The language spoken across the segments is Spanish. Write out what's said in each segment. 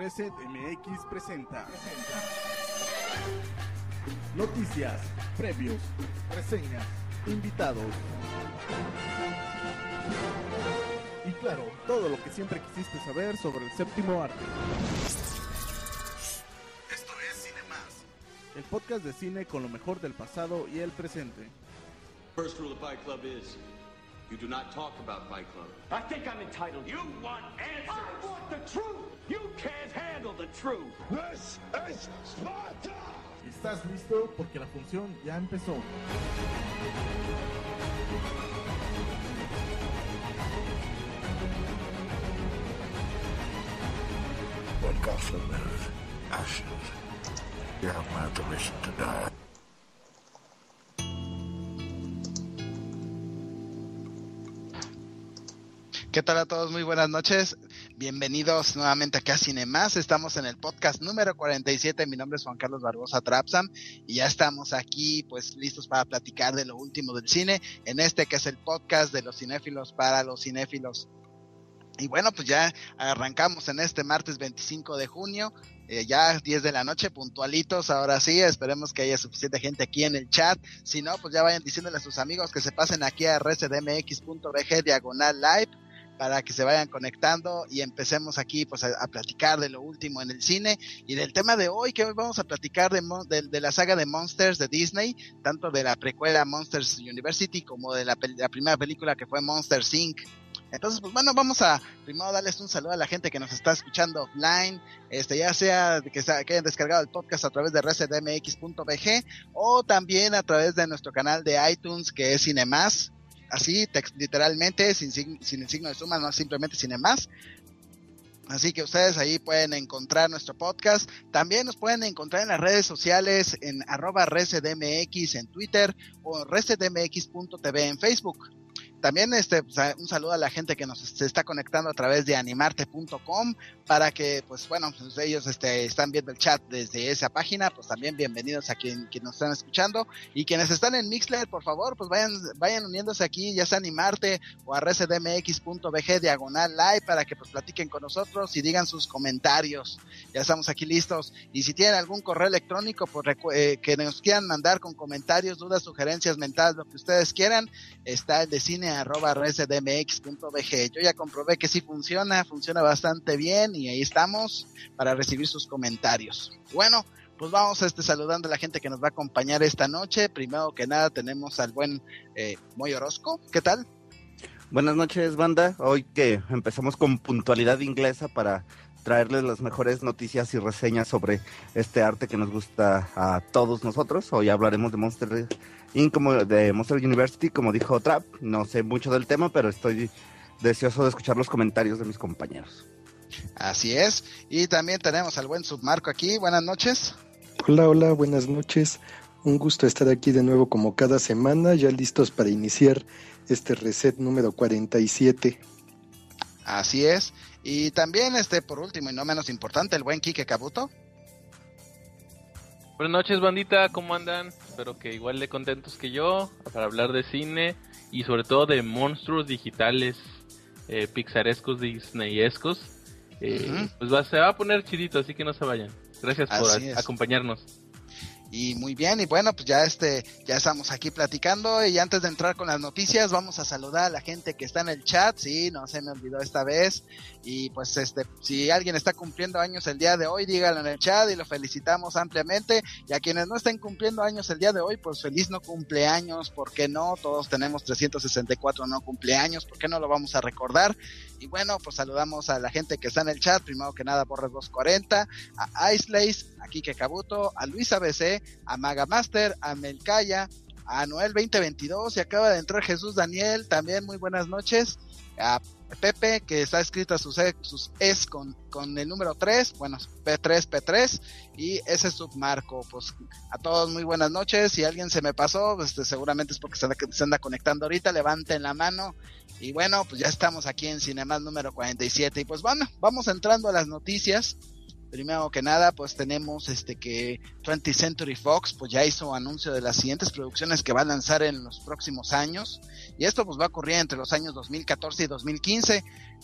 Reset MX presenta noticias, previos, reseñas, invitados y claro, todo lo que siempre quisiste saber sobre el séptimo arte. Esto es Cinemás, el podcast de cine con lo mejor del pasado y el presente. First rule of Fight Club is you do not talk about Fight Club. I think I'm entitled. You want answers. I want the truth. You can't handle the truth. This is Sparta. ¿Estás listo? Porque la función ya empezó. When Gotham is ashes, you have my permission to die. ¿Qué tal a todos? Muy buenas noches. Bienvenidos nuevamente acá a Cinemás. Estamos en el podcast número 47. Mi nombre es Juan Carlos Barbosa Trapsam y ya estamos aquí pues listos para platicar de lo último del cine en este que es el podcast de los cinéfilos para los cinéfilos. Y bueno, pues ya arrancamos en este martes 25 de junio, ya 10 de la noche, puntualitos, ahora sí, esperemos que haya suficiente gente aquí en el chat, si no, pues ya vayan diciéndole a sus amigos que se pasen aquí a resedmx.bg/live, para que se vayan conectando y empecemos aquí pues a platicar de lo último en el cine y del tema de hoy, que hoy vamos a platicar de la saga de Monsters de Disney, tanto de la precuela Monsters University como de la primera película que fue Monsters Inc. Entonces, pues bueno, vamos a primero darles un saludo a la gente que nos está escuchando offline, ya sea que hayan descargado el podcast a través de resedmx.bg o también a través de nuestro canal de iTunes que es Cinemás. Así, literalmente, sin el signo de suma, no simplemente Cinemás. Así que ustedes ahí pueden encontrar nuestro podcast. También nos pueden encontrar en las redes sociales en @resedmx en Twitter o resedmx.tv en Facebook. También un saludo a la gente que se está conectando a través de animarte.com para que, pues bueno, pues ellos están viendo el chat desde esa página, pues también bienvenidos a quienes nos están escuchando y quienes están en Mixler, por favor, pues vayan uniéndose aquí, ya sea Animarte o a resedmx.bg/live para que pues platiquen con nosotros y digan sus comentarios. Ya estamos aquí listos y si tienen algún correo electrónico pues que nos quieran mandar con comentarios, dudas, sugerencias mentales, lo que ustedes quieran, está el de cine@resedmx.bg. Yo ya comprobé que sí funciona bastante bien y ahí estamos para recibir sus comentarios. Bueno, pues vamos saludando a la gente que nos va a acompañar esta noche. Primero que nada tenemos al buen Moy Orozco. ¿Qué tal? Buenas noches, banda. Hoy que empezamos con puntualidad inglesa para traerles las mejores noticias y reseñas sobre este arte que nos gusta a todos nosotros. Hoy hablaremos de Monster Inc. de Monster University, como dijo Trap. No sé mucho del tema, pero estoy deseoso de escuchar los comentarios de mis compañeros. Así es. Y también tenemos al buen Submarco aquí. Buenas noches. Hola, buenas noches. Un gusto estar aquí de nuevo como cada semana, ya listos para iniciar este reset número 47. Así es. Y también, por último y no menos importante, el buen Kike Kabuto. Buenas noches, bandita, ¿cómo andan? Espero que igual de contentos que yo para hablar de cine y sobre todo de monstruos digitales pixarescos, disneyescos. Pues se va a poner chidito, así que no se vayan. Gracias por acompañarnos. Y muy bien, y bueno, pues ya estamos aquí platicando y antes de entrar con las noticias vamos a saludar a la gente que está en el chat, sí, no se me olvidó esta vez, y pues si alguien está cumpliendo años el día de hoy, díganlo en el chat y lo felicitamos ampliamente, y a quienes no estén cumpliendo años el día de hoy, pues feliz no cumpleaños, ¿por qué no? Todos tenemos 364 no cumpleaños, ¿por qué no lo vamos a recordar? Y bueno, pues saludamos a la gente que está en el chat, primero que nada Borres 240, a Icelace, a Kike Kabuto, a Luis ABC, a Magamaster, a Melcaya, a Noel 2022 y acaba de entrar Jesús Daniel, también muy buenas noches, a Pepe que está escrito a sus es con el número 3, bueno, P3 y ese Submarco, pues a todos muy buenas noches, si alguien se me pasó, seguramente es porque se anda conectando ahorita, levanten la mano y bueno, pues ya estamos aquí en Cinemás número 47 y pues bueno, vamos entrando a las noticias. Primero que nada, pues tenemos que 20th Century Fox pues ya hizo anuncio de las siguientes producciones que va a lanzar en los próximos años, y esto pues va a ocurrir entre los años 2014 y 2015.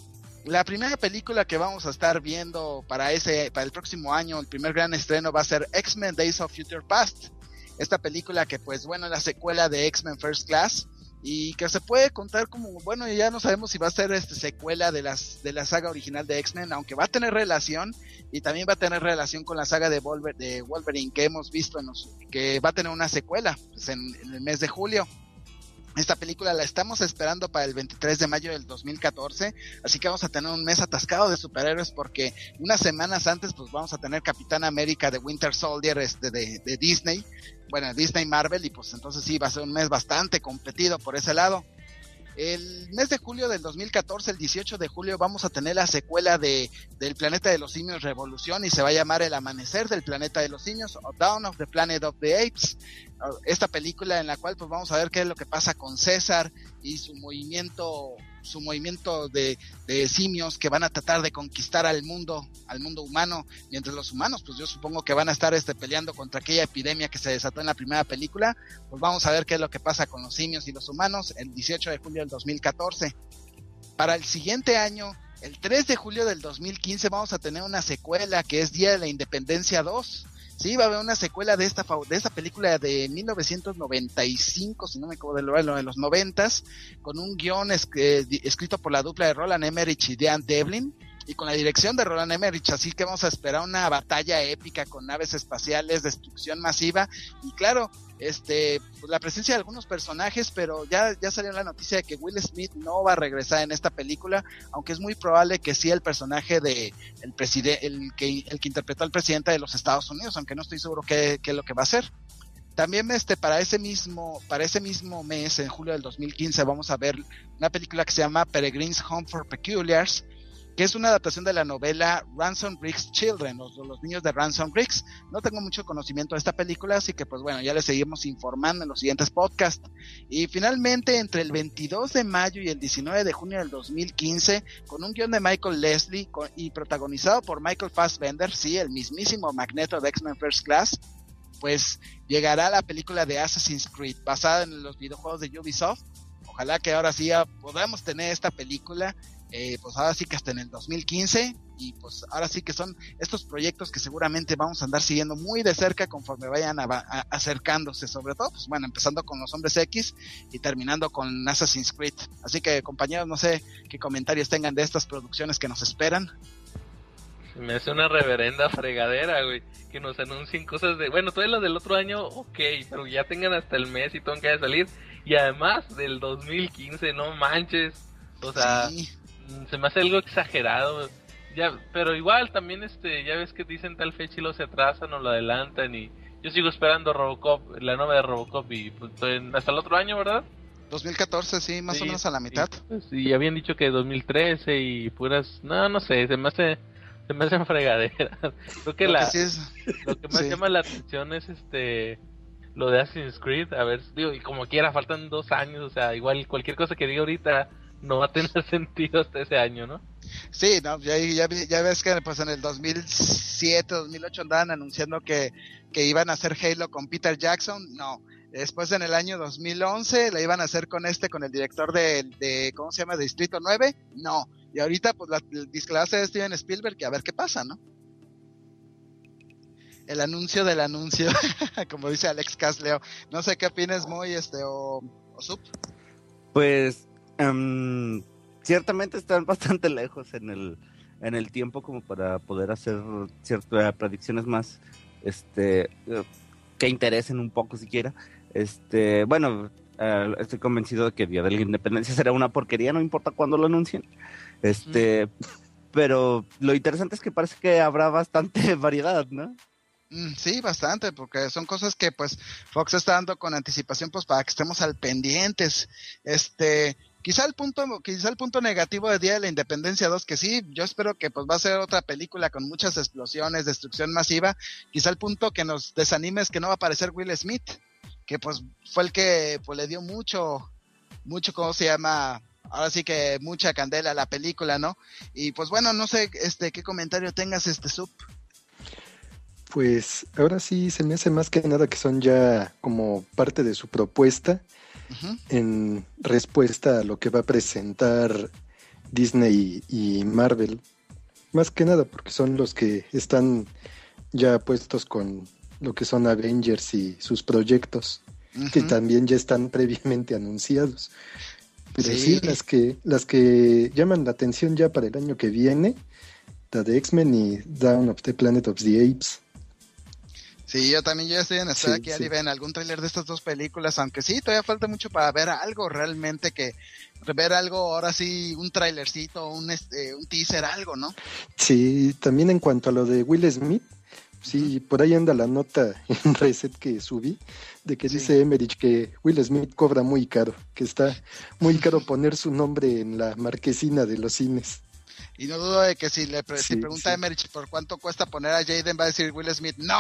La primera película que vamos a estar viendo para el próximo año, el primer gran estreno, va a ser X-Men Days of Future Past. Esta película que pues bueno, es la secuela de X-Men First Class y que se puede contar como, bueno, ya no sabemos si va a ser secuela de la saga original de X-Men, aunque va a tener relación y también va a tener relación con la saga de Wolverine que hemos visto que va a tener una secuela pues, en el mes de julio. Esta película la estamos esperando para el 23 de mayo del 2014, así que vamos a tener un mes atascado de superhéroes porque unas semanas antes pues vamos a tener Capitán América de Winter Soldier de Disney, bueno, Disney Marvel, y pues entonces sí va a ser un mes bastante competido por ese lado. El mes de julio del 2014, el 18 de julio, vamos a tener la secuela del Planeta de los Simios Revolución y se va a llamar El Amanecer del Planeta de los Simios o Dawn of the Planet of the Apes. Esta película en la cual pues vamos a ver qué es lo que pasa con César y su movimiento de simios que van a tratar de conquistar al mundo humano, mientras los humanos pues yo supongo que van a estar peleando contra aquella epidemia que se desató en la primera película. Pues vamos a ver qué es lo que pasa con los simios y los humanos el 18 de julio del 2014. Para el siguiente año, el 3 de julio del 2015, vamos a tener una secuela que es Día de la Independencia 2. Sí, va a haber una secuela de esta película de 1995, si no me equivoco, de los 90s, con un guión escrito por la dupla de Roland Emmerich y Dean Devlin, y con la dirección de Roland Emmerich, así que vamos a esperar una batalla épica con naves espaciales, destrucción masiva, y claro, la presencia de algunos personajes, pero ya salió la noticia de que Will Smith no va a regresar en esta película, aunque es muy probable que sí el personaje de el que interpretó al presidente de los Estados Unidos, aunque no estoy seguro qué es lo que va a hacer. También para ese mismo mes, en julio del 2015, vamos a ver una película que se llama Peregrine's Home for Peculiars, que es una adaptación de la novela Ransom Briggs Children, los niños de Ransom Briggs. No tengo mucho conocimiento de esta película, así que pues bueno, ya les seguimos informando en los siguientes podcasts. Y finalmente, entre el 22 de mayo y el 19 de junio del 2015, con un guión de Michael Leslie y protagonizado por Michael Fassbender, sí, el mismísimo Magneto de X-Men First Class, pues llegará la película de Assassin's Creed, basada en los videojuegos de Ubisoft. Ojalá que ahora sí ya podamos tener esta película, pues ahora sí que hasta en el 2015, y pues ahora sí que son estos proyectos que seguramente vamos a andar siguiendo muy de cerca conforme vayan acercándose, sobre todo, pues bueno, empezando con los Hombres X y terminando con Assassin's Creed. Así que compañeros, no sé qué comentarios tengan de estas producciones que nos esperan. Se me hace una reverenda fregadera, güey, que nos anuncien cosas bueno, todo lo del otro año, ok, pero ya tengan hasta el mes y tengan que salir, y además del 2015, no manches, o sea, sí. Se me hace algo exagerado, ya, pero igual también ya ves que dicen tal fecha y lo se atrasan o lo adelantan, y yo sigo esperando Robocop, la nueva de Robocop, y pues, hasta el otro año, ¿verdad? 2014, sí, más o menos a la mitad. Y habían dicho que 2013 y puras, no sé, se me hacen fregaderas. Creo que lo que más llama la atención es lo de Assassin's Creed. A ver, digo, y como quiera, faltan 2 años, o sea, igual cualquier cosa que diga ahorita no va a tener sentido hasta ese año, ¿no? Sí, no, ya ves que pues en el 2007, 2008 andaban anunciando que iban a hacer Halo con Peter Jackson. No, después en el año 2011 la iban a hacer con el director de ¿cómo se llama? De Distrito 9. No, y ahorita pues el disclase de Steven Spielberg, que a ver qué pasa, ¿no? El anuncio del anuncio, como dice Alex Casleo. No sé qué opinas, Moy, o Sup. Pues ciertamente están bastante lejos en el tiempo como para poder hacer ciertas predicciones más que interesen un poco siquiera. Bueno, estoy convencido de que Día de la Independencia será una porquería, no importa cuándo lo anuncien. Pero lo interesante es que parece que habrá bastante variedad, ¿no? Sí, bastante, porque son cosas que pues Fox está dando con anticipación pues para que estemos al pendientes. Quizá el punto negativo de Día de la Independencia 2, que sí, yo espero que pues va a ser otra película con muchas explosiones, destrucción masiva. Quizá el punto que nos desanime es que no va a aparecer Will Smith, que pues fue el que pues le dio mucho, ¿cómo se llama? Ahora sí que mucha candela a la película, ¿no? Y pues bueno, no sé qué comentario tengas, Sup. Pues ahora sí se me hace más que nada que son ya como parte de su propuesta, uh-huh, en respuesta a lo que va a presentar Disney y Marvel. Más que nada porque son los que están ya puestos con lo que son Avengers y sus proyectos, que también ya están previamente anunciados. Pero sí, las que llaman la atención ya para el año que viene, la de X-Men y Dawn of the Planet of the Apes. Sí, yo estoy en espera que ya ven algún tráiler de estas dos películas, aunque sí, todavía falta mucho para ver algo realmente, ver algo, ahora sí, un trailercito, un teaser, algo, ¿no? Sí, también en cuanto a lo de Will Smith, sí, por ahí anda la nota en Reset que subí, de que dice Emmerich que Will Smith cobra muy caro, que está muy caro poner su nombre en la marquesina de los cines. Y no dudo de que si pregunta a Emmerich por cuánto cuesta poner a Jaden, va a decir Will Smith, ¡no!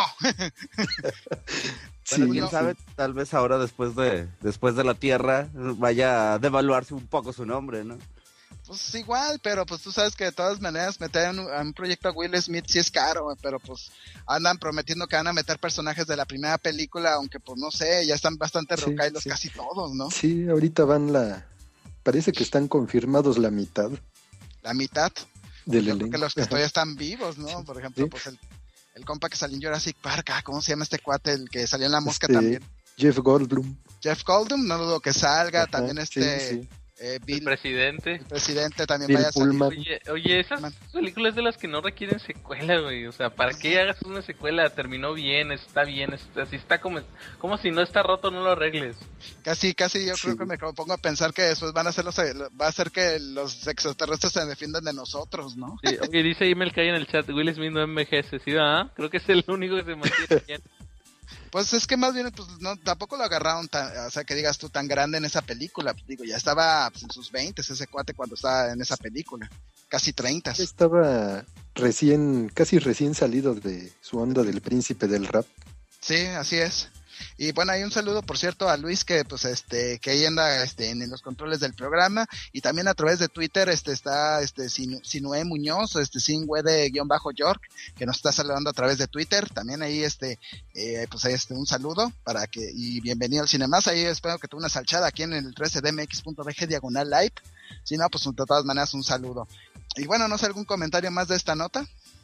Bueno, quién sabe, tal vez ahora después de la Tierra vaya a devaluarse un poco su nombre, ¿no? Pues igual, pero pues tú sabes que de todas maneras meter en un proyecto a Will Smith sí es caro, pero pues andan prometiendo que van a meter personajes de la primera película, aunque pues no sé, ya están bastante rocailos casi todos, ¿no? Sí, ahorita parece que están confirmados la mitad. La mitad. Del elenco. Que los que todavía están vivos, ¿no? Por ejemplo, pues el compa que salió en Jurassic Park, ¿cómo se llama este cuate? El que salió en La Mosca también. Jeff Goldblum. Jeff Goldblum, no dudo que salga, también Bill, el presidente también Bill vaya a salir. Pullman. Oye, esas películas de las que no requieren secuela, güey. O sea, ¿para qué hagas una secuela? Terminó bien, está así está como si no está roto, no lo arregles. Casi yo creo que me pongo a pensar que después va a hacer que los extraterrestres se defiendan de nosotros, ¿no? Sí, oye, dice Email que hay en el chat, Will Smith no envejece, ¿sí? Creo que es el único que se mantiene bien. Pues es que más bien, pues no, tampoco lo agarraron o sea, que digas tú, tan grande en esa película. Digo, ya estaba en sus 20 ese cuate cuando estaba en esa película, casi 30. Estaba casi recién salido de su onda del príncipe del rap. Sí, así es. Y bueno, hay un saludo, por cierto, a Luis que pues que ahí anda en los controles del programa, y también a través de Twitter está Sinué Muñoz, Sinwe de _York, que nos está saludando a través de Twitter. También ahí pues ahí un saludo y bienvenido al Cinemás. Ahí espero que te unas al chat aquí en el 13dmx.bg/live. Si no, pues de todas maneras un saludo. Y bueno, no sé, algún comentario más de esta nota.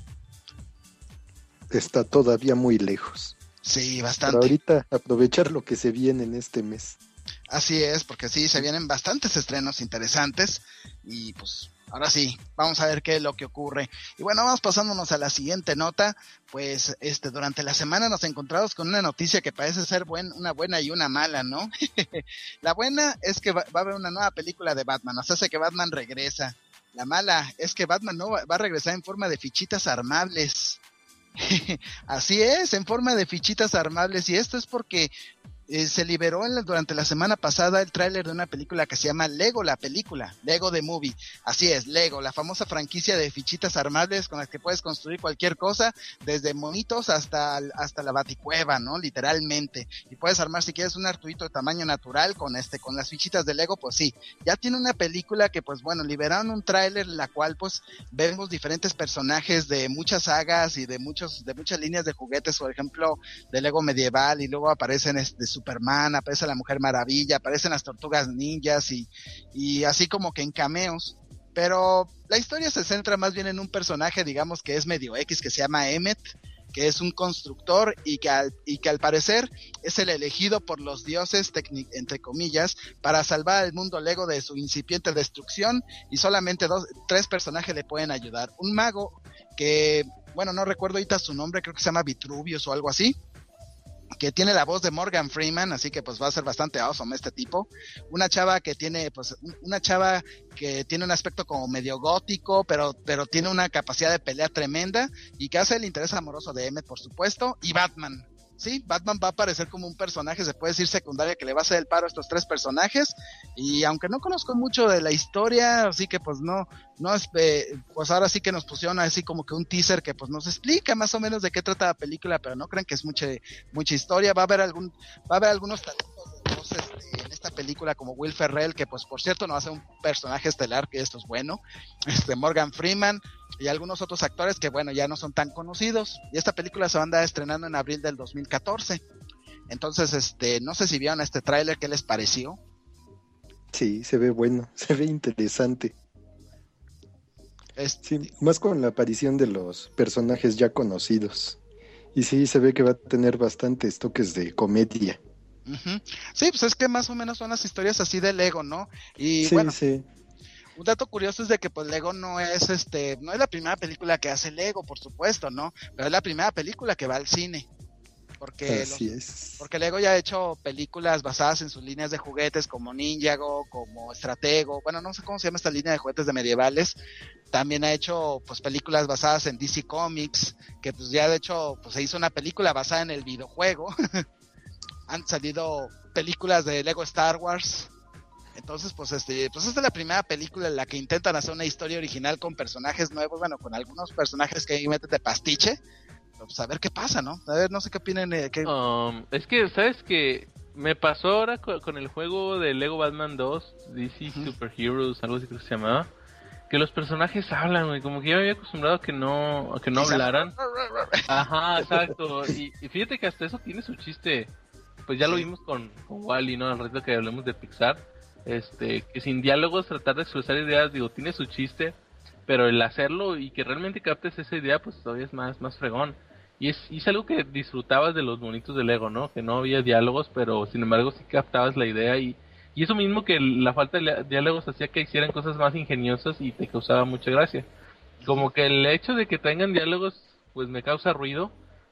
Está todavía muy lejos. Sí, bastante. Pero ahorita aprovechar lo que se viene en este mes. Así es, porque sí, se vienen bastantes estrenos interesantes y pues ahora sí, vamos a ver qué es lo que ocurre. Y bueno, vamos pasándonos a la siguiente nota. Pues durante la semana nos encontramos con una noticia que parece ser una buena y una mala, ¿no? La buena es que va a haber una nueva película de Batman, o sea, que Batman regresa. La mala es que Batman no va a regresar en forma de fichitas armables. Así es, en forma de fichitas armables, y esto es porque se liberó durante la semana pasada el tráiler de una película que se llama Lego, la película, Lego The Movie. Así es, Lego, la famosa franquicia de fichitas armables con las que puedes construir cualquier cosa, desde monitos hasta la baticueva, ¿no? Literalmente. Y puedes armar, si quieres, un Arturito de tamaño natural con las fichitas de Lego, pues sí. Ya tiene una película que, pues bueno, liberaron un tráiler en la cual, pues, vemos diferentes personajes de muchas sagas y de muchas líneas de juguetes, por ejemplo, de Lego medieval, y luego aparecen Superman, aparece la Mujer Maravilla, aparecen las Tortugas Ninjas y así como que en cameos, pero la historia se centra más bien en un personaje, digamos, que es medio X, que se llama Emmet, que es un constructor y que al parecer es el elegido por los dioses, entre comillas, para salvar al mundo Lego de su incipiente destrucción, y solamente 3 personajes le pueden ayudar. Un mago que, bueno, no recuerdo ahorita su nombre, creo que se llama Vitruvius o algo así, que tiene la voz de Morgan Freeman, así que pues va a ser bastante awesome este tipo. Una chava que tiene un aspecto como medio gótico, pero tiene una capacidad de pelea tremenda, y que hace el interés amoroso de Emmet, por supuesto, y Batman. Sí, Batman va a aparecer como un personaje, se puede decir secundario, que le va a hacer el paro a estos 3 personajes, y aunque no conozco mucho de la historia, así que pues no es, pues ahora sí que nos pusieron así como que un teaser que pues nos explica más o menos de qué trata la película, pero no crean que es mucha historia. Va a haber algunos talentos de voces en esta película, como Will Ferrell, que pues por cierto no va a ser un personaje estelar, que esto es bueno, Morgan Freeman y algunos otros actores que bueno, ya no son tan conocidos, y esta película se va a andar estrenando en abril del 2014. Entonces, no sé si vieron este tráiler, ¿qué les pareció? Sí, se ve bueno, se ve interesante. Sí, más con la aparición de los personajes ya conocidos. Y sí, se ve que va a tener bastantes toques de comedia. Uh-huh. Sí, pues es que más o menos son las historias así de Lego, ¿no? Y sí, bueno, sí. Un dato curioso es de que pues Lego no es la primera película que hace Lego, por supuesto, ¿no? Pero es la primera película que va al cine. Porque Lego ya ha hecho películas basadas en sus líneas de juguetes como Ninjago, como Stratego, bueno, no sé cómo se llama esta línea de juguetes de medievales. También ha hecho pues películas basadas en DC Comics, que pues ya de hecho pues se hizo una película basada en el videojuego. Han salido películas de Lego Star Wars. Entonces, pues esta es la primera película en la que intentan hacer una historia original con personajes nuevos, bueno, con algunos personajes que ahí meten de pastiche. Pues a ver qué pasa, ¿no? A ver, no sé qué opinan. Es que, ¿sabes qué? Me pasó ahora con el juego de Lego Batman 2, DC Super Heroes, algo así que se llamaba, que los personajes hablan, güey, como que yo me había acostumbrado a que no hablaran. Ajá, exacto. Y fíjate que hasta eso tiene su chiste. Pues ya lo vimos con Wall-E, ¿no? Al rato que hablemos de Pixar. Que sin diálogos tratar de expresar ideas, digo, tiene su chiste, pero el hacerlo y que realmente captes esa idea, pues todavía es más fregón. Y es algo que disfrutabas de los monitos de Lego, ¿no? Que no había diálogos, pero sin embargo sí captabas la idea y eso mismo, que la falta de diálogos hacía que hicieran cosas más ingeniosas y te causaba mucha gracia. Como que el hecho de que tengan diálogos, pues me causa ruido,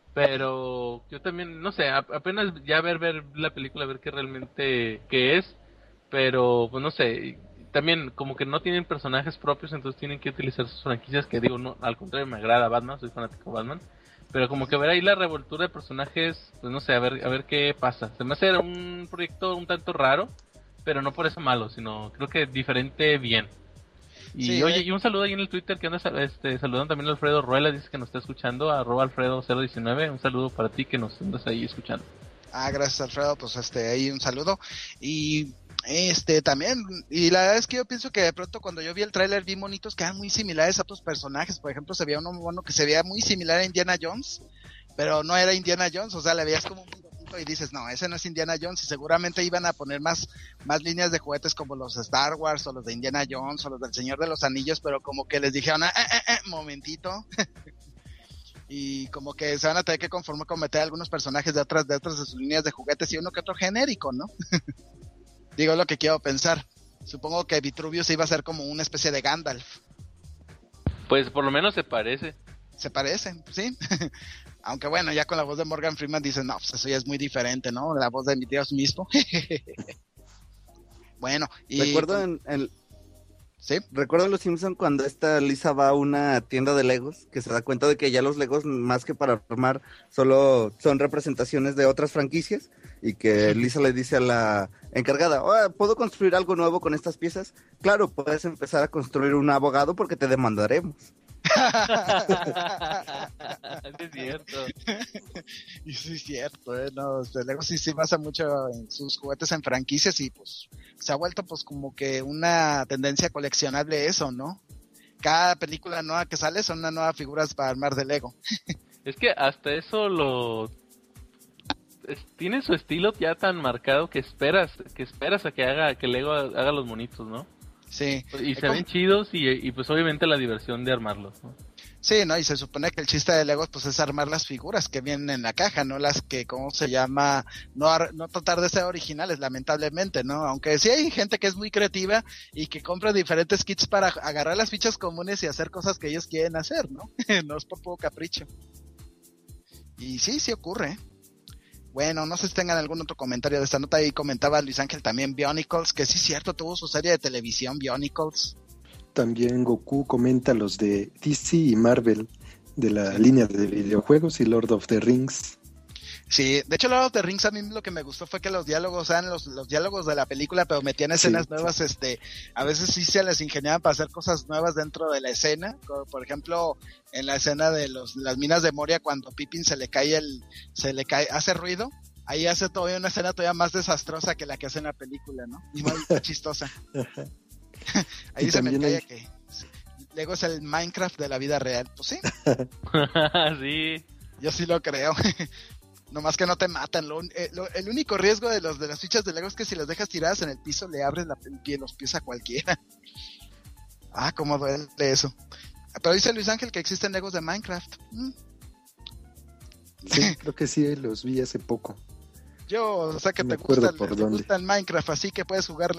pero yo también, no sé, apenas ya ver la película, ver qué realmente qué es, pero pues no sé, también como que no tienen personajes propios, entonces tienen que utilizar sus franquicias, que digo, no, al contrario, me agrada Batman, soy fanático de Batman, pero como que ver ahí la revoltura de personajes, pues no sé, a ver qué pasa. Se me hace un proyecto un tanto raro, pero no por eso malo, sino creo que diferente bien. Y sí, oye, y un saludo ahí en el Twitter que anda saludando también a Alfredo Ruela, dice que nos está escuchando, @Alfredo019, un saludo para ti que nos andas ahí escuchando. Gracias Alfredo, pues ahí un saludo. Y también, y la verdad es que yo pienso que de pronto cuando yo vi el tráiler vi monitos que eran muy similares a otros personajes. Por ejemplo, se veía uno mono que se veía muy similar a Indiana Jones, pero no era Indiana Jones, o sea, le veías como un bigotito y dices, no, ese no es Indiana Jones, y seguramente iban a poner más líneas de juguetes como los Star Wars o los de Indiana Jones o los del Señor de los Anillos, pero como que les dijeron, momentito. Y como que se van a tener que conformar con meter algunos personajes de otras de sus líneas de juguetes y uno que otro genérico, ¿no? Digo lo que quiero pensar. Supongo que Vitruvius iba a ser como una especie de Gandalf. Pues por lo menos se parece. Se parece, sí. Aunque bueno, ya con la voz de Morgan Freeman dicen, no, pues eso ya es muy diferente, ¿no? La voz de mi Dios mismo. Bueno, y... ¿Sí? Recuerdo en Los Simpson cuando Lisa va a una tienda de Legos, que se da cuenta de que ya los Legos, más que para armar, solo son representaciones de otras franquicias, y que Lisa le dice a la encargada, ¿puedo construir algo nuevo con estas piezas? Claro, puedes empezar a construir un abogado porque te demandaremos. Es cierto. Y sí es cierto, no, Lego sí basa mucho en sus juguetes en franquicias y pues se ha vuelto pues como que una tendencia coleccionable eso, ¿no? Cada película nueva que sale son unas nuevas figuras para armar de Lego. Es que hasta eso tiene su estilo ya tan marcado que esperas a que Lego haga los monitos, ¿no? Sí. Y se ven chidos y pues obviamente la diversión de armarlos, ¿no? Sí, ¿no? Y se supone que el chiste de Legos pues es armar las figuras que vienen en la caja, no las que, ¿cómo se llama? No tratar de ser originales, lamentablemente, ¿no? Aunque sí hay gente que es muy creativa y que compra diferentes kits para agarrar las fichas comunes y hacer cosas que ellos quieren hacer, ¿no? No es por poco capricho. Y sí ocurre, ¿eh? Bueno, no sé si tengan algún otro comentario de esta nota. Ahí comentaba Luis Ángel también Bionicles, que sí es cierto, tuvo su serie de televisión Bionicles. También Goku comenta los de DC y Marvel, de la línea de videojuegos, y Lord of the Rings. Sí, de hecho Lord of the Rings a mí lo que me gustó fue que los diálogos eran los diálogos de la película, pero metían escenas nuevas, a veces sí se les ingeniaban para hacer cosas nuevas dentro de la escena, como por ejemplo en la escena de las minas de Moria cuando Pippin se le cae, hace ruido, ahí hace todavía una escena todavía más desastrosa que la que hace en la película, ¿no? Y muy chistosa. Ahí y se me cae que Lego es el Minecraft de la vida real, pues sí. Sí. Yo sí lo creo. Nomás que no te matan. El único riesgo de las fichas de Lego es que si las dejas tiradas en el piso le abres los pies a cualquiera. Cómo duele eso. Pero dice Luis Ángel que existen Legos de Minecraft. Sí, creo que sí, los vi hace poco. O sea que No me te acuerdo gusta, por te dónde. gusta el Minecraft, así que puedes jugar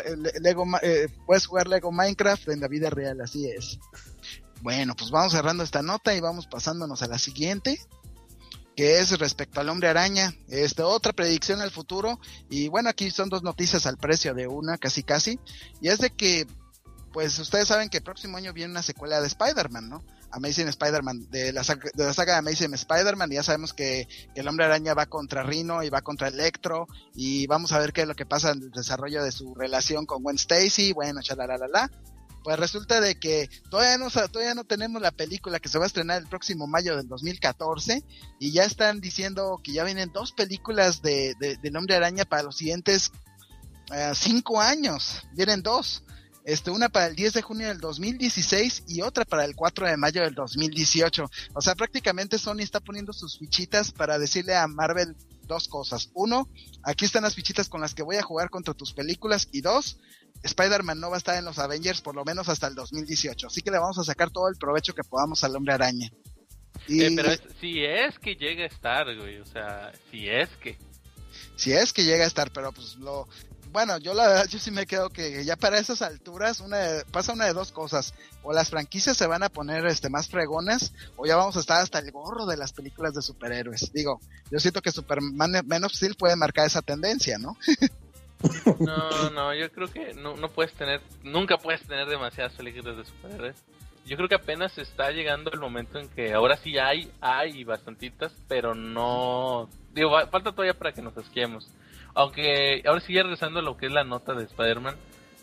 Lego Minecraft en la vida real, así es. Bueno, pues vamos cerrando esta nota y vamos pasándonos a la siguiente, que es respecto al Hombre Araña. Otra predicción al futuro, y bueno, aquí son 2 noticias al precio de una, casi, y es de que, pues ustedes saben que el próximo año viene una secuela de Spider-Man, ¿no? Amazing Spider-Man, de la saga de Amazing Spider-Man, y ya sabemos que el Hombre Araña va contra Rhino y va contra Electro, y vamos a ver qué es lo que pasa en el desarrollo de su relación con Gwen Stacy, bueno, chalalala. Pues resulta de que todavía no tenemos la película, que se va a estrenar el próximo mayo del 2014, y ya están diciendo que ya vienen 2 películas del Hombre Araña para los siguientes 5 años, vienen 2. Una para el 10 de junio del 2016 y otra para el 4 de mayo del 2018. O sea, prácticamente Sony está poniendo sus fichitas para decirle a Marvel 2 cosas. 1, aquí están las fichitas con las que voy a jugar contra tus películas. Y 2, Spider-Man no va a estar en los Avengers por lo menos hasta el 2018. Así que le vamos a sacar todo el provecho que podamos al Hombre Araña. Pero si es que llega a estar, güey. O sea, si es que llega a estar, pero pues bueno, yo la verdad, yo sí me quedo que ya para esas alturas pasa una de 2 cosas: o las franquicias se van a poner más fregonas, o ya vamos a estar hasta el gorro de las películas de superhéroes. Digo, yo siento que Superman Man of Steel puede marcar esa tendencia, ¿no? No, yo creo que nunca puedes tener demasiadas películas de superhéroes. Yo creo que apenas está llegando el momento en que ahora sí hay bastantitas, pero no, digo, falta todavía para que nos asquemos. Aunque ahora sí, ya regresando a lo que es la nota de Spider-Man,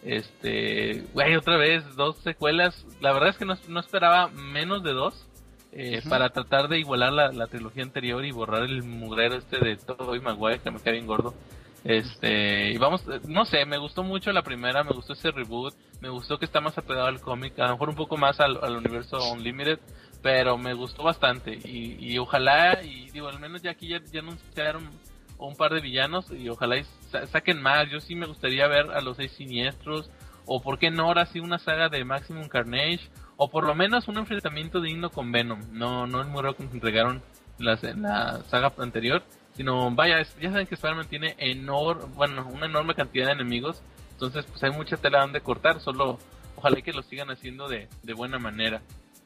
güey, otra vez 2 secuelas. La verdad es que no esperaba menos de 2, para tratar de igualar la trilogía anterior y borrar el mugrero de Tobey Maguire, que me cae bien gordo. Y vamos, no sé, me gustó mucho la primera, me gustó ese reboot, me gustó que está más apegado al cómic, a lo mejor un poco más al universo Unlimited, pero me gustó bastante, y ojalá, y digo, al menos ya aquí ya anunciaron un par de villanos, y ojalá saquen más. Yo sí me gustaría ver a los 6 siniestros, o por qué no ahora sí una saga de Maximum Carnage, o por lo menos un enfrentamiento digno con Venom, no el muro que nos entregaron en la saga anterior, sino vaya, ya saben que Spider-Man tiene una enorme cantidad de enemigos, entonces pues hay mucha tela donde cortar, solo ojalá que lo sigan haciendo de buena manera.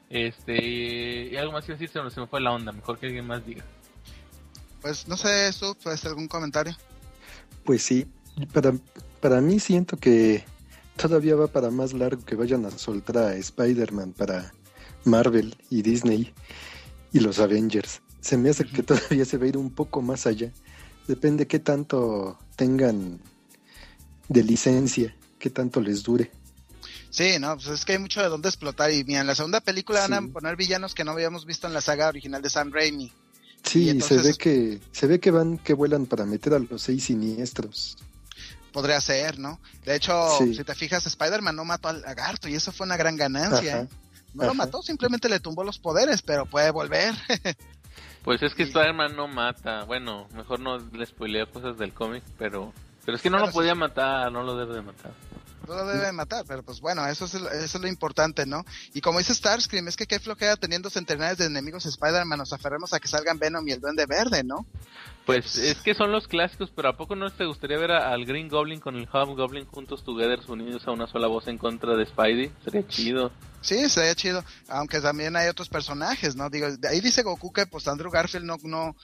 Y algo más que decir, se me fue la onda, mejor que alguien más diga. Pues no sé, ¿tú puedes algún comentario? Pues sí, para mí siento que todavía va para más largo que vayan a soltar a Spider-Man para Marvel y Disney y los Avengers. Se me hace que todavía se va a ir un poco más allá. Depende qué tanto tengan de licencia, qué tanto les dure. Sí, no, pues es que hay mucho de dónde explotar. Y mira, en la segunda película van a poner villanos que no habíamos visto en la saga original de Sam Raimi. Sí, entonces, se ve que vuelan para meter a los 6 siniestros. Podría ser, ¿no? De hecho, sí. Si te fijas, Spider-Man no mató al lagarto y eso fue una gran ganancia. Ajá. No lo mató, simplemente le tumbó los poderes, pero puede volver. Pues es que Spider-Man no mata. Bueno, mejor no le spoileo cosas del cómic, pero es que no lo podía matar, no lo debe de matar. No lo debe matar, pero pues bueno, eso es lo importante, ¿no? Y como dice Starscream, es que qué flojera teniendo centenares de enemigos Spider-Man, nos aferremos a que salgan Venom y el Duende Verde, ¿no? Pues es que son los clásicos, pero ¿a poco no te gustaría ver al Green Goblin con el Hobgoblin juntos together, unidos a una sola voz en contra de Spidey? Sería chido. Sí, sería chido, aunque también hay otros personajes, ¿no? Digo, ahí dice Goku que pues Andrew Garfield no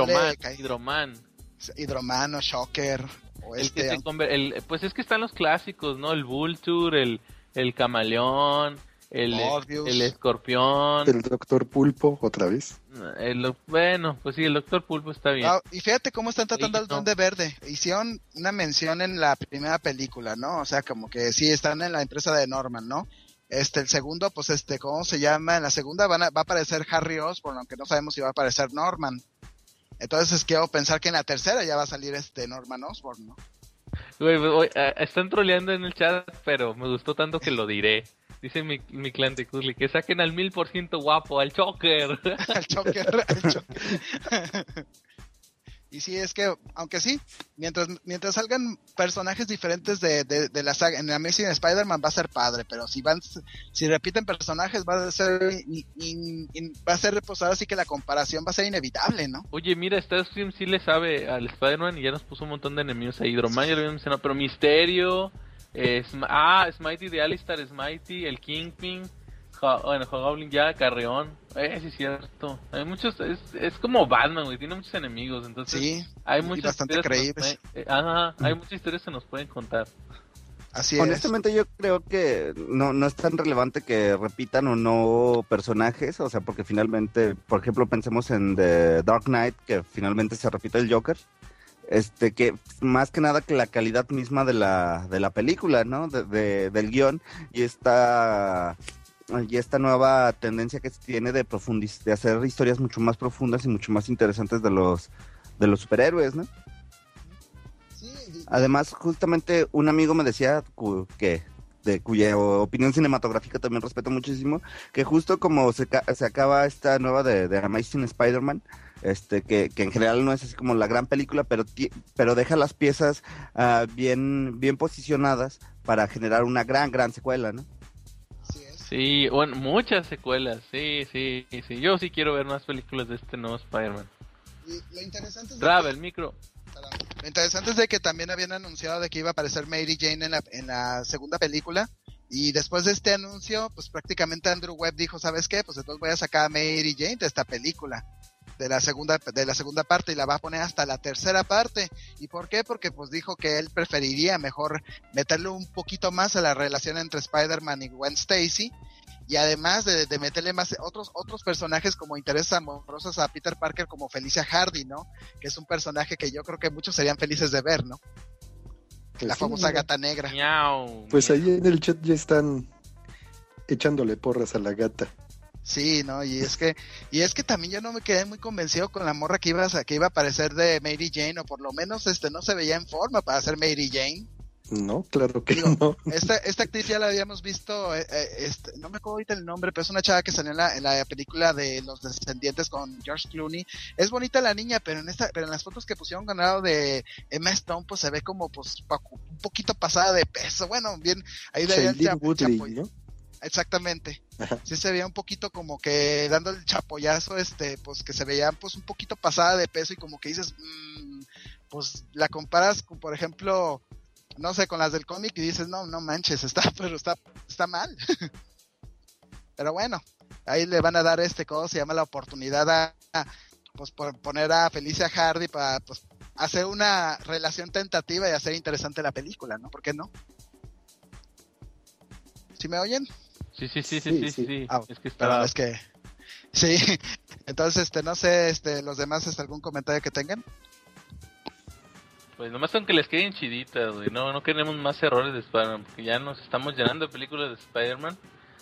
Hidroman o Shocker o pues es que están los clásicos, ¿no? El Vulture, el Camaleón, el Escorpión, el Doctor Pulpo, otra vez. Bueno, pues sí, el Doctor Pulpo está bien. Y fíjate cómo están tratando al Duende Verde. Hicieron una mención en la primera película, ¿no? O sea, como que sí, están en la empresa de Norman, ¿no? El segundo, pues ¿cómo se llama? En la segunda va a aparecer Harry Osborn, aunque no sabemos si va a aparecer Norman. Entonces quiero pensar que en la tercera ya va a salir Norman Osborn, ¿no? Güey, están troleando en el chat, pero me gustó tanto que lo diré. Dice mi clan de Curly que saquen al 1000% guapo, al Choker. al Choker. Y sí, es que, aunque sí, mientras salgan personajes diferentes de la saga, en Amazing Spider-Man va a ser padre, pero si repiten personajes va a ser pues ahora sí que la comparación va a ser inevitable, ¿no? Oye, mira, Starscream sí le sabe al Spider-Man y ya nos puso un montón de enemigos ahí. Hydro-Man ya lo había mencionado, pero Misterio, Smitey de Alistair Smitey, el Kingpin, Hobgoblin ya, Carrión. Sí es cierto. Hay muchos, es como Batman, güey, tiene muchos enemigos, entonces sí, hay muchas bastante creíbles. Hay muchas historias que nos pueden contar. Así honestamente yo creo que no es tan relevante que repitan o no personajes, o sea, porque finalmente, por ejemplo, pensemos en The Dark Knight, que finalmente se repite el Joker, que más que nada que la calidad misma de la película, ¿no? Del guión, y esta nueva tendencia que se tiene de hacer historias mucho más profundas y mucho más interesantes de los superhéroes, ¿no? Además, justamente un amigo me decía cuya opinión cinematográfica también respeto muchísimo, que justo como se acaba esta nueva de Amazing Spider-Man, que en general no es así como la gran película, pero deja las piezas bien posicionadas para generar una gran secuela, ¿no? Sí, bueno, muchas secuelas, sí. Yo sí quiero ver más películas de este nuevo Spider-Man. Y lo interesante es el micro. Lo interesante es de que también habían anunciado de que iba a aparecer Mary Jane en la segunda película, y después de este anuncio, pues prácticamente Andrew Webb dijo, ¿sabes qué? Pues entonces voy a sacar a Mary Jane de esta película, de la segunda parte, y la va a poner hasta la tercera parte. ¿Y por qué? Porque pues dijo que él preferiría mejor meterle un poquito más a la relación entre Spider-Man y Gwen Stacy, y además de meterle más otros personajes como intereses amorosos a Peter Parker, como Felicia Hardy, ¿no? Que es un personaje que yo creo que muchos serían felices de ver, ¿no? Pues la famosa gata negra. Miau, pues ahí en el chat ya están echándole porras a la gata. Sí, no, y es que también yo no me quedé muy convencido con la morra que iba a aparecer de Mary Jane, o por lo menos no se veía en forma para ser Mary Jane. No, claro que no. Esta actriz ya la habíamos visto, no me acuerdo ahorita el nombre, pero es una chava que salió en la película de Los Descendientes con George Clooney. Es bonita la niña, pero en las fotos que pusieron al lado de Emma Stone, pues se ve como pues un poquito pasada de peso. Bueno, bien, ahí de Shailene Woodley, ¿no? Exactamente. Ajá. Sí se veía un poquito como que dando el chapollazo, pues que se veía pues un poquito pasada de peso, y como que dices, pues la comparas con, por ejemplo, no sé, con las del cómic, y dices, no manches, está mal. Pero bueno, ahí le van a dar ¿cómo se llama? La oportunidad pues por poner a Felicia Hardy para pues hacer una relación tentativa y hacer interesante la película, ¿no? ¿Por qué no? ¿Sí me oyen? Sí. Es que estaba... es que... Sí, entonces, no sé, los demás, ¿algún comentario que tengan? Pues nomás aunque les queden chiditas, güey. No queremos más errores de Spider-Man, porque ya nos estamos llenando de películas de Spider-Man.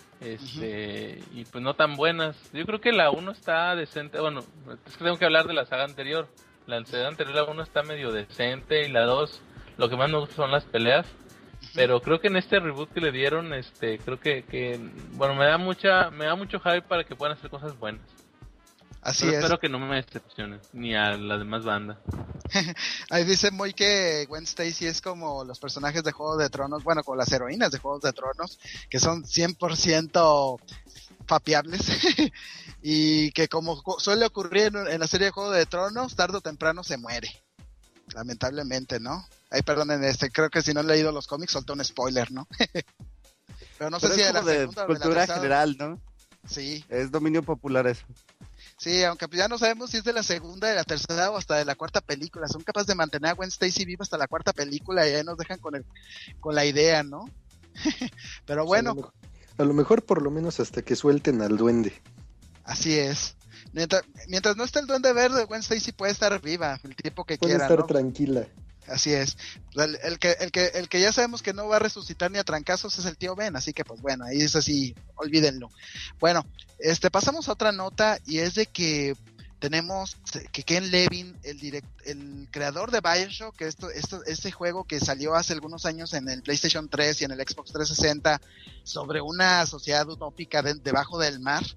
Y pues no tan buenas. Yo creo que la 1 está decente. Bueno, es que tengo que hablar de la saga anterior. La saga anterior, la 1 está medio decente, y la 2, lo que más me gusta son las peleas. Pero creo que en este reboot que le dieron, creo que bueno, me da mucho hype para que puedan hacer cosas buenas. Así pero es. Espero que no me decepcionen, ni a la demás banda. Ahí dice muy que Gwen Stacy es como los personajes de Juego de Tronos, bueno, como las heroínas de Juegos de Tronos, que son 100% papiables, y que como suele ocurrir en la serie de Juego de Tronos, tarde o temprano se muere, lamentablemente, ¿no? Ay, perdonen, creo que si no han leído los cómics, solté un spoiler, ¿no? Pero no sé si es de la de segunda o de la cultura tercera. general, ¿no? Sí. Es dominio popular eso. Sí, aunque ya no sabemos si es de la segunda, de la tercera o hasta de la cuarta película. Son capaces de mantener a Gwen Stacy viva hasta la cuarta película, y ahí nos dejan con la idea, ¿no? Pero bueno. A lo mejor por lo menos hasta que suelten al duende. Así es. Mientras no esté el duende verde, Gwen Stacy puede estar viva el tiempo que quiera, puede estar ¿no? Tranquila. Así es. El que ya sabemos que no va a resucitar ni a trancazos es el tío Ben, así que pues bueno, ahí es así, olvídenlo. Bueno, pasamos a otra nota, y es de que tenemos que Ken Levine, el creador de BioShock, que este juego que salió hace algunos años en el PlayStation 3 y en el Xbox 360 sobre una sociedad utópica debajo del mar,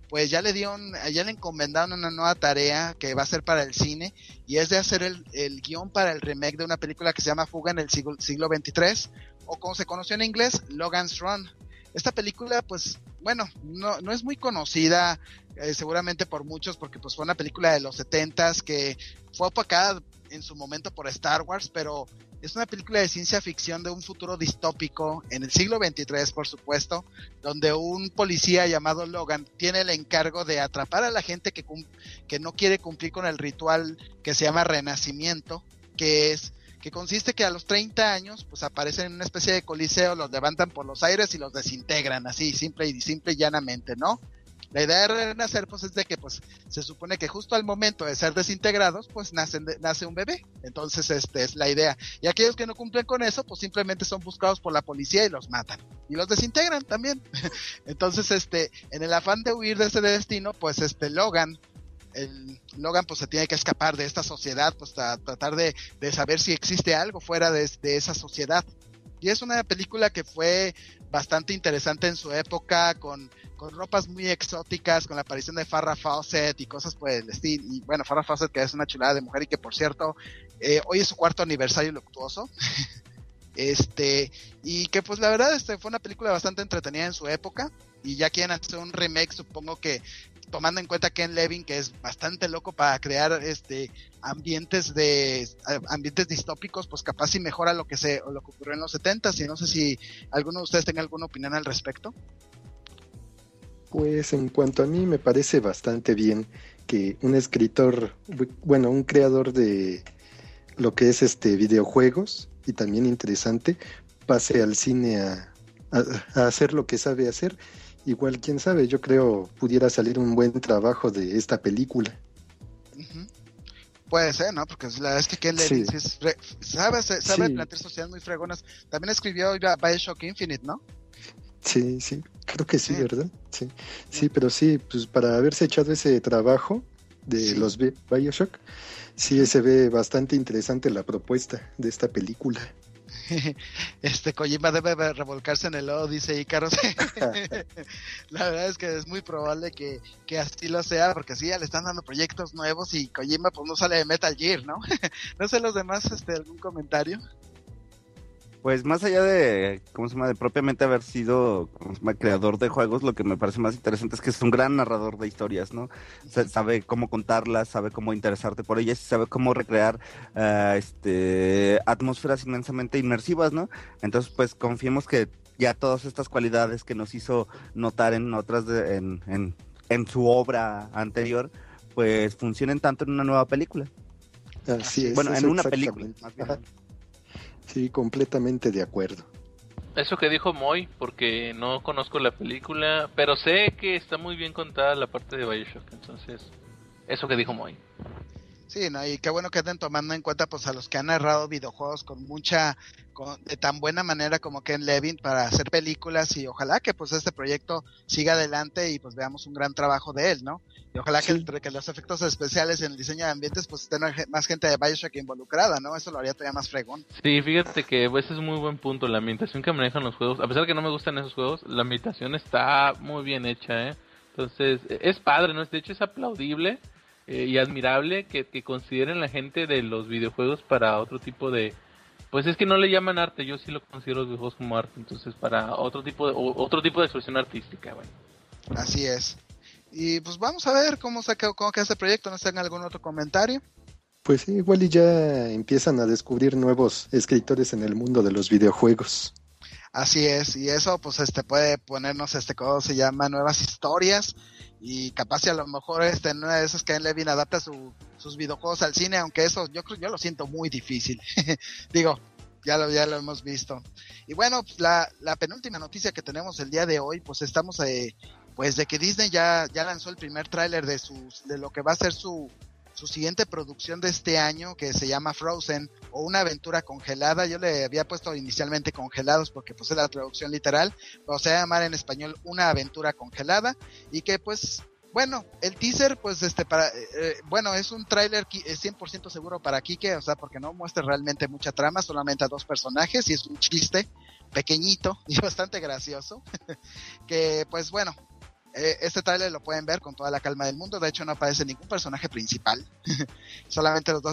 pues ya le encomendaron una nueva tarea que va a ser para el cine, y es de hacer el guión para el remake de una película que se llama Fuga en el siglo 23, o como se conoció en inglés, Logan's Run. Esta película, pues, bueno, no es muy conocida, seguramente por muchos, porque pues fue una película de los 70s que fue opacada en su momento por Star Wars, pero es una película de ciencia ficción de un futuro distópico en el siglo 23, por supuesto, donde un policía llamado Logan tiene el encargo de atrapar a la gente que no quiere cumplir con el ritual que se llama renacimiento, que consiste que a los 30 años pues aparecen en una especie de coliseo, los levantan por los aires y los desintegran, así simple y llanamente, ¿no? La idea de renacer pues es de que pues se supone que justo al momento de ser desintegrados pues nace un bebé. Entonces es la idea, y aquellos que no cumplen con eso pues simplemente son buscados por la policía y los matan y los desintegran también. Entonces en el afán de huir de ese destino pues Logan pues se tiene que escapar de esta sociedad, pues a tratar de saber si existe algo fuera de esa sociedad. Y es una película que fue bastante interesante en su época, con ropas muy exóticas, con la aparición de Farrah Fawcett y cosas por el estilo. Y bueno, Farrah Fawcett, que es una chulada de mujer y que por cierto, hoy es su 4º aniversario luctuoso. Y que pues la verdad fue una película bastante entretenida en su época, y ya quieren hacer un remake, supongo que tomando en cuenta Ken Levine, que es bastante loco para crear ambientes distópicos, pues capaz si mejora lo que ocurrió en los 70s. Y no sé si alguno de ustedes tenga alguna opinión al respecto. Pues en cuanto a mí me parece bastante bien que un escritor, bueno, un creador de lo que es videojuegos, y también interesante, pase al cine a hacer lo que sabe hacer. Igual, quién sabe, yo creo pudiera salir un buen trabajo de esta película. Uh-huh. Puede ser, ¿no? Porque la verdad es que Ken Levine sabe plantear sociedades muy fregonas. También escribió Bioshock Infinite, ¿no? Sí, creo que sí, ¿verdad? Sí, pero sí, pues para haberse echado ese trabajo de los Bioshock, sí se ve bastante interesante la propuesta de esta película. Kojima debe revolcarse en el lodo, dice Ícaros. La verdad es que es muy probable que así lo sea, porque sí, ya le están dando proyectos nuevos y Kojima pues no sale de Metal Gear, ¿no? No sé los demás, ¿algún comentario? Pues más allá de, de propiamente haber sido creador de juegos, lo que me parece más interesante es que es un gran narrador de historias, ¿no? Sabe cómo contarlas, sabe cómo interesarte por ellas, y sabe cómo recrear atmósferas inmensamente inmersivas, ¿no? Entonces, pues confiemos que ya todas estas cualidades que nos hizo notar en otras en su obra anterior, pues funcionen tanto en una nueva película. Así es. Bueno, en una película, más bien. Sí, completamente de acuerdo. Eso que dijo Moy, porque no conozco la película, pero sé que está muy bien contada la parte de Bioshock, entonces, eso que dijo Moy. Sí, ¿no? Y qué bueno que estén tomando en cuenta pues a los que han narrado videojuegos de tan buena manera como Ken Levine para hacer películas, y ojalá que pues este proyecto siga adelante y pues veamos un gran trabajo de él, ¿no? Y ojalá que los efectos especiales en el diseño de ambientes pues estén más gente de Bioshock involucrada, ¿no? Eso lo haría todavía más fregón. Sí, fíjate que ese es muy buen punto, la ambientación que manejan los juegos, a pesar de que no me gustan esos juegos, la ambientación está muy bien hecha, Entonces, es padre, ¿no? De hecho es aplaudible y admirable que consideren la gente de los videojuegos para otro tipo de... Pues es que no le llaman arte, yo sí lo considero los videojuegos como arte, entonces para otro tipo de expresión artística, bueno. Así es. Y pues vamos a ver cómo queda este proyecto, ¿no tengan algún otro comentario? Pues sí, igual y ya empiezan a descubrir nuevos escritores en el mundo de los videojuegos. Así es, y eso pues puede ponernos ¿cómo se llama? Nuevas historias, y capaz si a lo mejor en una de esas Ken Levine adapta sus videojuegos al cine, aunque eso yo lo siento muy difícil. Digo, ya lo hemos visto. Y bueno, pues la penúltima noticia que tenemos el día de hoy, pues estamos pues de que Disney ya lanzó el primer tráiler de lo que va a ser su siguiente producción de este año, que se llama Frozen, o Una aventura congelada. Yo le había puesto inicialmente Congelados porque pues es la traducción literal, pero se va a llamar en español Una aventura congelada, y que pues bueno, el teaser pues es un tráiler 100% seguro para Quique, o sea, porque no muestra realmente mucha trama, solamente a 2 personajes, y es un chiste pequeñito y bastante gracioso que pues bueno, este tráiler lo pueden ver con toda la calma del mundo. De hecho, no aparece ningún personaje principal. Solamente los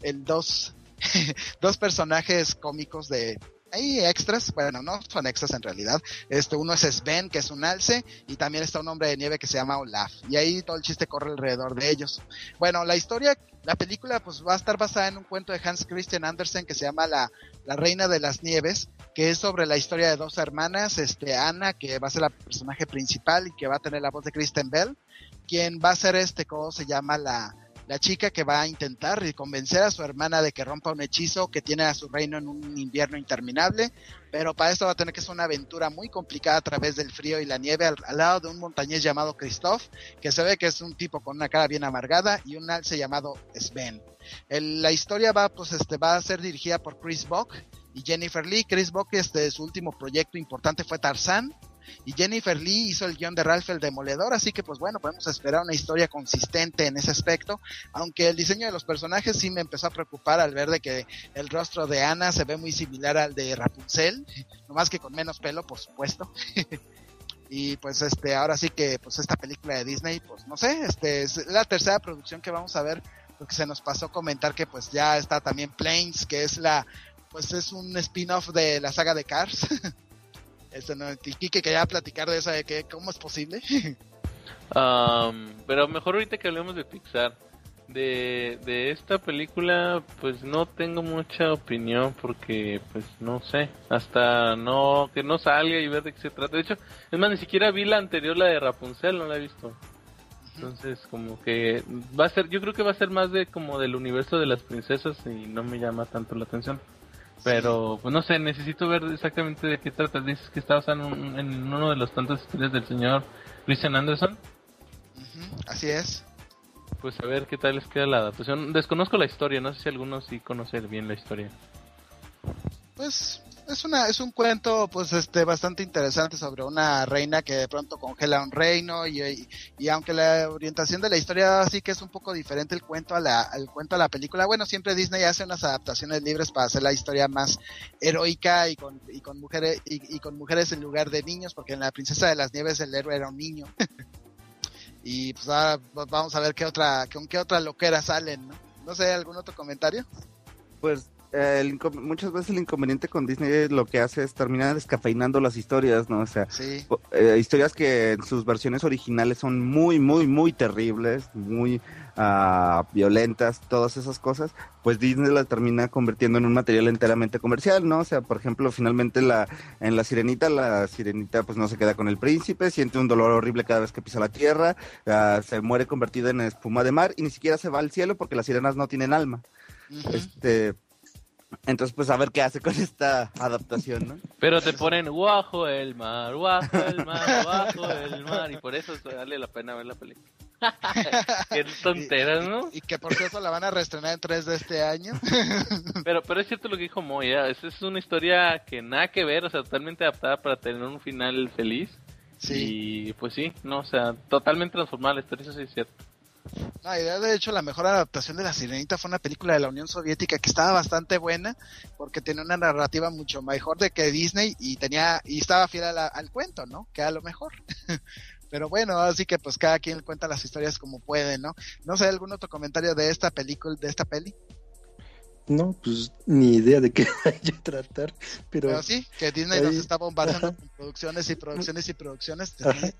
dos personajes cómicos de... Hay extras, bueno, no son extras en realidad. Uno es Sven, que es un alce, y también está un hombre de nieve que se llama Olaf. Y ahí todo el chiste corre alrededor de ellos. Bueno, la película pues va a estar basada en un cuento de Hans Christian Andersen que se llama La Reina de las Nieves, que es sobre la historia de dos hermanas, Anna, que va a ser la personaje principal y que va a tener la voz de Kristen Bell, quien va a ser ¿cómo se llama? La chica que va a intentar convencer a su hermana de que rompa un hechizo que tiene a su reino en un invierno interminable, pero para esto va a tener que ser una aventura muy complicada a través del frío y la nieve al lado de un montañés llamado Christoph, que se ve que es un tipo con una cara bien amargada, y un alce llamado Sven. La historia va a ser dirigida por Chris Buck y Jennifer Lee. Chris Buck, su último proyecto importante fue Tarzán, y Jennifer Lee hizo el guión de Ralph el Demoledor, así que pues bueno, podemos esperar una historia consistente en ese aspecto, aunque el diseño de los personajes sí me empezó a preocupar al ver de que el rostro de Anna se ve muy similar al de Rapunzel, nomás que con menos pelo, por supuesto. Y pues ahora sí que pues esta película de Disney, pues no sé, es la tercera producción que vamos a ver, porque se nos pasó comentar que pues ya está también Planes, que es es un spin-off de la saga de Cars. Kike quería platicar de eso, de que cómo es posible. Pero mejor ahorita que hablemos de Pixar. De esta película, pues no tengo mucha opinión porque, pues no sé, hasta que no salga y ver de qué se trata. De hecho, es más, ni siquiera vi la anterior, la de Rapunzel, no la he visto. Entonces, como que yo creo que va a ser más como del universo de las princesas y no me llama tanto la atención. Pero, pues no sé, necesito ver exactamente de qué trata. Dices que está basado en uno de los tantas historias del señor Christian Andersen. Así es. Pues a ver qué tal les queda la adaptación. Desconozco la historia, no sé si algunos sí conocen bien la historia. Pues es un cuento pues bastante interesante sobre una reina que de pronto congela un reino y aunque la orientación de la historia sí que es un poco diferente al cuento a la película. Bueno, siempre Disney hace unas adaptaciones libres para hacer la historia más heroica y con mujeres en lugar de niños, porque en La Princesa de las Nieves el héroe era un niño. Y pues ahora vamos a ver con qué otra loquera salen, ¿no? No sé, ¿algún otro comentario? Pues muchas veces el inconveniente con Disney lo que hace es terminar descafeinando las historias, ¿no? O sea, sí. Historias que en sus versiones originales son muy, muy, muy terribles, muy violentas, todas esas cosas, pues Disney la termina convirtiendo en un material enteramente comercial, ¿no? O sea, por ejemplo, finalmente en la sirenita pues no se queda con el príncipe, siente un dolor horrible cada vez que pisa la tierra, se muere convertida en espuma de mar y ni siquiera se va al cielo porque las sirenas no tienen alma. Uh-huh. Entonces, pues a ver qué hace con esta adaptación, ¿no? Pero te ponen bajo el mar, bajo el mar, bajo el mar, y por eso vale la pena ver la película. Qué tonteras, ¿no? Y que por cierto la van a reestrenar en 3 de este año. Pero es cierto lo que dijo Moy, es una historia que nada que ver, o sea, totalmente adaptada para tener un final feliz. Sí. Y pues sí, no, o sea, totalmente transformada la historia, eso sí es cierto. No, de hecho la mejor adaptación de La Sirenita fue una película de la Unión Soviética que estaba bastante buena porque tenía una narrativa mucho mejor de que Disney y estaba fiel al cuento, ¿no? Que a lo mejor. Pero bueno, así que pues cada quien cuenta las historias como puede, ¿no? No sé, ¿algún otro comentario de esta película, de esta peli? No, pues ni idea de qué vaya a tratar, pero sí, que Disney nos está bombardeando con producciones y producciones y producciones.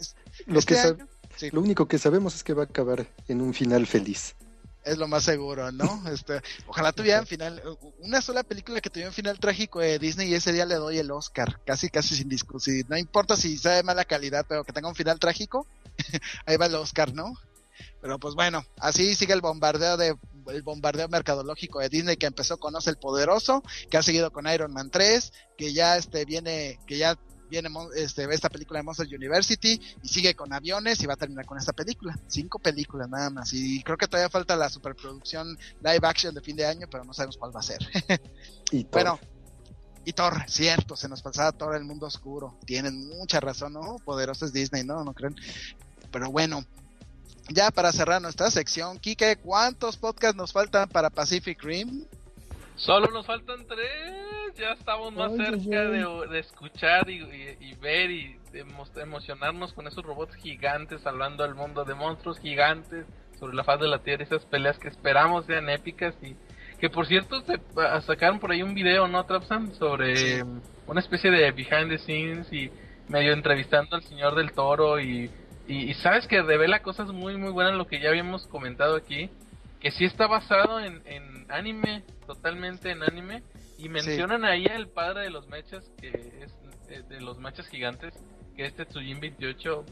Lo único que sabemos es que va a acabar en un final feliz. Es lo más seguro, ¿no? Ojalá tuvieran una sola película que tuviera un final trágico de Disney y ese día le doy el Oscar, casi sin discutir. No importa si sea de mala calidad, pero que tenga un final trágico, ahí va el Oscar, ¿no? Pero pues bueno, así sigue el bombardeo mercadológico de Disney, que empezó con Oz el Poderoso, que ha seguido con Iron Man 3, que ya viene esta película de Monster University y sigue con aviones y va a terminar con esta película. 5 películas nada más, y creo que todavía falta la superproducción live action de fin de año, pero no sabemos cuál va a ser. Y bueno, y Thor, cierto, se nos pasaba Thor el mundo oscuro. Tienen mucha razón, ¿no? Poderoso es Disney, ¿no creen? Pero bueno, ya para cerrar nuestra sección, Kike, ¿cuántos podcasts nos faltan para Pacific Rim? Solo nos faltan 3. Ya estamos más cerca de escuchar y ver y emocionarnos con esos robots gigantes salvando al mundo de monstruos gigantes sobre la faz de la Tierra. Esas peleas que esperamos sean épicas y que por cierto sacaron por ahí un video, ¿no, Trapsan? Sobre una especie de behind the scenes y medio entrevistando al señor del Toro y sabes que revela cosas muy muy buenas, lo que ya habíamos comentado aquí, que sí está basado en anime, totalmente en anime, y mencionan ahí al padre de los mechas, que es de los mechas gigantes, que es Tetsujin 28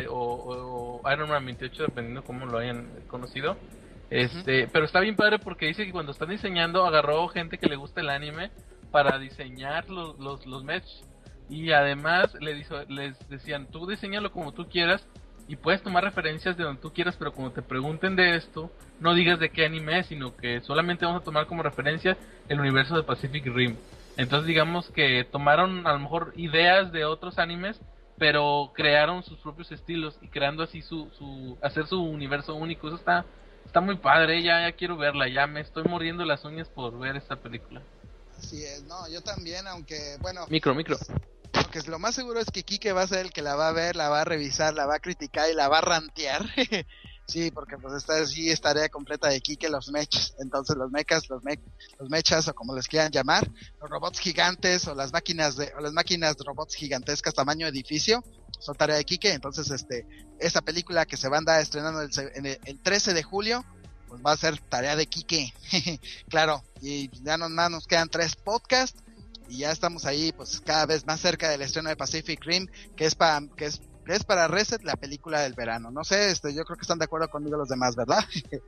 o Iron Man 28, dependiendo cómo lo hayan conocido. Pero está bien padre porque dice que cuando están diseñando agarró gente que le gusta el anime para diseñar los mechs, y además les decían, tú diseñalo como tú quieras y puedes tomar referencias de donde tú quieras, pero cuando te pregunten de esto, no digas de qué anime es, sino que solamente vamos a tomar como referencia el universo de Pacific Rim. Entonces digamos que tomaron a lo mejor ideas de otros animes, pero crearon sus propios estilos y creando así hacer su universo único. Eso está muy padre, ya quiero verla, ya me estoy mordiendo las uñas por ver esta película. Así es, no, yo también, aunque bueno... Micro. Porque lo más seguro es que Quique va a ser el que la va a ver, la va a revisar, la va a criticar y la va a rantear. Sí, porque pues esta es tarea completa de Quique, los mechas. Entonces los mechas, los mechas o como les quieran llamar, los robots gigantes o las máquinas de robots gigantescas tamaño edificio, son tarea de Quique. Entonces esta película que se va a andar estrenando el 13 de julio, pues va a ser tarea de Quique. Claro, y ya nos quedan 3 podcasts. Y ya estamos ahí, pues cada vez más cerca del estreno de Pacific Rim, que es para Reset, la película del verano. No sé, yo creo que están de acuerdo conmigo los demás, ¿verdad?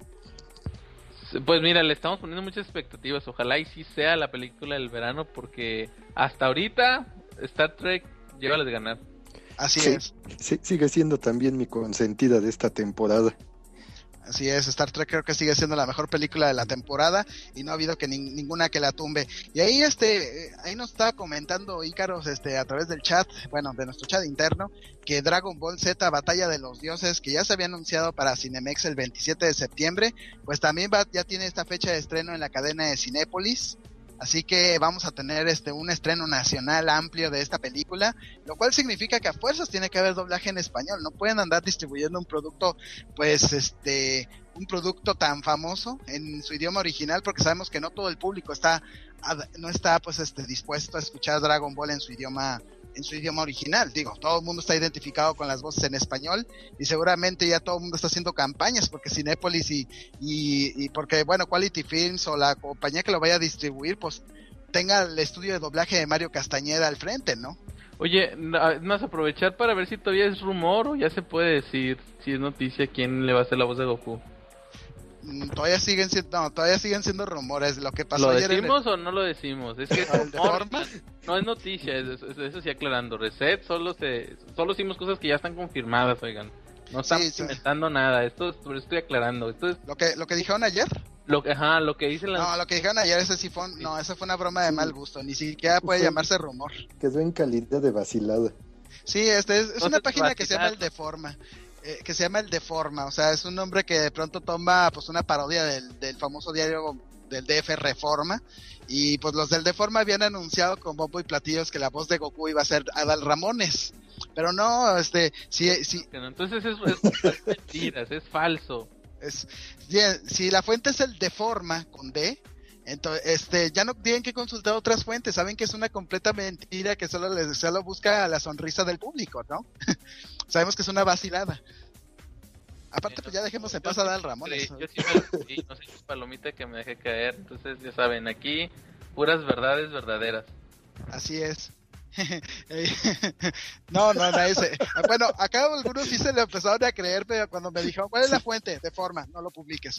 Pues mira, le estamos poniendo muchas expectativas. Ojalá y sí sea la película del verano, porque hasta ahorita Star Trek lleva de ganar. Así es. Sí, sigue siendo también mi consentida de esta temporada. Así es, Star Trek creo que sigue siendo la mejor película de la temporada y no ha habido que ninguna que la tumbe. Y ahí ahí nos estaba comentando Ícaros a través del chat, bueno, de nuestro chat interno, que Dragon Ball Z Batalla de los Dioses, que ya se había anunciado para Cinemex el 27 de septiembre, pues también ya tiene esta fecha de estreno en la cadena de Cinépolis. Así que vamos a tener un estreno nacional amplio de esta película, lo cual significa que a fuerzas tiene que haber doblaje en español. No pueden andar distribuyendo un producto, un producto tan famoso en su idioma original, porque sabemos que no todo el público está dispuesto a escuchar Dragon Ball en su idioma original. Digo, todo el mundo está identificado con las voces en español y seguramente ya todo el mundo está haciendo campañas porque Cinépolis y porque bueno, Quality Films o la compañía que lo vaya a distribuir pues tenga el estudio de doblaje de Mario Castañeda al frente, ¿no? Oye, más aprovechar para ver si todavía es rumor o ya se puede decir si es noticia quién le va a hacer la voz de Goku. Todavía siguen siendo rumores. Lo que pasó ¿Lo ayer decimos o no lo decimos? Es que es rumor, no es noticia, eso sí aclarando. Reset solo hicimos cosas que ya están confirmadas, oigan. No estamos inventando nada, esto estoy aclarando. Esto es lo que dijeron ayer. Lo que dicen las... No, lo que dijeron ayer, esa fue una broma de mal gusto, ni siquiera puede llamarse rumor. Quedó en calidad de vacilada. Sí, es una página que se llama El Deforma. Que se llama El Deforma, o sea, es un nombre que de pronto toma pues una parodia del famoso diario del DF Reforma, y pues los del Deforma habían anunciado con bombo y platillos que la voz de Goku iba a ser Adal Ramones, pero no, sí. Entonces es mentiras, es falso. Si la fuente es El Deforma con D, entonces ya no tienen que consultar otras fuentes, saben que es una completa mentira que solo busca la sonrisa del público, ¿no? Sabemos que es una vacilada. Aparte, pues ya dejemos en paz a Adal Ramones. Yo sí no soy palomita que me deje caer, entonces ya saben, aquí puras verdades verdaderas. Así es. No, bueno, acá algunos sí se le empezaron a creer, pero cuando me dijeron, ¿cuál es la fuente? Deforma, no lo publiques.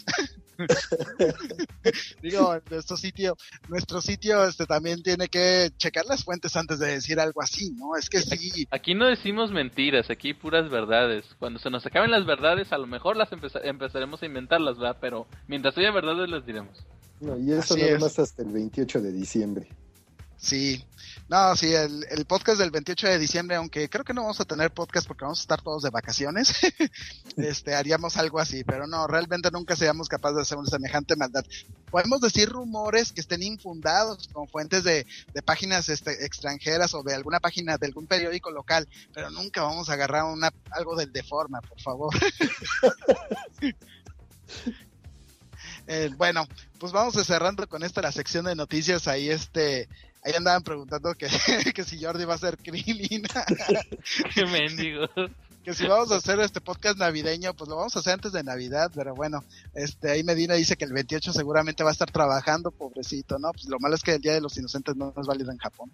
Digo, nuestro sitio también tiene que checar las fuentes antes de decir algo así, ¿no? Es que sí. Aquí no decimos mentiras, aquí puras verdades. Cuando se nos acaben las verdades, a lo mejor las empezaremos a inventarlas, ¿verdad? Pero mientras haya verdades, las diremos. No, y eso nada más hasta el 28 de diciembre. Sí, no, sí, el podcast del 28 de diciembre, aunque creo que no vamos a tener podcast porque vamos a estar todos de vacaciones, haríamos algo así, pero no, realmente nunca seríamos capaces de hacer una semejante maldad. Podemos decir rumores que estén infundados con fuentes de páginas extranjeras o de alguna página de algún periódico local, pero nunca vamos a agarrar algo del Deforma, por favor. Bueno, pues vamos cerrando con la sección de noticias. Ahí andaban preguntando que si Jordi va a ser Krillin. Qué mendigo. Que si vamos a hacer este podcast navideño, pues lo vamos a hacer antes de Navidad, pero bueno, ahí Medina dice que el 28 seguramente va a estar trabajando, pobrecito, ¿no? Pues lo malo es que el Día de los Inocentes no es válido en Japón.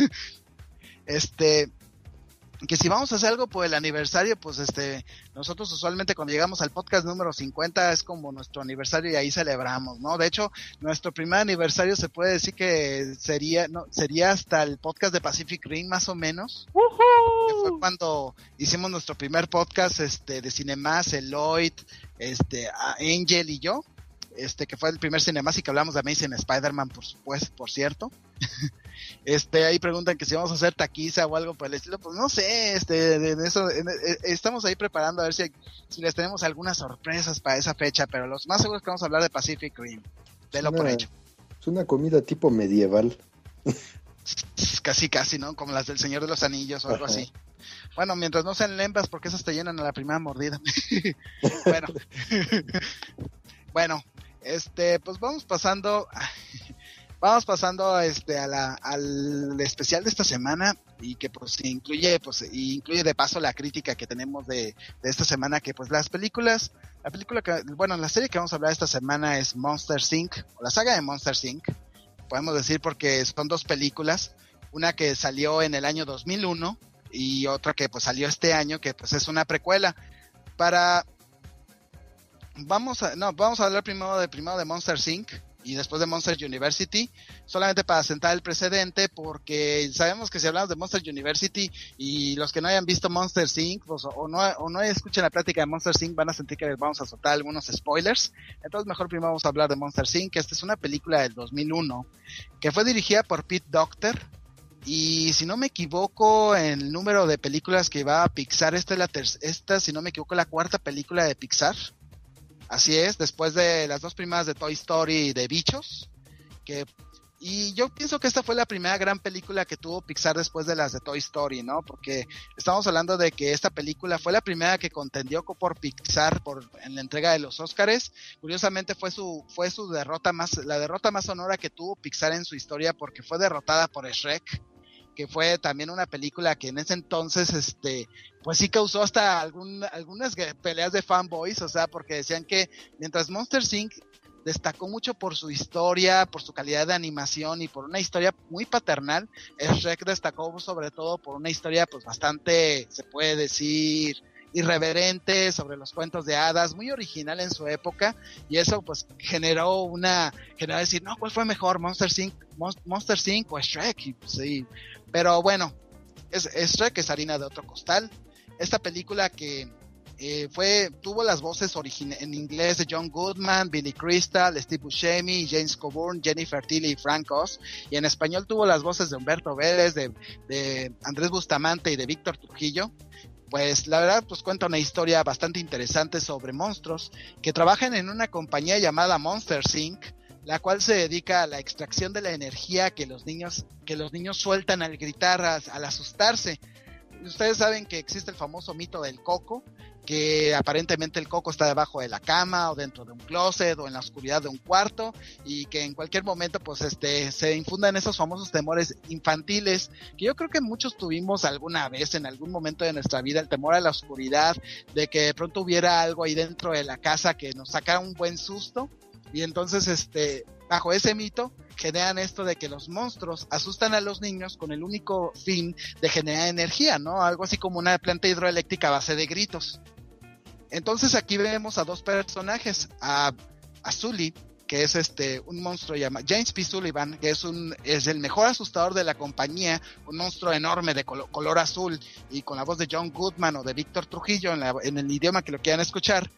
Que si vamos a hacer algo por el aniversario, pues nosotros usualmente cuando llegamos al podcast número 50 es como nuestro aniversario y ahí celebramos, ¿no? De hecho, nuestro primer aniversario se puede decir que sería hasta el podcast de Pacific Rim más o menos. ¡Woohoo! Que fue cuando hicimos nuestro primer podcast de Cinemas, Eloyd, Angel y yo. Que fue el primer Cinemas y que hablamos de Amazing Spider-Man, por supuesto, por cierto. Ahí preguntan que si vamos a hacer taquiza o algo por el estilo, pues no sé, estamos ahí preparando a ver si les tenemos algunas sorpresas para esa fecha, pero los más seguros que vamos a hablar de Pacific Rim, délo por hecho. Es una comida tipo medieval. Casi, ¿no? Como las del Señor de los Anillos o algo así. Bueno, mientras no sean lembas, porque esas te llenan a la primera mordida. Bueno, pues vamos pasando al especial de esta semana y que pues incluye de paso la crítica que tenemos de esta semana, que pues la serie que vamos a hablar esta semana es Monsters Inc. o la saga de Monsters Inc. Podemos decir porque son dos películas, una que salió en el año 2001 y otra que pues salió este año, que pues es una precuela. Vamos a hablar primero de Monsters Inc. y después de Monsters University, solamente para sentar el precedente, porque sabemos que si hablamos de Monsters University y los que no hayan visto Monsters Inc. Pues, o no escuchen la plática de Monsters Inc. van a sentir que les vamos a soltar algunos spoilers. Entonces mejor primero vamos a hablar de Monsters Inc. Esta es una película del 2001 que fue dirigida por Pete Docter. Y si no me equivoco, en el número de películas que va a Pixar, si no me equivoco, la cuarta película de Pixar. Así es, después de las dos primeras de Toy Story y de Bichos, y yo pienso que esta fue la primera gran película que tuvo Pixar después de las de Toy Story, ¿no? Porque estamos hablando de que esta película fue la primera que contendió por Pixar en la entrega de los Óscares. Curiosamente fue la derrota más sonora que tuvo Pixar en su historia, porque fue derrotada por Shrek, que fue también una película que en ese entonces pues sí causó hasta algunas peleas de fanboys, o sea, porque decían que mientras Monsters Inc. destacó mucho por su historia, por su calidad de animación y por una historia muy paternal, Shrek destacó sobre todo por una historia pues bastante, se puede decir, irreverente, sobre los cuentos de hadas, muy original en su época, y eso pues generó decir, no, ¿cuál fue mejor, Monsters Inc. o Shrek? Y, pues, sí. Pero bueno, Shrek es harina de otro costal. Esta película que tuvo las voces en inglés de John Goodman, Billy Crystal, Steve Buscemi, James Coburn, Jennifer Tilly y Frank Oz, y en español tuvo las voces de Humberto Vélez, de Andrés Bustamante y de Víctor Trujillo. Pues la verdad pues cuenta una historia bastante interesante sobre monstruos que trabajan en una compañía llamada Monsters Inc., la cual se dedica a la extracción de la energía que los niños sueltan al gritar, al asustarse. Ustedes saben que existe el famoso mito del coco, que aparentemente el coco está debajo de la cama o dentro de un closet o en la oscuridad de un cuarto, y que en cualquier momento pues se infundan esos famosos temores infantiles que yo creo que muchos tuvimos alguna vez en algún momento de nuestra vida, el temor a la oscuridad, de que de pronto hubiera algo ahí dentro de la casa que nos sacara un buen susto. Y entonces bajo ese mito generan esto de que los monstruos asustan a los niños con el único fin de generar energía, ¿no? Algo así como una planta hidroeléctrica a base de gritos. Entonces aquí vemos a dos personajes, a Sully, que es un monstruo llamado James P. Sullivan, que es el mejor asustador de la compañía, un monstruo enorme de color azul y con la voz de John Goodman o de Víctor Trujillo en el idioma que lo quieran escuchar.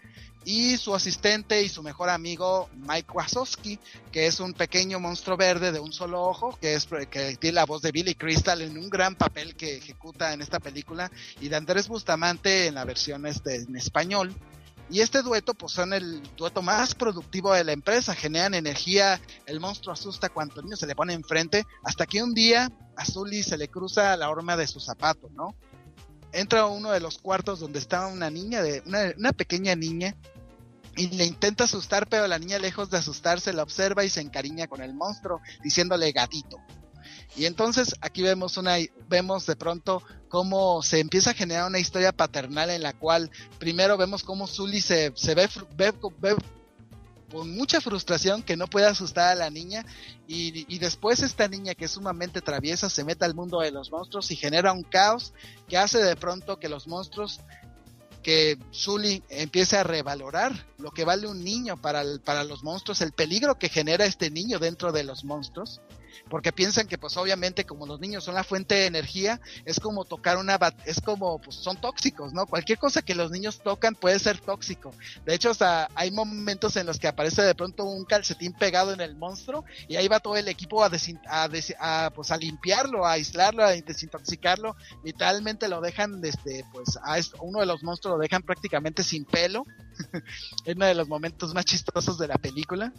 y su asistente y su mejor amigo Mike Wazowski, que es un pequeño monstruo verde de un solo ojo, que tiene la voz de Billy Crystal en un gran papel que ejecuta en esta película, y de Andrés Bustamante en la versión en español. Y este dueto, pues son el dueto más productivo de la empresa, generan energía, el monstruo asusta cuando el niño se le pone enfrente, hasta que un día a Sully se le cruza la horma de su zapato, ¿no? Entra a uno de los cuartos donde está una pequeña niña, y le intenta asustar, pero la niña, lejos de asustarse, la observa y se encariña con el monstruo, diciéndole gatito. Y entonces aquí vemos de pronto cómo se empieza a generar una historia paternal, en la cual primero vemos cómo Sully se ve con mucha frustración que no puede asustar a la niña, y después esta niña, que es sumamente traviesa, se mete al mundo de los monstruos y genera un caos que hace de pronto que los monstruos, que Sully empiece a revalorar lo que vale un niño para los monstruos, el peligro que genera este niño dentro de los monstruos, porque piensan que pues obviamente como los niños son la fuente de energía, es como tocar pues son tóxicos, ¿no? Cualquier cosa que los niños tocan puede ser tóxico. De hecho, hasta hay momentos en los que aparece de pronto un calcetín pegado en el monstruo, y ahí va todo el equipo a limpiarlo, a aislarlo, a desintoxicarlo. Literalmente lo dejan, pues a uno de los monstruos lo dejan prácticamente sin pelo. Es uno de los momentos más chistosos de la película.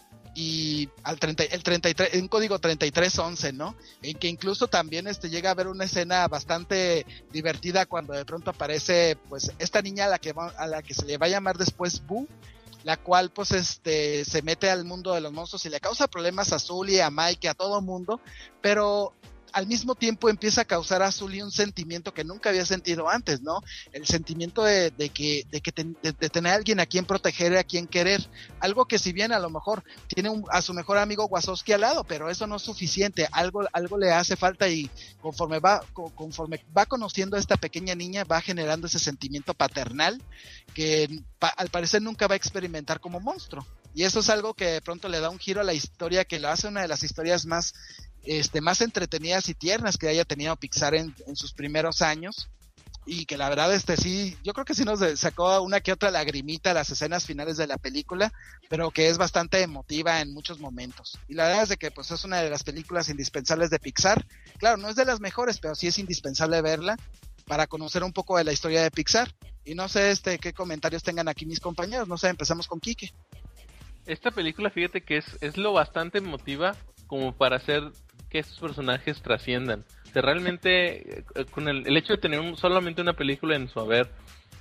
Y el 33, un código 3311, ¿no? En que incluso también llega a haber una escena bastante divertida cuando de pronto aparece pues esta niña a la que se le va a llamar después Boo, la cual pues se mete al mundo de los monstruos y le causa problemas a Sully, a Mike, a todo mundo, pero al mismo tiempo empieza a causar a Sully un sentimiento que nunca había sentido antes, ¿no? El sentimiento de tener a alguien a quien proteger, a quien querer. Algo que, si bien a lo mejor tiene a su mejor amigo Wazowski al lado, pero eso no es suficiente. Algo le hace falta, y conforme va conociendo a esta pequeña niña, va generando ese sentimiento paternal que al parecer nunca va a experimentar como monstruo. Y eso es algo que de pronto le da un giro a la historia, que lo hace una de las historias más entretenidas y tiernas que haya tenido Pixar en sus primeros años, y que la verdad sí, yo creo que sí nos sacó una que otra lagrimita a las escenas finales de la película, pero que es bastante emotiva en muchos momentos. Y la verdad es de que pues es una de las películas indispensables de Pixar. Claro, no es de las mejores, pero sí es indispensable verla para conocer un poco de la historia de Pixar. Y no sé qué comentarios tengan aquí mis compañeros. No sé, empezamos con Quique. Esta película, fíjate que es lo bastante emotiva como para hacer que estos personajes trasciendan. O sea, realmente con el hecho de tener solamente una película en su haber,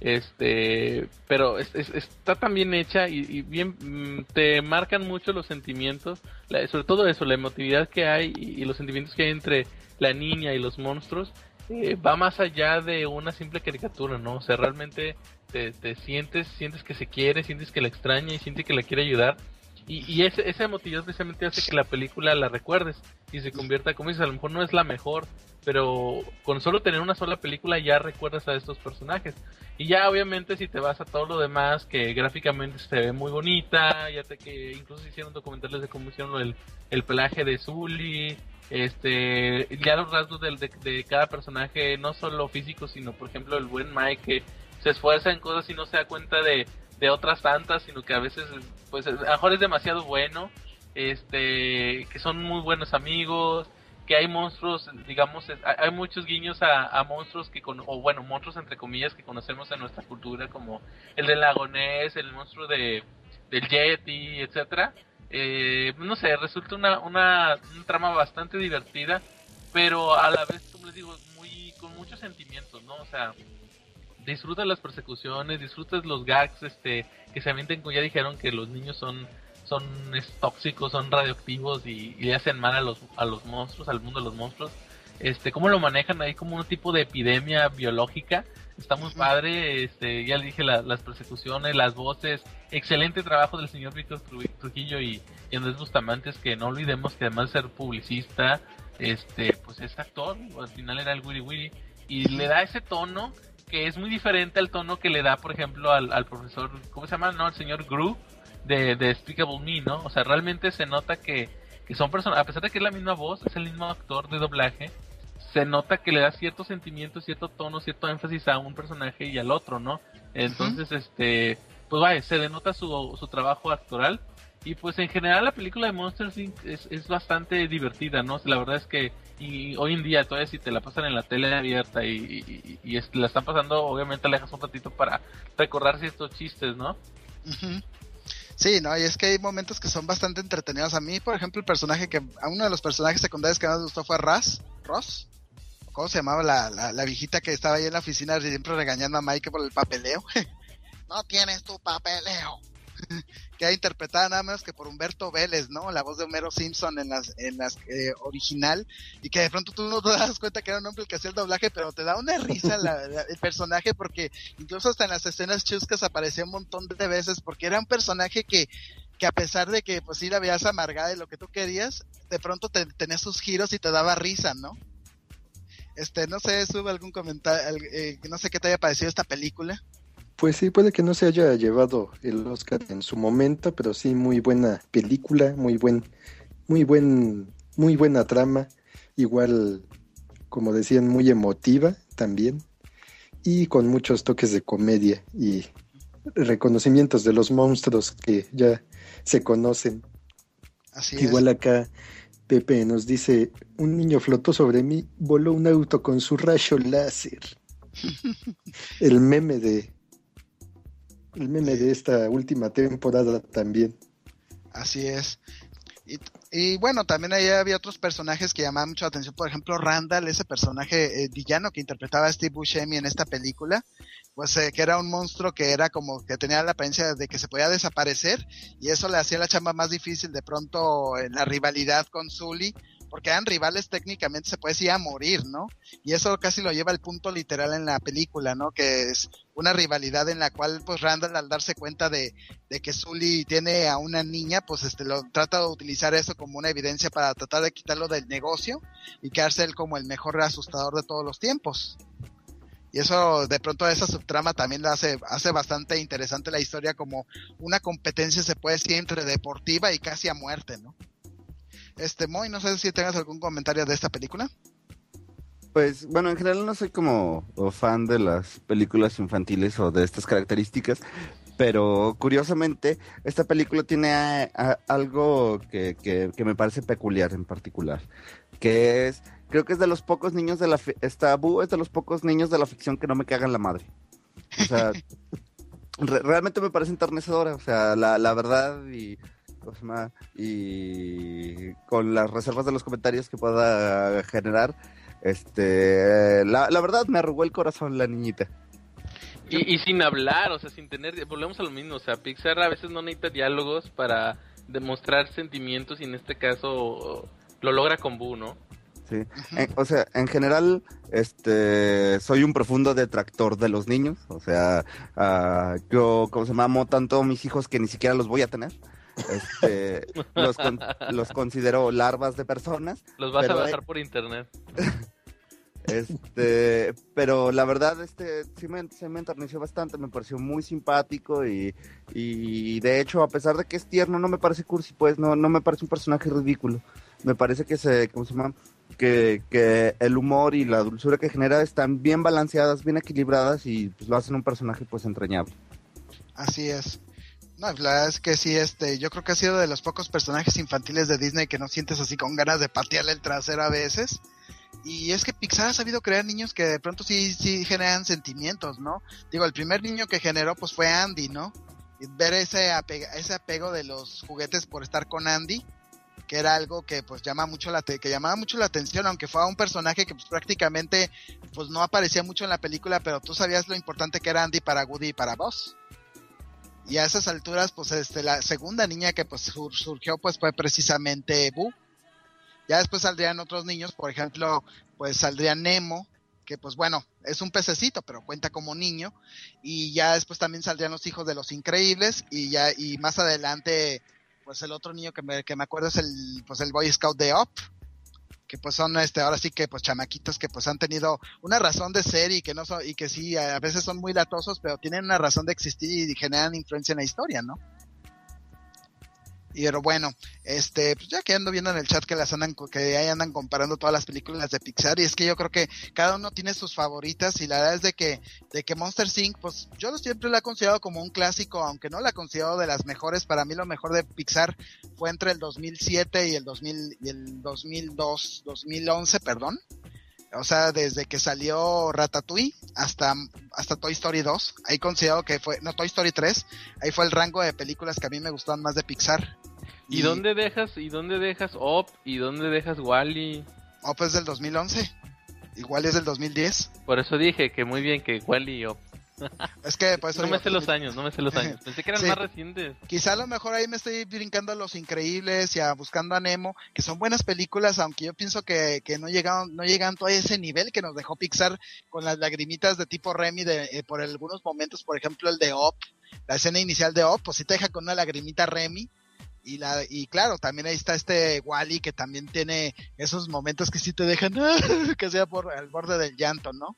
pero está tan bien hecha y bien te marcan mucho los sentimientos, sobre todo eso, la emotividad que hay y los sentimientos que hay entre la niña y los monstruos, va más allá de una simple caricatura, ¿no? O sea, realmente te sientes que se quiere, sientes que la extraña y sientes que la quiere ayudar. Y esa emotividad precisamente hace que la película la recuerdes y se convierta, como dices, a lo mejor no es la mejor, pero con solo tener una sola película ya recuerdas a estos personajes. Y ya obviamente si te vas a todo lo demás, que gráficamente se ve muy bonita, que incluso hicieron documentales de cómo hicieron el pelaje de Sully, ya los rasgos de cada personaje, no solo físicos, sino por ejemplo el buen Mike, que se esfuerza en cosas y no se da cuenta de otras tantas, sino que a veces pues a lo mejor es demasiado bueno, que son muy buenos amigos, que hay monstruos, digamos, hay muchos guiños a monstruos monstruos entre comillas que conocemos en nuestra cultura, como el del lago Ness, el monstruo del Yeti, etcétera. No sé, resulta una trama bastante divertida, pero a la vez, como les digo, con muchos sentimientos, ¿no? O sea, disfrutas las persecuciones, disfrutas los gags que se avienten, como ya dijeron, que los niños son tóxicos, son radioactivos y le hacen mal a los monstruos, al mundo de los monstruos. Cómo lo manejan ahí como un tipo de epidemia biológica. Está muy padre, ya le dije, las persecuciones, las voces, excelente trabajo del señor Víctor Trujillo y Andrés Bustamante, que no olvidemos que además de ser publicista, pues es actor, al final era el Wiri Wiri, y le da ese tono que es muy diferente al tono que le da, por ejemplo, al profesor, ¿cómo se llama? No, el señor Gru de Despicable Me, ¿no? O sea, realmente se nota que son personas, a pesar de que es la misma voz, es el mismo actor de doblaje, se nota que le da cierto sentimiento, cierto tono, cierto énfasis a un personaje y al otro, ¿no? Entonces, pues vaya, se denota su trabajo actoral. Y pues en general la película de Monsters Inc. es bastante divertida, ¿no? La verdad es que hoy en día todavía si te la pasan en la tele abierta y la están pasando, obviamente alejas un ratito para recordar estos chistes, ¿no? Uh-huh. Sí, no, y es que hay momentos que son bastante entretenidos. A mí, por ejemplo, a uno de los personajes secundarios que más me gustó fue Ross. ¿Cómo se llamaba la viejita que estaba ahí en la oficina siempre regañando a Mike por el papeleo? No tienes tu papeleo. Que ha interpretada nada menos que por Humberto Vélez, ¿no? La voz de Homero Simpson en las original, y que de pronto tú no te das cuenta que era un hombre el que hacía el doblaje, pero te da una risa el personaje, porque incluso hasta en las escenas chuscas aparecía un montón de veces, porque era un personaje que a pesar de que pues sí la veías amargada de lo que tú querías, de pronto tenía sus giros y te daba risa, ¿no? No sé, sube algún comentario, no sé qué te haya parecido esta película. Pues sí, puede que no se haya llevado el Oscar en su momento, pero sí muy buena película, muy buena trama, igual, como decían, muy emotiva también, y con muchos toques de comedia y reconocimientos de los monstruos que ya se conocen. Así igual es. Acá Pepe nos dice: un niño flotó sobre mí, voló un auto con su rayo láser. El meme de esta última temporada también. Así es. Y bueno, también ahí había otros personajes que llamaban mucho la atención. Por ejemplo, Randall, ese personaje villano que interpretaba a Steve Buscemi en esta película, pues que era un monstruo que era como que tenía la apariencia de que se podía desaparecer, y eso le hacía la chamba más difícil de pronto en la rivalidad con Sully, porque eran rivales técnicamente, se puede decir, a morir, ¿no? Y eso casi lo lleva al punto literal en la película, ¿no? Que es una rivalidad en la cual, pues, Randall, al darse cuenta de que Sully tiene a una niña, pues, lo trata de utilizar eso como una evidencia para tratar de quitarlo del negocio y quedarse él como el mejor asustador de todos los tiempos. Y eso, de pronto, esa subtrama también la hace bastante interesante la historia, como una competencia, se puede decir, entre deportiva y casi a muerte, ¿no? Moy, no sé si tengas algún comentario de esta película. Pues, bueno, en general no soy como fan de las películas infantiles o de estas características, pero curiosamente esta película tiene algo que me parece peculiar en particular, que es, creo que es de los pocos niños de Boo es de los pocos niños de la ficción que no me cagan la madre. O sea, realmente me parece enternecedora, o sea, la verdad, y con las reservas de los comentarios que pueda generar, la verdad me arrugó el corazón la niñita. Y sin hablar, o sea, sin tener, volvemos a lo mismo, o sea, Pixar a veces no necesita diálogos para demostrar sentimientos, y en este caso lo logra con Boo, ¿no? Sí, o sea, en general, soy un profundo detractor de los niños, o sea, yo, amo tanto a mis hijos que ni siquiera los voy a tener. Los considero larvas de personas. Los vas a bajar por internet. Pero la verdad, se me enterneció bastante, me pareció muy simpático y de hecho, a pesar de que es tierno, no me parece cursi, pues, no me parece un personaje ridículo. Me parece que el humor y la dulzura que genera están bien balanceadas, bien equilibradas, y pues lo hacen un personaje pues entrañable. Así es. No, la verdad es que sí, yo creo que ha sido de los pocos personajes infantiles de Disney que no sientes así con ganas de patearle el trasero a veces. Y es que Pixar ha sabido crear niños que de pronto sí generan sentimientos, ¿no? Digo, el primer niño que generó pues fue Andy, ¿no? Y ver ese apego de los juguetes por estar con Andy, que era algo que pues llamaba mucho la atención, aunque fue un personaje que pues prácticamente pues no aparecía mucho en la película, pero tú sabías lo importante que era Andy para Woody y para Buzz. Y a esas alturas, pues, la segunda niña que, pues, surgió, pues, fue precisamente Boo. Ya después saldrían otros niños, por ejemplo, pues, saldría Nemo, que, pues, bueno, es un pececito, pero cuenta como niño. Y ya después también saldrían los hijos de Los Increíbles, y más adelante, pues, el otro niño que me acuerdo es el Boy Scout de Up, que pues son ahora sí que pues chamaquitos que pues han tenido una razón de ser y que no son, y que sí a veces son muy latosos, pero tienen una razón de existir y generan influencia en la historia, ¿no? pero bueno, pues ya que ando viendo en el chat que ahí andan comparando todas las películas de Pixar, y es que yo creo que cada uno tiene sus favoritas, y la verdad es de que Monsters Inc., pues yo siempre la he considerado como un clásico, aunque no la he considerado de las mejores. Para mí lo mejor de Pixar fue entre el 2007 y el 2011, perdón. O sea, desde que salió Ratatouille hasta Toy Story 2, ahí considero que Toy Story 3, ahí fue el rango de películas que a mí me gustaban más de Pixar. ¿Y dónde dejas Up? ¿Y dónde dejas Wall-E? Up es del 2011, igual es del 2010. Por eso dije que muy bien que Wall-E y Up. Es que por eso no me sé los años. Pensé que eran sí, más recientes. Quizá a lo mejor ahí me estoy brincando a Los Increíbles y a Buscando a Nemo, que son buenas películas, aunque yo pienso que no llegan todavía a ese nivel que nos dejó Pixar con las lagrimitas de tipo Remy por algunos momentos. Por ejemplo, el de Up, la escena inicial de Up, pues sí te deja con una lagrimita Remy. Y claro, también ahí está Wall-E, que también tiene esos momentos que sí te dejan que sea por el borde del llanto, ¿no?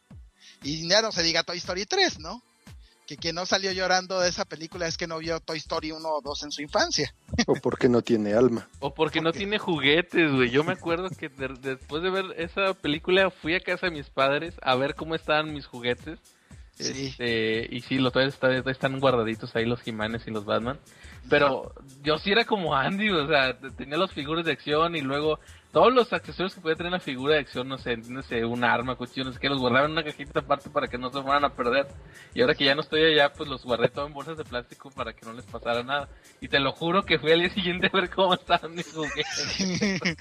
Y ya no se diga Toy Story 3, ¿no? Que quien no salió llorando de esa película es que no vio Toy Story 1 o 2 en su infancia. O porque no tiene alma. O porque no tiene juguetes, güey. Yo me acuerdo que después de ver esa película fui a casa de mis padres a ver cómo estaban mis juguetes. Sí. Y sí, todavía están guardaditos ahí los He-Manes y los Batman. Pero yo sí era como Andy, o sea, tenía las figuras de acción y luego todos los accesorios que podía tener una figura de acción, no sé, un arma, cuchillo, no sé qué, los guardaba en una cajita aparte para que no se fueran a perder. Y ahora que ya no estoy allá, pues los guardé todo en bolsas de plástico para que no les pasara nada. Y te lo juro que fui al día siguiente a ver cómo estaban mis juguetes.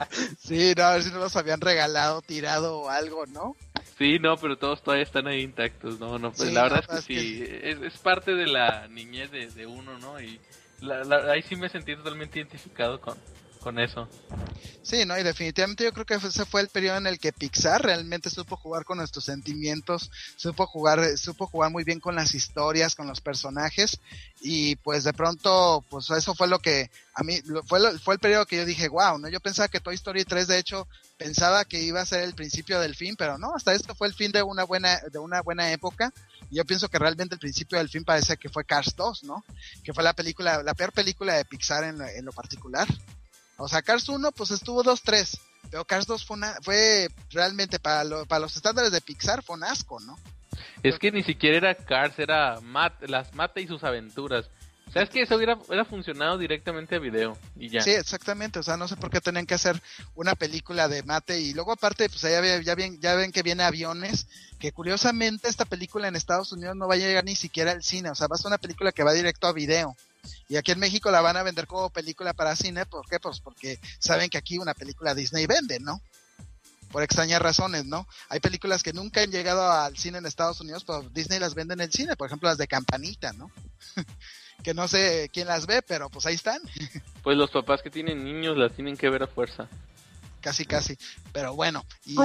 Sí, no, a ver si no los habían regalado, tirado o algo, ¿no? Sí, no, pero todos todavía están ahí intactos, no, pues sí, la verdad es que sí, es parte de la niñez de uno, ¿no? Y ahí sí me sentí totalmente identificado con eso. Sí, no, y definitivamente yo creo que ese fue el periodo en el que Pixar realmente supo jugar con nuestros sentimientos, supo jugar muy bien con las historias, con los personajes, y pues de pronto, pues eso fue lo que a mí, fue el periodo que yo dije, wow, ¿no? Yo pensaba que Toy Story 3, de hecho, pensaba que iba a ser el principio del fin, pero no, hasta esto fue el fin de una buena época. Y yo pienso que realmente el principio del fin parece que fue Cars 2, ¿no? Que fue la peor película de Pixar en lo particular. O sea, Cars 1 pues estuvo 2-3, pero Cars 2 fue realmente para los estándares de Pixar fue un asco, ¿no? Es que ni siquiera era Cars, era las Mate y sus aventuras. ¿Sabes que eso hubiera funcionado directamente a video y ya? Sí, exactamente, o sea, no sé por qué tenían que hacer una película de Mate, y luego aparte, pues ya ven que viene Aviones, que curiosamente esta película en Estados Unidos no va a llegar ni siquiera al cine, o sea, va a ser una película que va directo a video. Y aquí en México la van a vender como película para cine, ¿por qué? Pues porque saben que aquí una película Disney vende, ¿no? Por extrañas razones, ¿no? Hay películas que nunca han llegado al cine en Estados Unidos, pero Disney las vende en el cine, por ejemplo las de Campanita, ¿no? Que no sé quién las ve, pero pues ahí están. Pues los papás que tienen niños las tienen que ver a fuerza. Casi, pero bueno,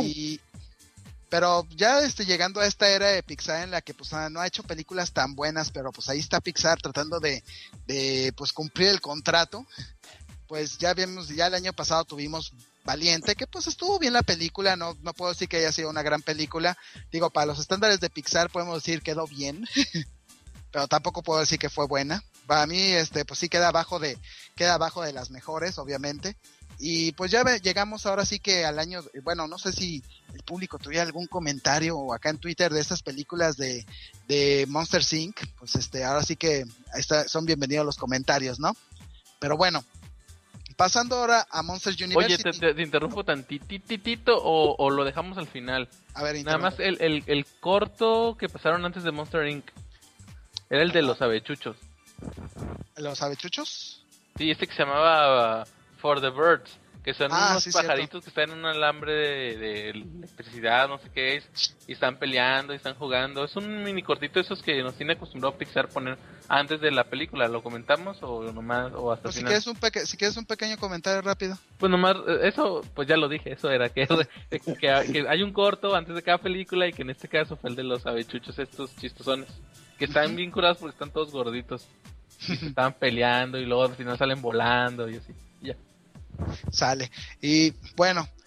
pero ya llegando a esta era de Pixar en la que pues no ha hecho películas tan buenas, pero pues ahí está Pixar tratando de pues cumplir el contrato. Pues ya el año pasado tuvimos Valiente, que pues estuvo bien la película, no puedo decir que haya sido una gran película, digo, para los estándares de Pixar podemos decir quedó bien, pero tampoco puedo decir que fue buena. Para mí, pues sí queda abajo de las mejores, obviamente. Y pues ya llegamos ahora sí que al año, bueno, no sé si el público tuviera algún comentario o acá en Twitter de estas películas de Monsters Inc., pues ahora sí que son bienvenidos los comentarios, ¿no? Pero bueno, pasando ahora a Monsters University. Oye, te interrumpo tantitito o lo dejamos al final. A ver, nada más el corto que pasaron antes de Monster Inc. Era el de los avechuchos. ¿Los avechuchos? Sí, que se llamaba For the Birds, que son unos sí, pajaritos cierto. que están en un alambre de electricidad, no sé qué es, y están peleando y están jugando. Es un mini cortito esos que nos tiene acostumbrado Pixar poner antes de la película. ¿Lo comentamos o nomás o hasta pues el final? Si quieres un pequeño comentario rápido. Pues nomás, eso, pues ya lo dije, eso era que hay un corto antes de cada película y que en este caso fue el de los avechuchos estos chistosones, que están bien curados porque están todos gorditos. Y se estaban peleando y luego al final salen volando y así. Ya. Sale. Y bueno,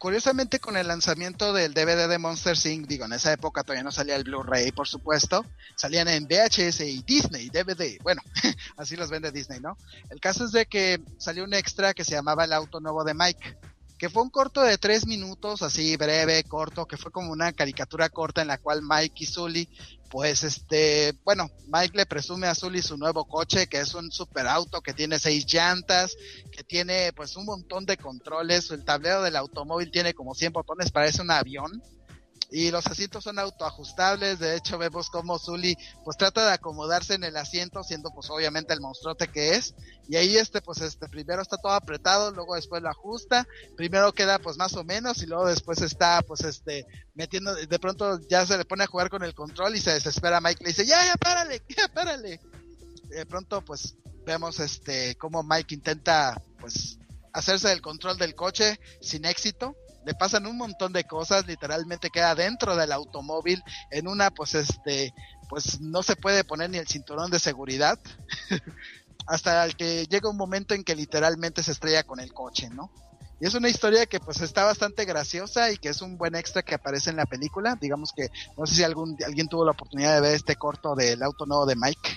curiosamente con el lanzamiento del DVD de Monster Inc., digo, en esa época todavía no salía el Blu-ray, por supuesto, salían en VHS y Disney, DVD, bueno, así los vende Disney, ¿no? El caso es de que salió un extra que se llamaba El auto nuevo de Mike, que fue un corto de 3 minutos, así breve, corto, que fue como una caricatura corta en la cual Mike y Sully, pues bueno, Mike le presume a Sully su nuevo coche, que es un super auto que tiene 6 llantas, que tiene pues un montón de controles, el tablero del automóvil tiene como 100 botones, parece un avión, y los asientos son autoajustables. De hecho vemos como Sully pues trata de acomodarse en el asiento, siendo pues obviamente el monstruote que es, y ahí primero está todo apretado, luego después lo ajusta, primero queda pues más o menos, y luego después está pues metiendo, de pronto ya se le pone a jugar con el control y se desespera Mike, le dice ya párale. De pronto pues vemos cómo Mike intenta pues hacerse del control del coche sin éxito. Le pasan un montón de cosas, literalmente queda dentro del automóvil en una pues no se puede poner ni el cinturón de seguridad hasta el que llega un momento en que literalmente se estrella con el coche, ¿no? Y es una historia que pues está bastante graciosa y que es un buen extra que aparece en la película. Digamos que no sé si alguien tuvo la oportunidad de ver este corto del auto nuevo de Mike.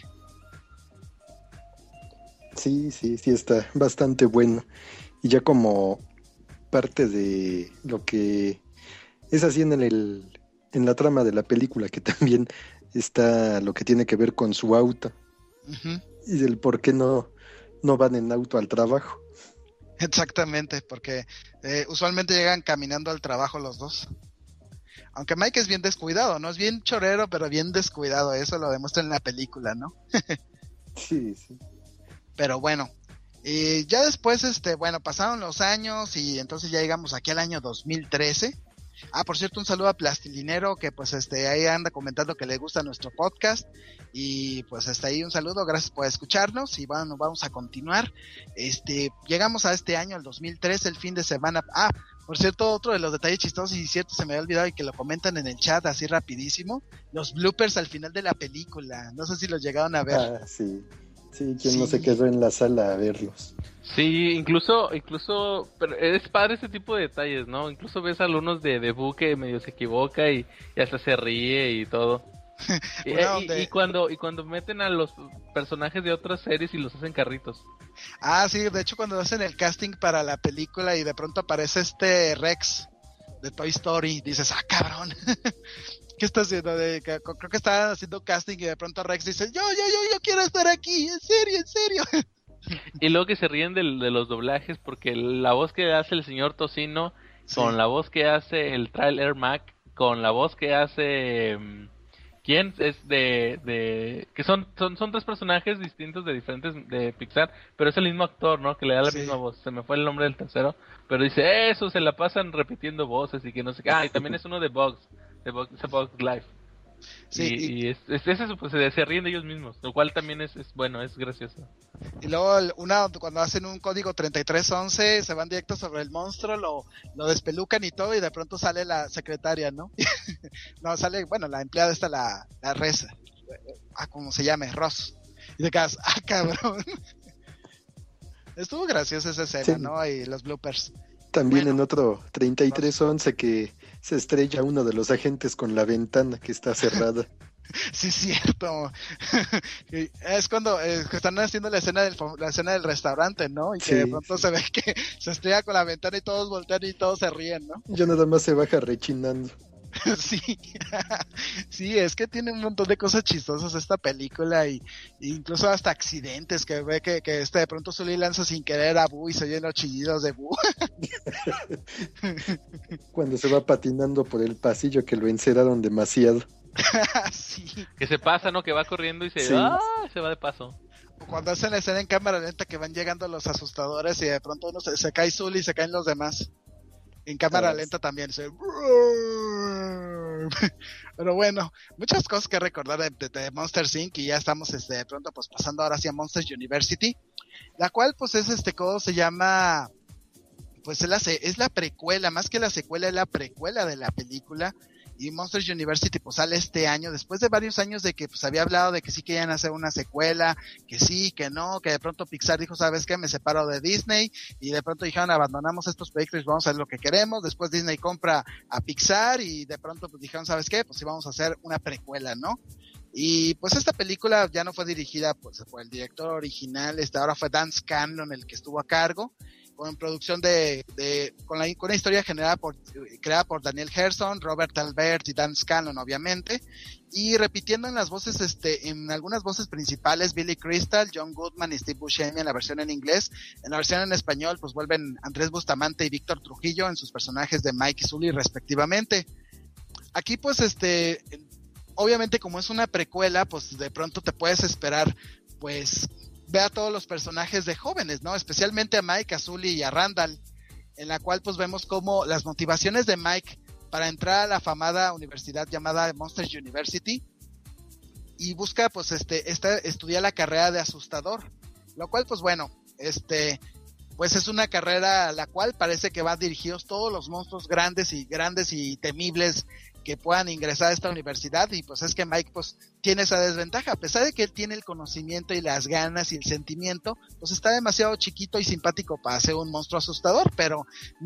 Sí, está bastante bueno. Y ya como parte de lo que es así en la trama de la película, que también está lo que tiene que ver con su auto. Uh-huh. Y del por qué no van en auto al trabajo. Exactamente, porque usualmente llegan caminando al trabajo los dos. Aunque Mike es bien descuidado, ¿no? Es bien chorero, pero bien descuidado. Eso lo demuestra en la película, ¿no? Sí. Pero bueno, y ya después, bueno, pasaron los años y entonces ya llegamos aquí al año 2013. Ah, por cierto, un saludo a Plastilinero, que pues ahí anda comentando que le gusta nuestro podcast. Y pues ahí un saludo, gracias por escucharnos. Y bueno, vamos a continuar. Llegamos a este año, el 2013, el fin de semana. Ah, por cierto, otro de los detalles chistosos y cierto, se me había olvidado y que lo comentan en el chat así rapidísimo. Los bloopers al final de la película. No sé si los llegaron a ver. Ah, sí. Sí, quien no se quedó en la sala a verlos. Sí, incluso, pero es padre ese tipo de detalles, ¿no? Incluso ves a algunos de Boo que medio se equivoca y hasta se ríe y todo. y cuando meten a los personajes de otras series y los hacen carritos. Ah, sí, de hecho cuando hacen el casting para la película y de pronto aparece Rex de Toy Story, dices, ah, cabrón. ¿Qué está haciendo? Creo que está haciendo casting y de pronto Rex dice, yo quiero estar aquí, en serio. Y luego que se ríen de los doblajes, porque la voz que hace el señor Tocino, sí, con la voz que hace el Trailer Mac, con la voz que hace... ¿Quién? Es que son 3 personajes distintos de diferentes de Pixar, pero es el mismo actor, ¿no? Que le da la misma voz. Se me fue el nombre del tercero, pero dice, eso, se la pasan repitiendo voces y que no sé qué. Ah, y también es uno de Bugs. De Bugs Life. Sí, y es eso, pues se ríen de ellos mismos, lo cual también es bueno, es gracioso. Y luego cuando hacen un código 3311 se van directo sobre el monstruo, lo despelucan y todo, y de pronto sale la secretaria, ¿no? No, sale, bueno, la empleada está la Reza, como se llame, Ross, y te quedas, cabrón. Estuvo graciosa esa escena, sí, ¿no? Y los bloopers. También bueno, en otro 3311 que se estrella uno de los agentes con la ventana que está cerrada. Sí, cierto. Es cuando están haciendo la escena del restaurante, ¿no? Y que sí, de pronto se ve que se estrella con la ventana y todos voltean y todos se ríen, ¿no? Ya nada más se baja rechinando. Sí, sí, es que tiene un montón de cosas chistosas esta película y incluso hasta accidentes que ve que de pronto Sully lanza sin querer a Boo y se oyen los chillidos de Boo. Cuando se va patinando por el pasillo que lo enceraron demasiado. Sí. Que se pasa, ¿no? Que va corriendo y se va de paso. Cuando hacen la escena en cámara lenta que van llegando los asustadores y de pronto uno se cae Sully y se caen los demás. En cámara lenta también pero bueno, muchas cosas que recordar de Monster Inc. Y ya estamos de pronto pues pasando ahora hacia Monsters University, la cual pues es ¿cómo se llama? Pues es la precuela, más que la secuela, es la precuela de la película. y Monsters University pues sale este año, después de varios años de que pues había hablado de que sí querían hacer una secuela, que sí, que no, que de pronto Pixar dijo, ¿sabes qué? Me separo de Disney, y de pronto dijeron, abandonamos estos proyectos y vamos a hacer lo que queremos. Después Disney compra a Pixar y de pronto pues dijeron, ¿sabes qué? Pues sí, vamos a hacer una precuela, ¿no? Y pues esta película ya no fue dirigida pues por el director original, ahora fue Dan Scanlon el que estuvo a cargo, con producción con una historia creada por Daniel Herson, Robert Albert y Dan Scanlon, obviamente, y repitiendo en las voces, en algunas voces principales, Billy Crystal, John Goodman y Steve Buscemi en la versión en inglés. En la versión en español, pues vuelven Andrés Bustamante y Víctor Trujillo en sus personajes de Mike y Sully respectivamente. Aquí pues obviamente como es una precuela, pues de pronto te puedes esperar, pues ve a todos los personajes de jóvenes, ¿no? Especialmente a Mike, a Sully y a Randall, en la cual pues vemos como las motivaciones de Mike para entrar a la afamada universidad llamada Monsters University, y busca pues estudiar la carrera de asustador, lo cual pues bueno, pues es una carrera a la cual parece que va dirigidos todos los monstruos grandes y temibles que puedan ingresar a esta universidad. Y pues es que Mike pues tiene esa desventaja, a pesar de que él tiene el conocimiento y las ganas y el sentimiento, pues está demasiado chiquito y simpático para ser un monstruo asustador, pero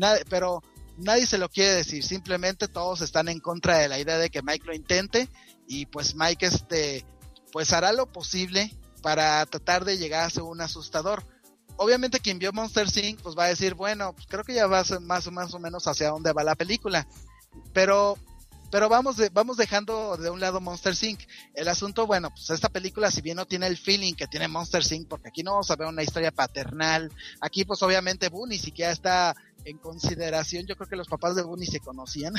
nadie se lo quiere decir, simplemente todos están en contra de la idea de que Mike lo intente, y pues Mike pues hará lo posible para tratar de llegar a ser un asustador. Obviamente quien vio Monsters Inc. pues va a decir, bueno, pues creo que ya va más o menos hacia dónde va la película, pero vamos dejando de un lado Monsters Inc. El asunto, bueno, pues esta película, si bien no tiene el feeling que tiene Monsters Inc., porque aquí no vamos a ver una historia paternal, aquí pues obviamente Boo ni siquiera está en consideración. Yo creo que los papás de Boo ni se conocían.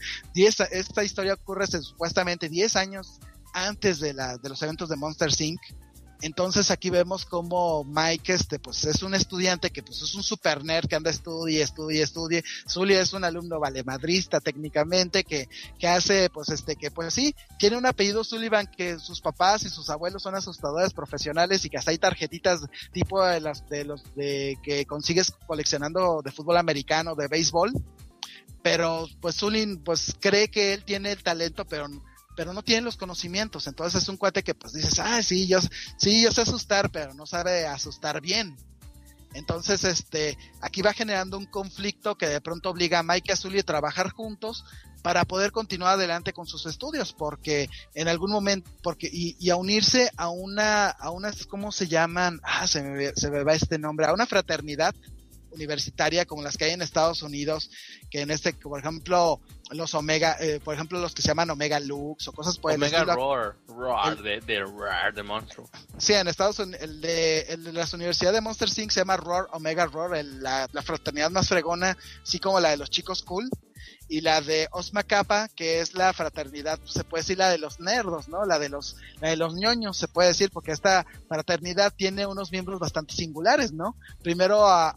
Esta historia ocurre supuestamente 10 años antes de los eventos de Monsters Inc. Entonces aquí vemos como Mike pues es un estudiante que pues es un super nerd que anda estudie. Sully es un alumno valemadrista técnicamente que hace pues que pues sí tiene un apellido Sullivan, que sus papás y sus abuelos son asustadores profesionales, y que hasta hay tarjetitas tipo de los que consigues coleccionando de fútbol americano, de béisbol. Pero pues Sully pues cree que él tiene el talento, pero no tiene los conocimientos. Entonces es un cuate que pues dices, sí, yo sé asustar, pero no sabe asustar bien. Entonces aquí va generando un conflicto que de pronto obliga a Mike y a Sully a trabajar juntos para poder continuar adelante con sus estudios, porque en algún momento, y a unirse a unas, ¿cómo se llaman? Se me va este nombre, a una fraternidad universitaria como las que hay en Estados Unidos, que por ejemplo los Omega, por ejemplo los que se llaman Omega Lux o cosas por Omega el estilo. Roar de monstruo. Sí, en Estados Unidos el de las universidades de Monsters Inc. se llama Roar, Omega Roar, la fraternidad más fregona, así como la de los chicos cool. Y la de Osma Kappa, que es la fraternidad, se puede decir la de los nerdos, ¿no? La de los ñoños, se puede decir, porque esta fraternidad tiene unos miembros bastante singulares, ¿no? Primero a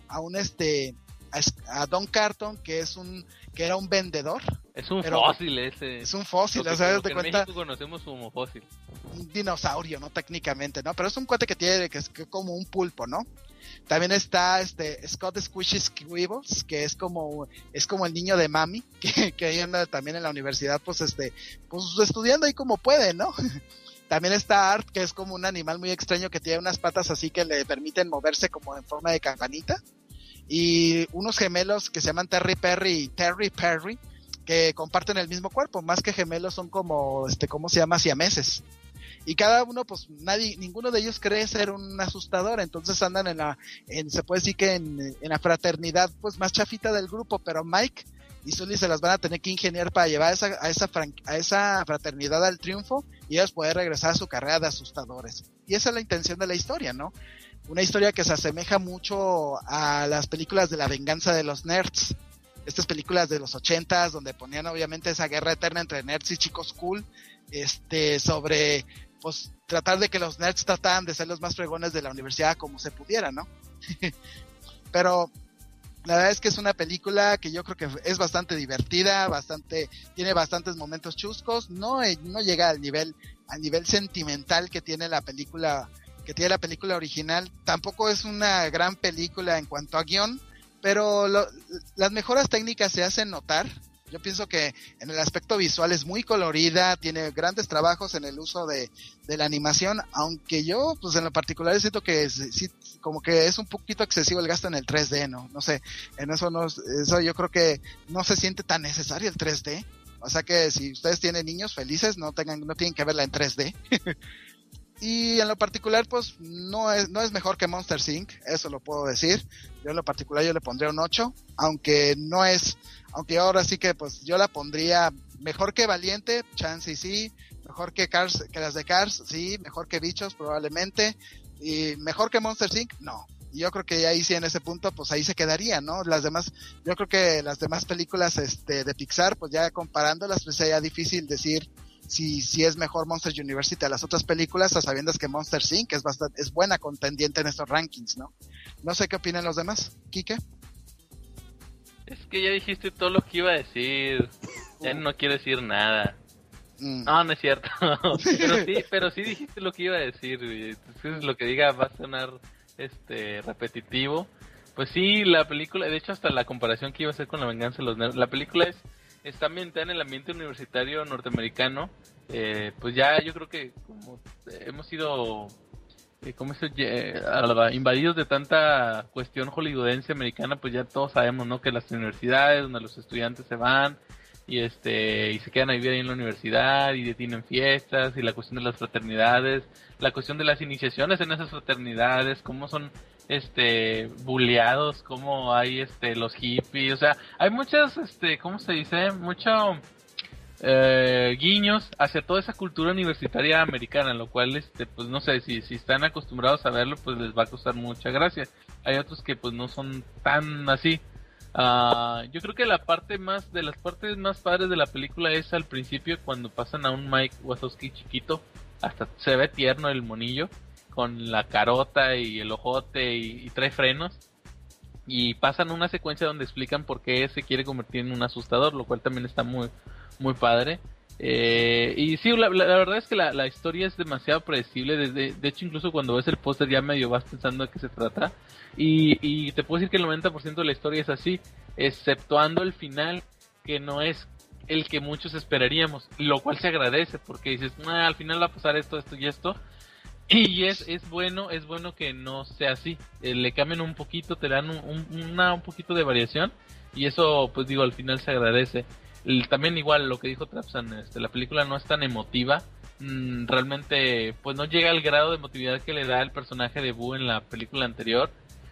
Don Carton, que era un vendedor. Es un fósil ese. Es un fósil, o sea, que en México conocemos como fósil. Un dinosaurio, ¿no? Técnicamente, ¿no? Pero es un cuate que es como un pulpo, ¿no? También está Scott Squishy Squibbles, que es como el niño de Mami, que ahí anda también en la universidad, pues estudiando ahí como puede, ¿no? También está Art, que es como un animal muy extraño que tiene unas patas así que le permiten moverse como en forma de campanita. Y unos gemelos que se llaman Terry Perry, que comparten el mismo cuerpo, más que gemelos son como, ¿cómo se llama? Siameses. Y cada uno, pues ninguno de ellos cree ser un asustador, entonces andan se puede decir que en la fraternidad pues más chafita del grupo, pero Mike y Sully se las van a tener que ingeniar para llevar a esa fraternidad al triunfo, y ellos poder regresar a su carrera de asustadores. Y esa es la intención de la historia, ¿no? Una historia que se asemeja mucho a las películas de la venganza de los nerds, estas películas de los 80s, donde ponían obviamente esa guerra eterna entre nerds y chicos cool, sobre pues tratar de que los nerds trataran de ser los más fregones de la universidad como se pudiera, ¿no? Pero la verdad es que es una película que yo creo que es bastante divertida, tiene bastantes momentos chuscos, no llega al nivel sentimental que tiene la película original. Tampoco es una gran película en cuanto a guión, pero las mejoras técnicas se hacen notar. Yo pienso que en el aspecto visual es muy colorida, tiene grandes trabajos en el uso de la animación, aunque yo, pues en lo particular siento que sí, como que es un poquito excesivo el gasto en el 3D, ¿no? No sé, en eso yo creo que no se siente tan necesario el 3D. O sea que si ustedes tienen niños felices, no tienen que verla en 3D. Y en lo particular, pues, no es mejor que Monsters, Inc., eso lo puedo decir. Yo en lo particular yo le pondría un 8, aunque ahora sí que, pues, yo la pondría mejor que Valiente, chance y sí, mejor que Cars, que las de Cars, sí, mejor que Bichos, probablemente, y mejor que Monsters, Inc., no. Y yo creo que ahí sí en ese punto, pues ahí se quedaría, ¿no? Yo creo que las demás películas, de Pixar, pues ya comparándolas, pues sería difícil decir si es mejor Monsters University a las otras películas, a sabiendas que Monsters Inc. es buena contendiente en estos rankings, ¿no? No sé qué opinan los demás. ¿Quique? Es que ya dijiste todo lo que iba a decir. Ya no quiero decir nada. No es cierto. pero sí dijiste lo que iba a decir. Entonces lo que diga va a sonar repetitivo. Pues sí, la película, de hecho hasta la comparación que iba a hacer con La Venganza de los Nerds, la película está ambientada en el ambiente universitario norteamericano. Pues ya yo creo que como hemos sido invadidos de tanta cuestión hollywoodense americana, pues ya todos sabemos, ¿no? Que las universidades donde los estudiantes se van y se quedan a vivir ahí en la universidad y tienen fiestas, y la cuestión de las fraternidades, la cuestión de las iniciaciones en esas fraternidades, cómo son bulleados, cómo hay los hippies, o sea, hay muchas ¿cómo se dice? Mucho guiños hacia toda esa cultura universitaria americana, lo cual pues no sé, si están acostumbrados a verlo, pues les va a costar mucha gracia. Hay otros que pues no son tan así. Yo creo que de las partes más padres de la película es al principio, cuando pasan a un Mike Wazowski chiquito, hasta se ve tierno el monillo, con la carota y el ojote y trae frenos, y pasan una secuencia donde explican por qué se quiere convertir en un asustador, lo cual también está muy, muy padre. Y sí, la verdad es que la historia es demasiado predecible. De hecho, incluso cuando ves el póster ya medio vas pensando de qué se trata. Y te puedo decir que el 90% de la historia es así, exceptuando el final, que no es el que muchos esperaríamos, lo cual se agradece, porque dices, al final va a pasar esto y esto. Y es bueno que no sea así. Le cambian un poquito, te dan un poquito de variación, y eso, pues digo, al final se agradece. También igual lo que dijo Trapsan, la película no es tan emotiva, realmente pues no llega al grado de emotividad que le da el personaje de Boo en la película anterior,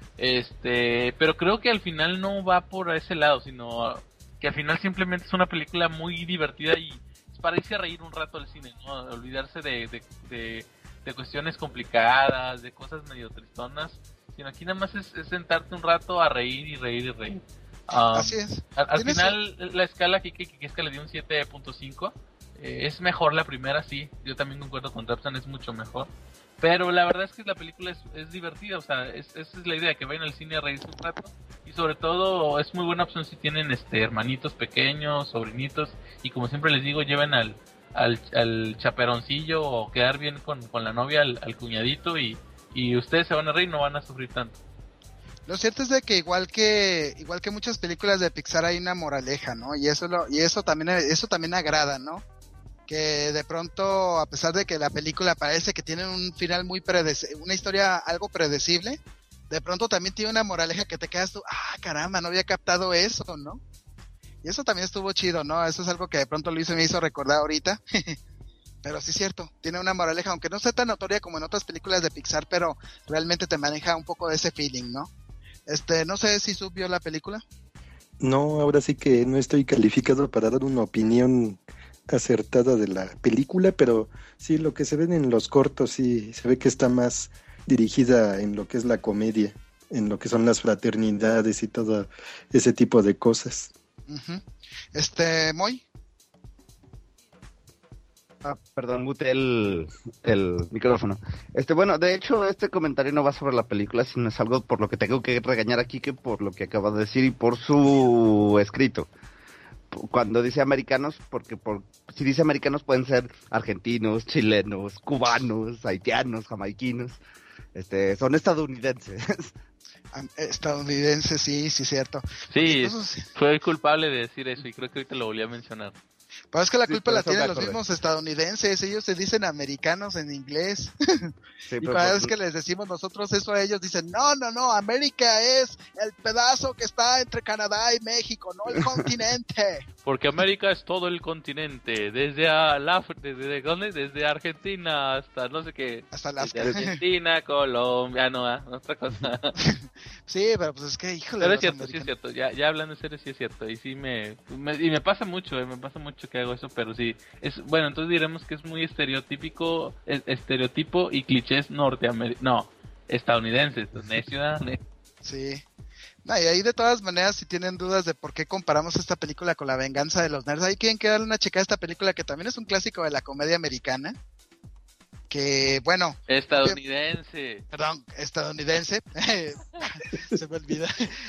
pero creo que al final no va por ese lado, sino que al final simplemente es una película muy divertida y es para irse a reír un rato al cine, ¿no? Olvidarse de cuestiones complicadas, de cosas medio tristonas, sino aquí nada más es sentarte un rato a reír y reír y reír. Así es. Al final la escala que es que le dio un 7.5, es mejor la primera, sí, yo también concuerdo con Trapsan, es mucho mejor, pero la verdad es que la película es divertida, o sea, esa es la idea, que vayan al cine a reírse un rato, y sobre todo es muy buena opción si tienen hermanitos pequeños, sobrinitos, y como siempre les digo, lleven al chaperoncillo o quedar bien con la novia, al cuñadito, y ustedes se van a reír, no van a sufrir tanto. Lo cierto es de que igual que muchas películas de Pixar hay una moraleja, ¿no? Y eso también agrada, ¿no? Que de pronto, a pesar de que la película parece que tiene un final una historia algo predecible, de pronto también tiene una moraleja que te quedas tú, caramba, no había captado eso, ¿no? Y eso también estuvo chido, ¿no? Eso es algo que de pronto Luis me hizo recordar ahorita. Pero sí es cierto, tiene una moraleja, aunque no sea tan notoria como en otras películas de Pixar, pero realmente te maneja un poco de ese feeling, ¿no? No sé si Sub vio la película. No, ahora sí que no estoy calificado para dar una opinión acertada de la película, pero sí, lo que se ven en los cortos, sí, se ve que está más dirigida en lo que es la comedia, en lo que son las fraternidades y todo ese tipo de cosas. Uh-huh. Moy. Perdón, muteé el micrófono. Bueno, de hecho, este comentario no va sobre la película, sino es algo por lo que tengo que regañar a Quique por lo que acaba de decir y por su escrito. Cuando dice americanos, porque si dice americanos pueden ser argentinos, chilenos, cubanos, haitianos, jamaiquinos. Son estadounidenses. Estadounidense, sí, cierto. Sí, Incluso, fue culpable de decir eso y creo que ahorita lo volví a mencionar. Pero es que la culpa la tienen los acordé. mismos estadounidenses, ellos se dicen americanos en inglés. Sí, Y pero cada pues, vez que les decimos nosotros eso a ellos, dicen, no, América es el pedazo que está entre Canadá y México, no el continente. Porque América es todo el continente, desde desde Argentina hasta no sé qué. Hasta Desde Alaska. Argentina, Colombia, no, otra cosa. Sí, pero pues es que, híjole. Pero es los cierto, sí es americanos. cierto. Ya hablando en serio, sí es cierto. Y sí me pasa mucho, que hago eso, pero sí. Bueno, entonces diremos que es muy estereotipo y clichés estadounidenses. Ciudadanos. Sí. No, y ahí de todas maneras, si tienen dudas de por qué comparamos esta película con La Venganza de los Nerds, ahí tienen que darle una checada a esta película que también es un clásico de la comedia americana. Que, bueno... Estadounidense. Perdón, estadounidense. Se me olvida.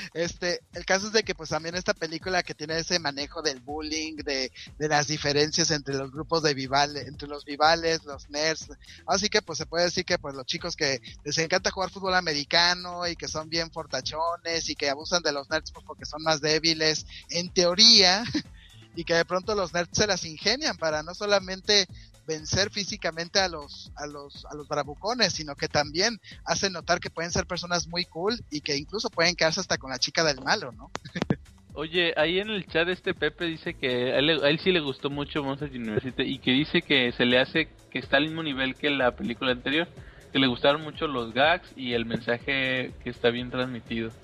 El caso es de que pues también esta película que tiene ese manejo del bullying, de las diferencias entre los grupos de entre los vivales, los nerds. Así que pues se puede decir que pues los chicos que les encanta jugar fútbol americano y que son bien fortachones y que abusan de los nerds pues porque son más débiles, en teoría, y que de pronto los nerds se las ingenian para no solamente vencer físicamente a los bravucones, sino que también hacen notar que pueden ser personas muy cool y que incluso pueden quedarse hasta con la chica del malo, ¿no? Oye, ahí en el chat Pepe dice que a él sí le gustó mucho Monsters University y que dice que se le hace que está al mismo nivel que la película anterior, que le gustaron mucho los gags y el mensaje que está bien transmitido.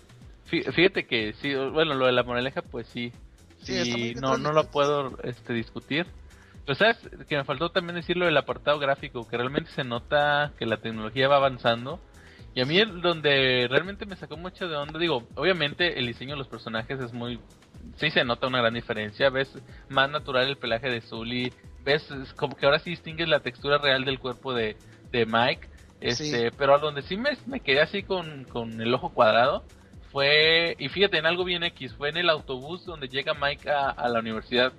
Fíjate que sí, bueno, lo de la moraleja pues sí, no lo puedo discutir. Pero sabes que me faltó también decirlo del apartado gráfico, que realmente se nota que la tecnología va avanzando. Y a mí donde realmente me sacó mucho de onda, digo, obviamente el diseño de los personajes es sí se nota una gran diferencia, ves más natural el pelaje de Sully, ves como que ahora sí distingues la textura real del cuerpo de Mike, Sí. Pero a donde sí me quedé así con el ojo cuadrado fue, y fíjate en algo bien X, fue en el autobús donde llega Mike a la universidad.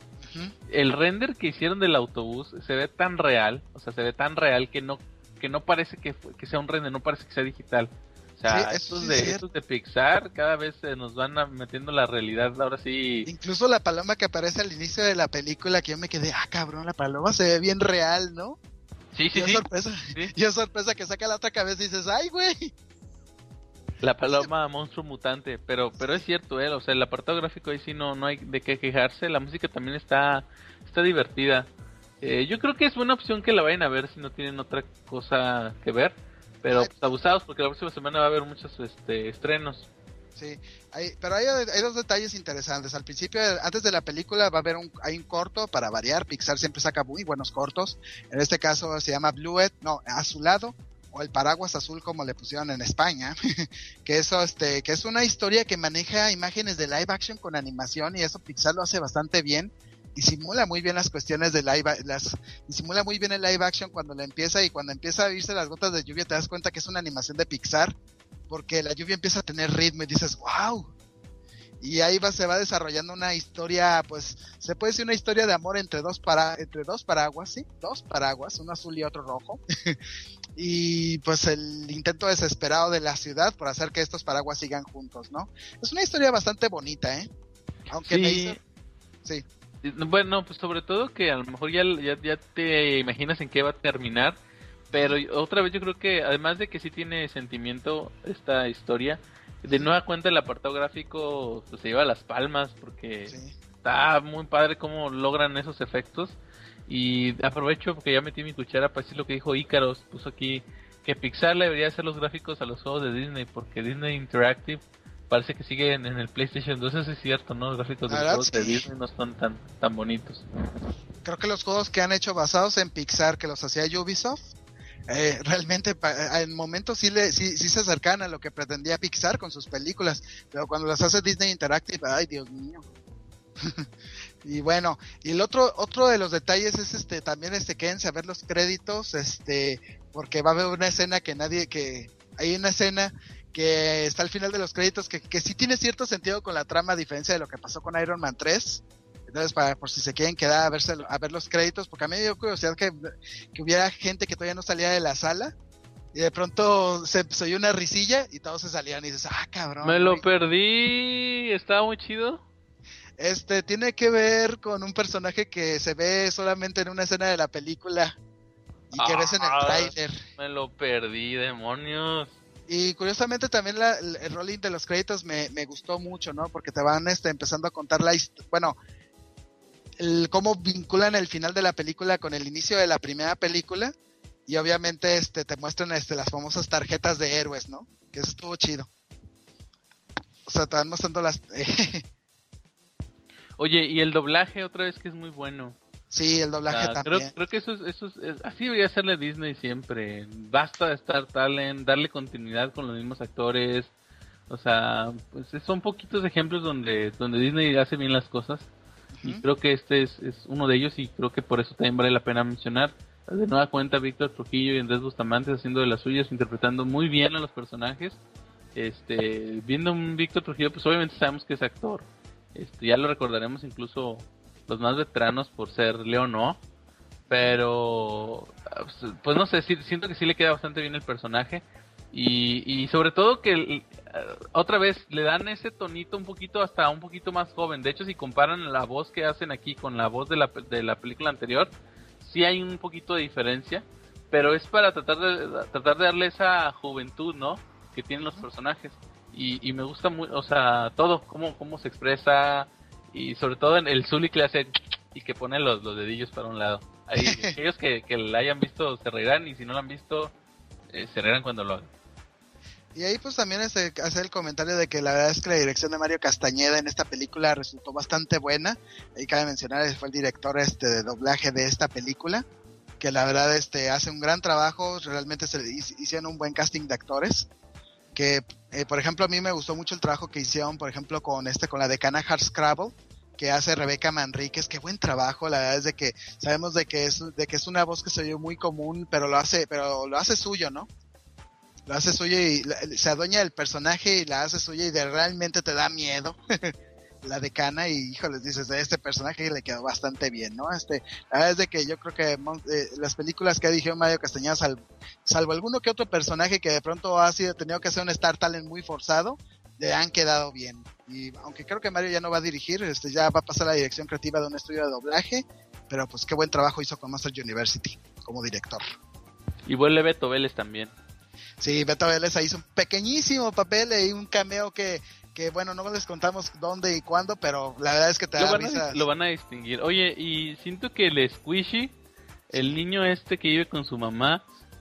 El render que hicieron del autobús se ve tan real, que no parece que sea un render, no parece que sea digital. O sea, Sí, estos de Pixar cada vez nos van metiendo la realidad, ahora sí. Incluso la paloma que aparece al inicio de la película, que yo me quedé, cabrón, la paloma se ve bien real, ¿no? Sí. Sorpresa. Sí. Y es sorpresa que saca la otra cabeza y dices, ¡ay, güey! La paloma monstruo mutante, pero es cierto, o sea, el apartado gráfico ahí sí no hay de qué quejarse, la música también está divertida. Yo creo que es buena opción que la vayan a ver si no tienen otra cosa que ver, pero pues, abusados porque la próxima semana va a haber muchos estrenos. Sí, pero hay dos detalles interesantes. Al principio, antes de la película, va a haber hay un corto para variar. Pixar siempre saca muy buenos cortos. En este caso se llama Azulado, o el paraguas azul como le pusieron en España, que es una historia que maneja imágenes de live action con animación, y eso Pixar lo hace bastante bien. Y simula muy bien las cuestiones de simula muy bien el live action cuando empieza a oírse las gotas de lluvia, te das cuenta que es una animación de Pixar, porque la lluvia empieza a tener ritmo y dices, wow. Y ahí se va desarrollando una historia, pues, se puede decir una historia de amor entre dos paraguas, ¿sí? Dos paraguas, uno azul y otro rojo. Y pues el intento desesperado de la ciudad por hacer que estos paraguas sigan juntos, ¿no? Es una historia bastante bonita, aunque me hizo... Sí. Bueno, pues sobre todo que a lo mejor ya te imaginas en qué va a terminar, pero otra vez yo creo que además de que sí tiene sentimiento esta historia, de nueva cuenta el apartado gráfico pues, se lleva las palmas porque está muy padre cómo logran esos efectos. Y aprovecho porque ya metí mi cuchara para decir lo que dijo Ícaros, puso aquí que Pixar le debería hacer los gráficos a los juegos de Disney, porque Disney Interactive parece que sigue en el PlayStation 2, eso es cierto, ¿no? Los gráficos de los juegos de Disney no están tan bonitos. Creo que los juegos que han hecho basados en Pixar, que los hacía Ubisoft, realmente en momentos sí se acercan a lo que pretendía Pixar con sus películas, pero cuando las hace Disney Interactive, ay Dios mío. Y bueno, y el otro de los detalles es también quédense a ver los créditos, porque va a haber una escena hay una escena que está al final de los créditos que sí tiene cierto sentido con la trama, a diferencia de lo que pasó con Iron Man 3. Entonces, por si se quieren quedar a ver los créditos, porque a mí me dio curiosidad que hubiera gente que todavía no salía de la sala, Y de pronto se oyó una risilla y todos se salían y dices, cabrón. Me lo perdí, estaba muy chido. Tiene que ver con un personaje que se ve solamente en una escena de la película y que ves en el tráiler. Me lo perdí, demonios. Y curiosamente también el rolling de los créditos me gustó mucho, ¿no? Porque te van empezando a contar cómo vinculan el final de la película con el inicio de la primera película. Y obviamente te muestran las famosas tarjetas de héroes, ¿no? Que eso estuvo chido. O sea, te van mostrando las... Oye, y el doblaje otra vez que es muy bueno. Sí, el doblaje también. Creo que eso es así debería hacerle Disney siempre. Basta de Star Talent, darle continuidad con los mismos actores. O sea, pues son poquitos ejemplos donde Disney hace bien las cosas. Uh-huh. Y creo que este es uno de ellos y creo que por eso también vale la pena mencionar. De nueva cuenta, Víctor Trujillo y Andrés Bustamante haciendo de las suyas, interpretando muy bien a los personajes. Viendo un Víctor Trujillo, pues obviamente sabemos que es actor. Ya lo recordaremos incluso los más veteranos por ser Leo No, pero pues no sé, siento que sí le queda bastante bien el personaje y sobre todo que otra vez le dan ese tonito un poquito hasta un poquito más joven. De hecho, si comparan la voz que hacen aquí con la voz de la película anterior, sí hay un poquito de diferencia, pero es para tratar de darle esa juventud, ¿no?, que tienen los personajes. Y me gusta muy, o sea, todo, cómo se expresa, y sobre todo en el Zully que le hace y que pone los dedillos para un lado. Ahí, aquellos que la hayan visto se reirán, y si no la han visto, se reirán cuando lo hagan. Y ahí pues también hacer el comentario de que la verdad es que la dirección de Mario Castañeda en esta película resultó bastante buena. Ahí cabe mencionar, fue el director de doblaje de esta película, que la verdad hace un gran trabajo. Realmente se hicieron un buen casting de actores. Que por ejemplo a mí me gustó mucho el trabajo que hicieron, por ejemplo con la decana Hardscrabble, que hace Rebeca Manríquez. Qué buen trabajo. La verdad es de que sabemos de que es una voz que se oye muy común, pero lo hace suyo, ¿no? Lo hace suyo y se adueña del personaje y la hace suya, y realmente te da miedo la decana. Y híjoles, dices, de este personaje le quedó bastante bien, ¿no? La verdad es de que yo creo que las películas que ha dirigido Mario Castañeda, salvo alguno que otro personaje que de pronto ha tenido que hacer un Star Talent muy forzado, le han quedado bien. Y aunque creo que Mario ya no va a dirigir, ya va a pasar a la dirección creativa de un estudio de doblaje, pero pues qué buen trabajo hizo con Monster University como director. Y vuelve Beto Vélez también. Sí, Beto Vélez hizo un pequeñísimo papel y un cameo que bueno, no les contamos dónde y cuándo, pero la verdad es que te da risa. Lo van a distinguir. Oye, y siento que el Squishy, el niño que vive con su mamá,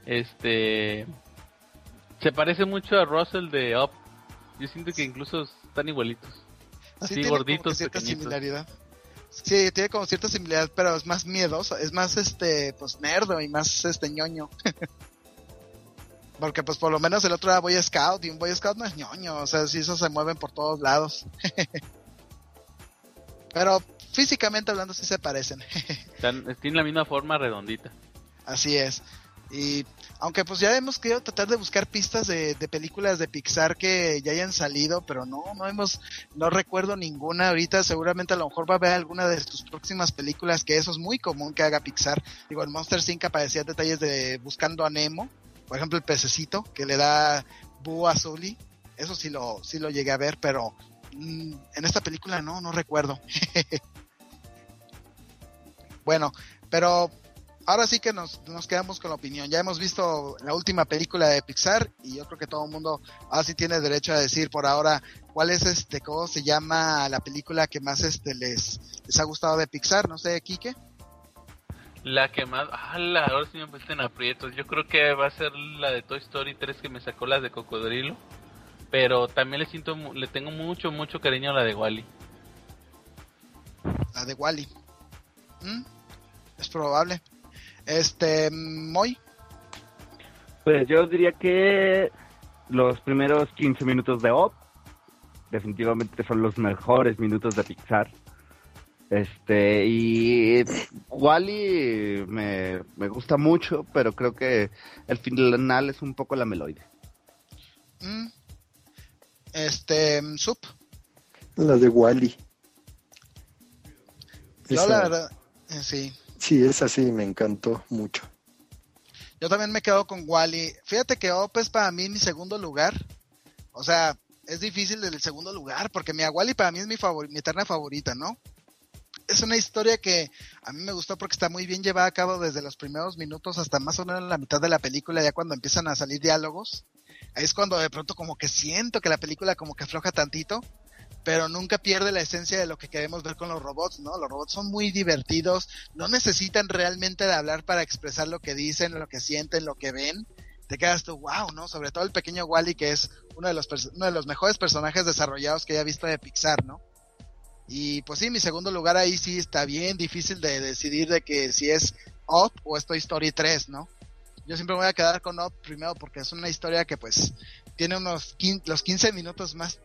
se parece mucho a Russell de Up. Yo siento que incluso están igualitos. Así, sí, gorditos, como cierta pequeñitos. Similaridad. Sí, tiene como cierta similaridad, pero es más miedoso, es más pues nerdo y más ñoño. Porque pues por lo menos el otro era Boy Scout, y un Boy Scout no es ñoño, o sea, sí, esos se mueven por todos lados. Pero físicamente hablando sí se parecen. Tienen la misma forma redondita. Así es. Y aunque pues ya hemos querido tratar de buscar pistas de películas de Pixar que ya hayan salido, pero no recuerdo ninguna ahorita. Seguramente a lo mejor va a haber alguna de sus próximas películas, que eso es muy común que haga Pixar. Digo, en Monster Inc. aparecían detalles de Buscando a Nemo, por ejemplo el pececito que le da Boo a Sully. Eso sí lo llegué a ver, pero en esta película no recuerdo. Bueno, pero ahora sí que nos quedamos con la opinión. Ya hemos visto la última película de Pixar y yo creo que todo el mundo ahora sí tiene derecho a decir por ahora cuál es cómo se llama la película que más les ha gustado de Pixar. No sé, Quique. La que más... ahora sí me pusiste en aprietos. Yo creo que va a ser la de Toy Story 3, que me sacó las de Cocodrilo. Pero también le tengo mucho cariño a la de Wall-E. La de Wall-E. Es probable. Moy. Pues yo diría que los primeros 15 minutos de Up definitivamente son los mejores minutos de Pixar. Y Wall-E me gusta mucho, pero creo que el final es un poco lameloide. Sup. La de Wall-E. Yo la verdad, sí. Sí, esa sí me encantó mucho. Yo también me quedo con Wall-E. Fíjate que Up es para mí mi segundo lugar. O sea, es difícil del segundo lugar, porque mi Wall-E para mí es mi eterna favorita, ¿no? Es una historia que a mí me gustó porque está muy bien llevada a cabo desde los primeros minutos hasta más o menos la mitad de la película, ya cuando empiezan a salir diálogos. Ahí es cuando de pronto como que siento que la película como que afloja tantito, pero nunca pierde la esencia de lo que queremos ver con los robots, ¿no? Los robots son muy divertidos, no necesitan realmente de hablar para expresar lo que dicen, lo que sienten, lo que ven. Te quedas tú, wow, ¿no? Sobre todo el pequeño Wall-E, que es uno de los mejores personajes desarrollados que haya visto de Pixar, ¿no? Y pues sí, mi segundo lugar ahí sí está bien difícil de decidir de que si es Up o es Toy Story 3, ¿no? Yo siempre me voy a quedar con Up primero porque es una historia que pues tiene los 15 minutos más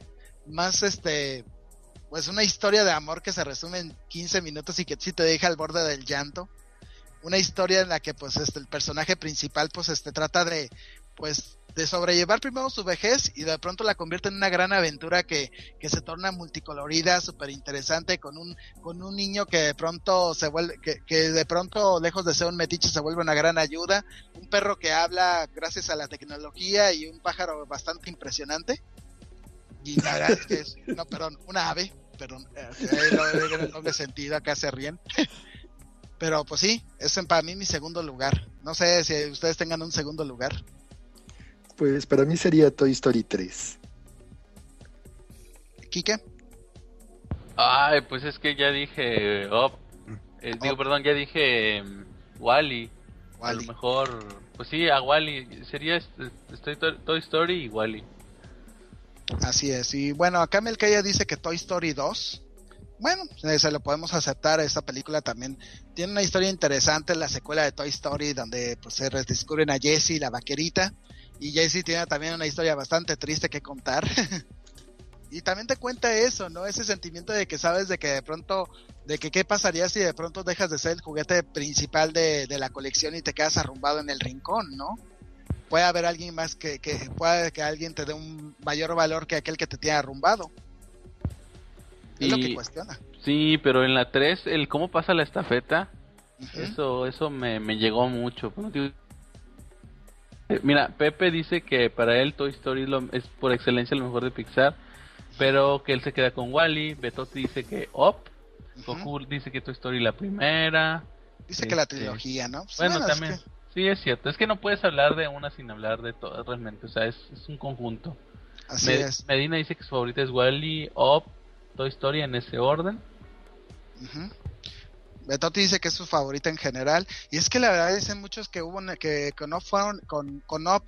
pues una historia de amor que se resume en 15 minutos y que sí te deja al borde del llanto. Una historia en la que pues el personaje principal pues trata de sobrellevar primero su vejez y de pronto la convierte en una gran aventura que se torna multicolorida, súper interesante, con un niño que de pronto se vuelve, que de pronto lejos de ser un metiche se vuelve una gran ayuda, un perro que habla gracias a la tecnología y un pájaro bastante impresionante. Y la verdad es que una ave, en el doble sentido, acá se ríen. Pero pues sí, es para mí mi segundo lugar. No sé si ustedes tengan un segundo lugar. Pues para mí sería Toy Story 3. ¿Quique? Ay, pues es que ya dije ya dije Wall-E. A lo mejor, pues sí, a Wall-E. Sería Toy Story y Wall-E. Así es. Y bueno, acá Melcaya dice que Toy Story 2. Bueno, se lo podemos aceptar. Esta película también tiene una historia interesante, la secuela de Toy Story, donde pues se redescubren a Jessie, la vaquerita. Y Jessie tiene también una historia bastante triste que contar. Y también te cuenta eso, ¿no? Ese sentimiento de que sabes de que de pronto, de que qué pasaría si de pronto dejas de ser el juguete principal de la colección y te quedas arrumbado en el rincón, ¿no? Puede haber alguien más que pueda que alguien te dé un mayor valor que aquel que te tiene arrumbado. Es lo que cuestiona. Sí, pero en la 3, el cómo pasa la estafeta, eso me llegó mucho. Mira, Pepe dice que para él Toy Story es por excelencia lo mejor de Pixar, pero que él se queda con Wall-E. Betotti dice que Up. Goku dice que Toy Story la primera. Dice que la trilogía, ¿no? Pues bueno, también. Es que... Sí, es cierto. Es que no puedes hablar de una sin hablar de todas realmente. O sea, es un conjunto. Así es. Medina dice que su favorita es Wall-E, Up, Toy Story en ese orden. Betotti dice que es su favorita en general, y es que la verdad dicen muchos que no fueron con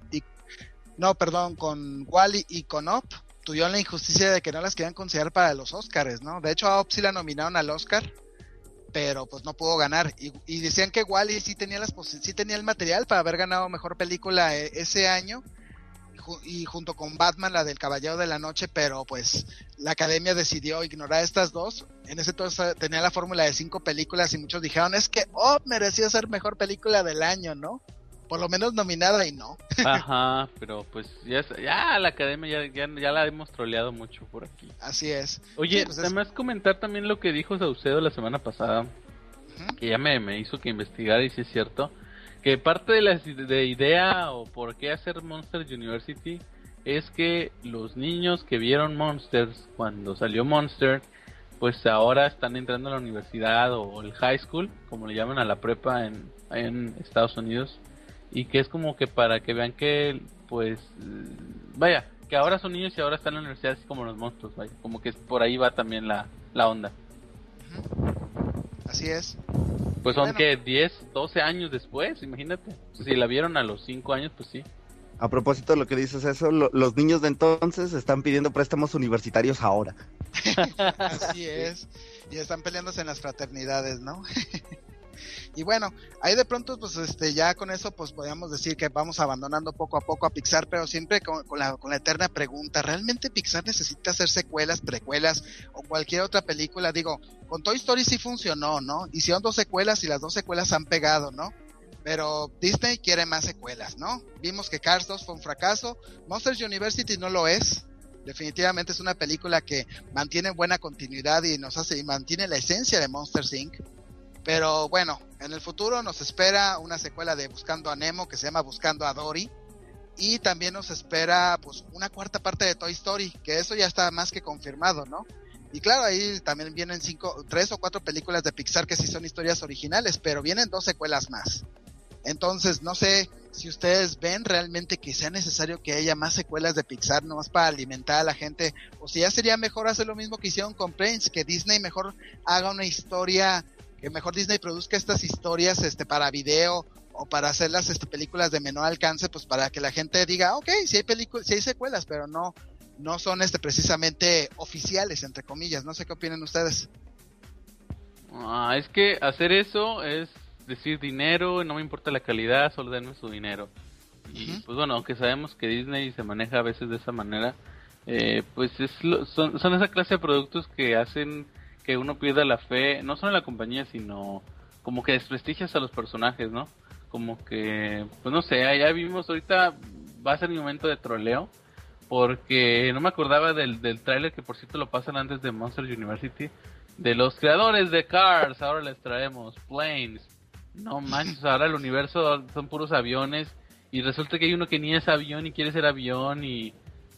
Wall-E y con Up tuvieron la injusticia de que no las querían considerar para los Oscars, ¿no? De hecho a Up sí la nominaron al Oscar, pero pues no pudo ganar, y decían que Wall-E sí tenía el material para haber ganado mejor película ese año, y junto con Batman, la del Caballero de la Noche, pero pues la Academia decidió ignorar estas dos. En ese entonces tenía la fórmula de 5 películas y muchos dijeron, es que merecía ser mejor película del año, ¿no? Por lo menos nominada, y no. Ajá, pero pues ya la Academia ya la hemos troleado mucho por aquí. Así es. Oye, sí, pues además comentar también lo que dijo Saucedo la semana pasada, que ya me hizo que investigara, y si es cierto, que parte de la idea o por qué hacer Monsters University es que los niños que vieron Monsters cuando salió Monster, pues ahora están entrando a la universidad o el high school, como le llaman a la prepa en Estados Unidos, y que es como que para que vean que pues vaya, que ahora son niños y ahora están en la universidad así como los monstruos, vaya, como que por ahí va también la onda. Así es. Pues son que 10, 12 años después, imagínate. Si la vieron a los 5 años, pues sí. A propósito de lo que dices eso, los niños de entonces están pidiendo préstamos universitarios ahora. Así es. Y están peleándose en las fraternidades, ¿no? Y bueno, ahí de pronto pues ya con eso pues podríamos decir que vamos abandonando poco a poco a Pixar, pero siempre con la eterna pregunta, ¿realmente Pixar necesita hacer secuelas, precuelas o cualquier otra película? Digo, con Toy Story sí funcionó, ¿no? Hicieron 2 secuelas y las 2 secuelas han pegado, ¿no? Pero Disney quiere más secuelas, ¿no? Vimos que Cars 2 fue un fracaso, Monsters University no lo es. Definitivamente es una película que mantiene buena continuidad y mantiene la esencia de Monsters Inc. Pero bueno, en el futuro nos espera una secuela de Buscando a Nemo que se llama Buscando a Dory. Y también nos espera pues una cuarta parte de Toy Story, que eso ya está más que confirmado, ¿no? Y claro, ahí también vienen 3 o 4 películas de Pixar que sí son historias originales, pero vienen 2 secuelas más. Entonces, no sé si ustedes ven realmente que sea necesario que haya más secuelas de Pixar, nomás para alimentar a la gente, o si ya sería mejor hacer lo mismo que hicieron con Planes, que Disney mejor haga una historia, que mejor Disney produzca estas historias para video, o para hacer las películas de menor alcance, pues para que la gente diga, okay, sí hay secuelas, pero no son precisamente oficiales, entre comillas. No sé qué opinan ustedes. Es que hacer eso es decir dinero, no me importa la calidad, solo denme su dinero. Y pues bueno, aunque sabemos que Disney se maneja a veces de esa manera, pues son esa clase de productos que hacen que uno pierda la fe, no solo en la compañía, sino como que desprestigias a los personajes, ¿no? Como que, pues no sé, ya vimos, ahorita va a ser mi momento de troleo, porque no me acordaba del tráiler, que por cierto lo pasan antes de Monster University, de los creadores de Cars. Ahora les traemos Planes. No manches, ahora el universo son puros aviones, y resulta que hay uno que ni es avión y quiere ser avión, y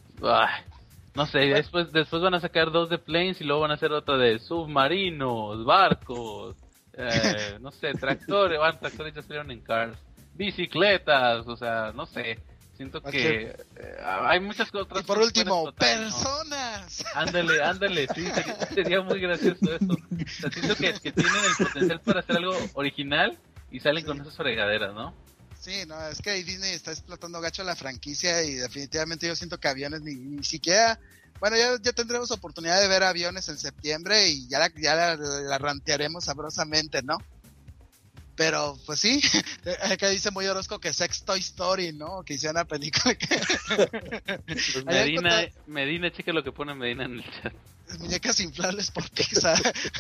no sé, después van a sacar 2 de Planes, y luego van a hacer otra de submarinos, barcos, no sé, tractores ya salieron en Cars, bicicletas, o sea, no sé. Siento que hay muchas otras. Y por último, personas. ¿No? Ándale, sí, sería muy gracioso eso. O sea, siento que tienen el potencial para hacer algo original y salen con esas fregaderas, ¿no? Sí, no, es que Disney está explotando gacho la franquicia, y definitivamente yo siento que aviones ni siquiera... Bueno, ya tendremos oportunidad de ver aviones en septiembre, y ya la rantearemos sabrosamente, ¿no? Pero, pues sí, que dice muy Orozco que Sex Toy Story, ¿no? Que hicieron una película que... Pues Medina, cheque lo que pone Medina en el chat. Muñecas inflables por Pixar.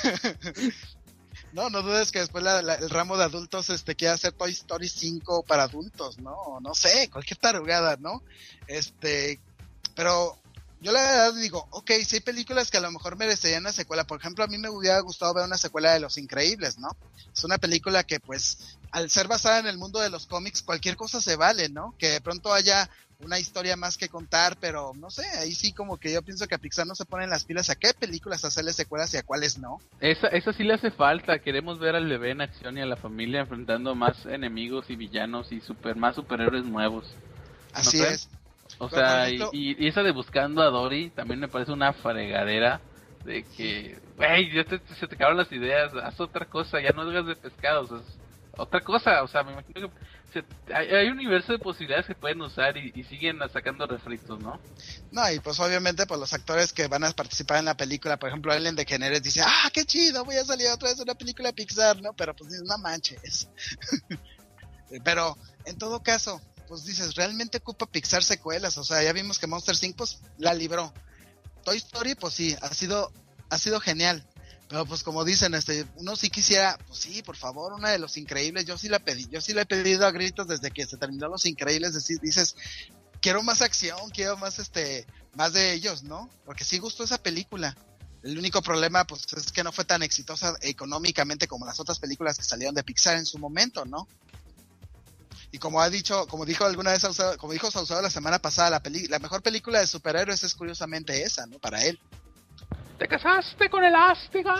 No dudes que después el ramo de adultos quiera hacer Toy Story 5 para adultos, ¿no? No sé, cualquier tarugada, ¿no? Pero... yo la verdad digo, okay, sí hay películas que a lo mejor merecerían una secuela. Por ejemplo, a mí me hubiera gustado ver una secuela de Los Increíbles, ¿no? Es una película que, pues, al ser basada en el mundo de los cómics, cualquier cosa se vale, ¿no? Que de pronto haya una historia más que contar, pero no sé, ahí sí como que yo pienso que a Pixar no se ponen las pilas a qué películas hacerle secuelas y a cuáles no. Esa sí le hace falta. Queremos ver al bebé en acción y a la familia enfrentando más enemigos y villanos y más superhéroes nuevos. Así ¿No es. O sea, ejemplo, y esa de Buscando a Dory también me parece una fregadera de que, güey, se te acaban las ideas, haz otra cosa, ya no hagas de pescados, es otra cosa. O sea, me imagino que hay un universo de posibilidades que pueden usar y siguen sacando refritos, ¿no? No, y pues obviamente pues los actores que van a participar en la película, por ejemplo, Ellen DeGeneres dice, qué chido, voy a salir otra vez en una película de Pixar, ¿no? Pero pues no manches. Pero, en todo caso, pues dices, ¿realmente ocupa Pixar secuelas? O sea, ya vimos que Monster Inc. pues la libró. Toy Story, pues sí, ha sido genial. Pero pues como dicen, uno sí quisiera, pues sí, por favor, una de Los Increíbles. Yo sí la he pedido a gritos desde que se terminó Los Increíbles. Dices, quiero más acción, quiero más más de ellos, ¿no? Porque sí gustó esa película. El único problema, pues, es que no fue tan exitosa económicamente como las otras películas que salieron de Pixar en su momento, ¿no? Y como dijo alguna vez como dijo Saucedo la semana pasada, la mejor película de superhéroes es curiosamente esa, ¿no? Para él. ¿Te casaste con Elástica?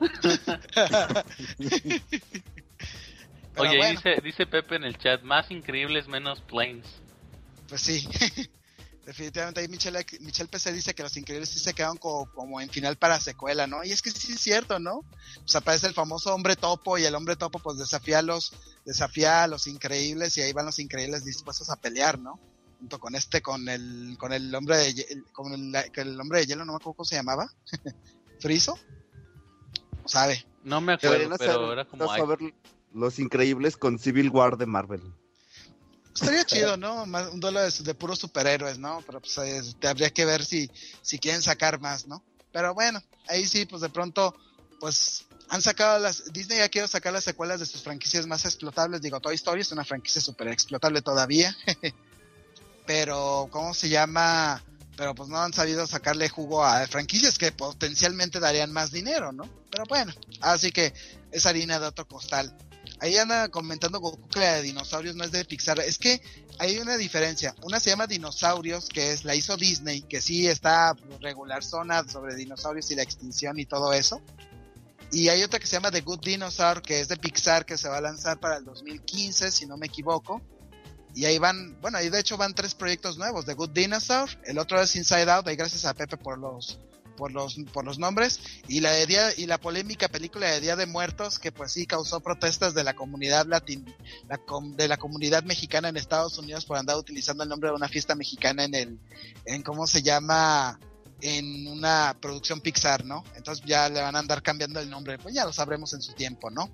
Oye, bueno. dice Pepe en el chat, más increíbles, menos Planes. Pues sí. Definitivamente ahí Michelle PC dice que Los Increíbles sí se quedan como en final para secuela, ¿no? Y es que sí es cierto, ¿no? Pues aparece el famoso hombre topo, y el hombre topo pues desafía a los Increíbles, y ahí van los Increíbles dispuestos a pelear, ¿no? Junto con con el hombre el hombre de hielo, no me acuerdo cómo se llamaba. ¿Friso? ¿No sabe? No me acuerdo, pero era como ver Los Increíbles con Civil War de Marvel. Estaría chido, ¿no? Un duelo de puros superhéroes, ¿no? Pero pues habría que ver si quieren sacar más, ¿no? Pero bueno, ahí sí, pues de pronto, pues han sacado Disney ya quiere sacar las secuelas de sus franquicias más explotables. Digo, Toy Story es una franquicia súper explotable todavía. Pero, ¿cómo se llama? Pero pues no han sabido sacarle jugo a franquicias que potencialmente darían más dinero, ¿no? Pero bueno, así que es harina de otro costal. Ahí anda comentando Goku que la de dinosaurios no es de Pixar. Es que hay una diferencia. Una se llama Dinosaurios, que la hizo Disney, que sí está regular zona sobre dinosaurios y la extinción y todo eso. Y hay otra que se llama The Good Dinosaur, que es de Pixar, que se va a lanzar para el 2015, si no me equivoco. Y ahí ahí de hecho van 3 proyectos nuevos. The Good Dinosaur, el otro es Inside Out, y gracias a Pepe por los nombres, y la polémica película de Día de Muertos, que pues sí causó protestas de la comunidad de la comunidad mexicana en Estados Unidos por andar utilizando el nombre de una fiesta mexicana en ¿cómo se llama? En una producción Pixar, ¿no? Entonces ya le van a andar cambiando el nombre, pues ya lo sabremos en su tiempo, ¿no?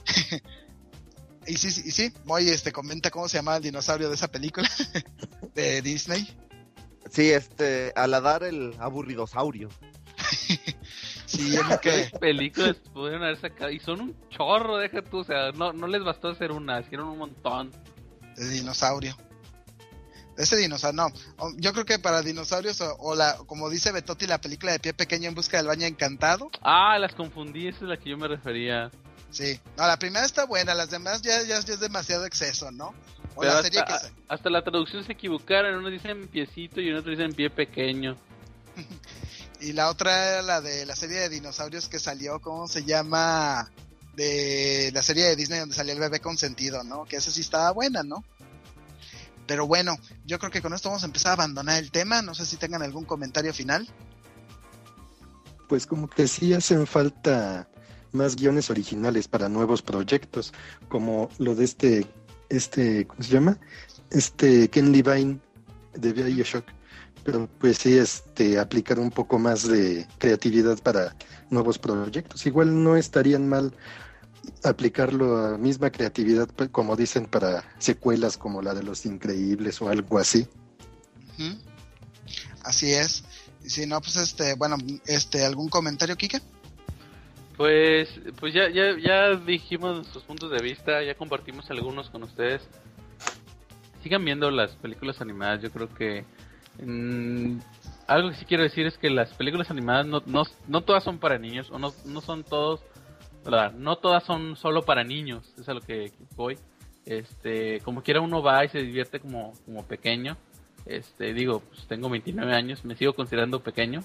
y sí, Moy comenta cómo se llama el dinosaurio de esa película de Disney. Sí, Aladar el aburridosaurio. Sí, es lo que películas pudieron haber sacado y son un chorro, deja tú, o sea, no les bastó hacer una, hicieron un montón de dinosaurio. Ese dinosaurio, no, yo creo que para dinosaurios como dice Betotti, la película de Pie Pequeño en busca del baño encantado. Ah, las confundí, esa es la que yo me refería. Sí, no, la primera está buena, las demás ya es demasiado exceso, ¿no? O pero la serie hasta la traducción se equivocaron, unos dicen piecito y en otro dicen pie pequeño. Y la otra era la de la serie de dinosaurios que salió, ¿cómo se llama? De la serie de Disney donde salía el bebé consentido, ¿no? Que esa sí estaba buena, ¿no? Pero bueno, yo creo que con esto vamos a empezar a abandonar el tema. No sé si tengan algún comentario final. Pues como que sí hacen falta más guiones originales para nuevos proyectos, como lo de ¿cómo se llama? Ken Levine de BioShock. Pero pues sí, aplicar un poco más de creatividad para nuevos proyectos. Igual no estarían mal aplicarlo a misma creatividad, como dicen, para secuelas como la de Los Increíbles o algo así. Uh-huh. Así es. Y si no, pues bueno, ¿algún comentario, Kike? Pues ya dijimos nuestros puntos de vista, ya compartimos algunos con ustedes. Sigan viendo las películas animadas, yo creo que algo que sí quiero decir es que las películas animadas no todas son para niños, o no son todos, ¿verdad? No todas son solo para niños, es a lo que voy. Como quiera uno va y se divierte como pequeño. Digo, pues tengo 29 años, me sigo considerando pequeño.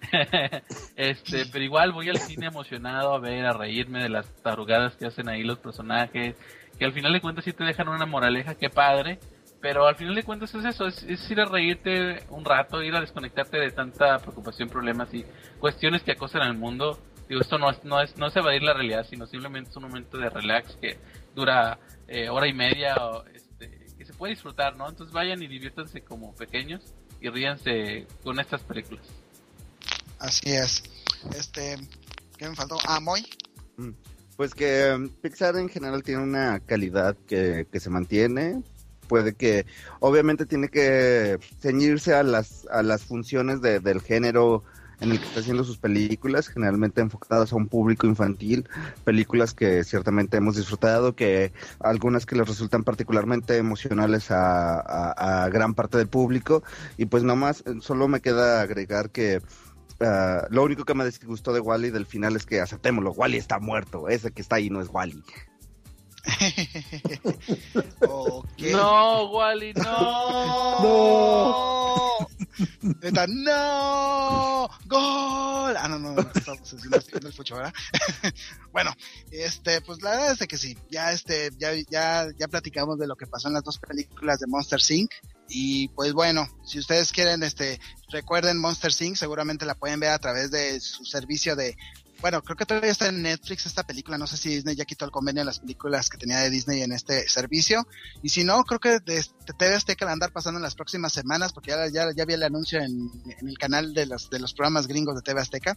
Pero igual voy al cine emocionado a reírme de las tarugadas que hacen ahí los personajes, que al final de cuentas sí te dejan una moraleja, qué padre. Pero al final de cuentas es eso, es ir a reírte un rato, ir a desconectarte de tanta preocupación, problemas y cuestiones que acosan al mundo. Digo, esto no es evadir la realidad, sino simplemente es un momento de relax que dura hora y media, que se puede disfrutar, ¿no? Entonces vayan y diviértanse como pequeños y ríanse con estas películas. Así es. ¿Qué me faltó? Moy. Pues que Pixar en general tiene una calidad que se mantiene. Puede que, obviamente tiene que ceñirse a las funciones del género en el que está haciendo sus películas, generalmente enfocadas a un público infantil, películas que ciertamente hemos disfrutado, que algunas que les resultan particularmente emocionales a gran parte del público, y pues nomás, solo me queda agregar que lo único que me disgustó de WALL-E del final es que aceptémoslo, WALL-E está muerto, ese que está ahí no es WALL-E. Okay. No, WALL-E, no. No, gol. No, estamos haciendo el fucho, ¿verdad? Bueno, pues la verdad es que sí, ya platicamos de lo que pasó en las dos películas de Monsters Inc. Y pues bueno, si ustedes quieren, recuerden Monsters Inc. seguramente la pueden ver a través de su servicio de. Bueno, creo que todavía está en Netflix esta película, no sé si Disney ya quitó el convenio de las películas que tenía de Disney en este servicio, y si no, creo que de TV Azteca la andar pasando en las próximas semanas, porque ya vi el anuncio en el canal de los programas gringos de TV Azteca,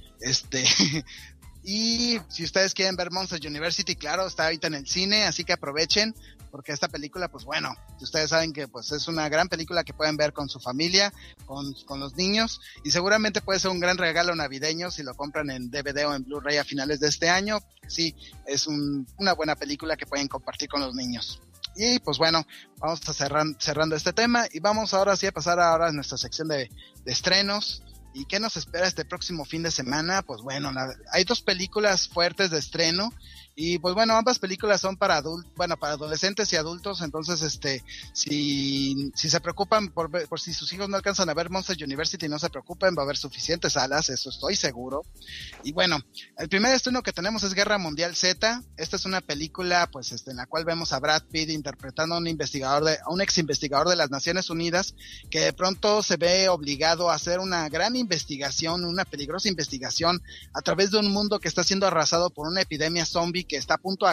y si ustedes quieren ver Monsters University, claro, está ahorita en el cine, así que aprovechen, porque esta película, pues bueno, ustedes saben que pues es una gran película que pueden ver con su familia, con los niños, y seguramente puede ser un gran regalo navideño si lo compran en DVD o en Blu-ray a finales de este año. Sí, es una buena película que pueden compartir con los niños. Y pues bueno, vamos a cerrando este tema, y vamos ahora sí a pasar a nuestra sección de estrenos. ¿Y qué nos espera este próximo fin de semana? Pues bueno, hay 2 películas fuertes de estreno. Y pues bueno, ambas películas son para para adolescentes y adultos. Entonces, si se preocupan por si sus hijos no alcanzan a ver Monsters University, no se preocupen, va a haber suficientes salas, eso estoy seguro. Y bueno, el primer estreno que tenemos es Guerra Mundial Z. Esta es una película, pues, en la cual vemos a Brad Pitt interpretando a un ex investigador de las Naciones Unidas, que de pronto se ve obligado a hacer una gran investigación, una peligrosa investigación, a través de un mundo que está siendo arrasado por una epidemia zombie que está a punto de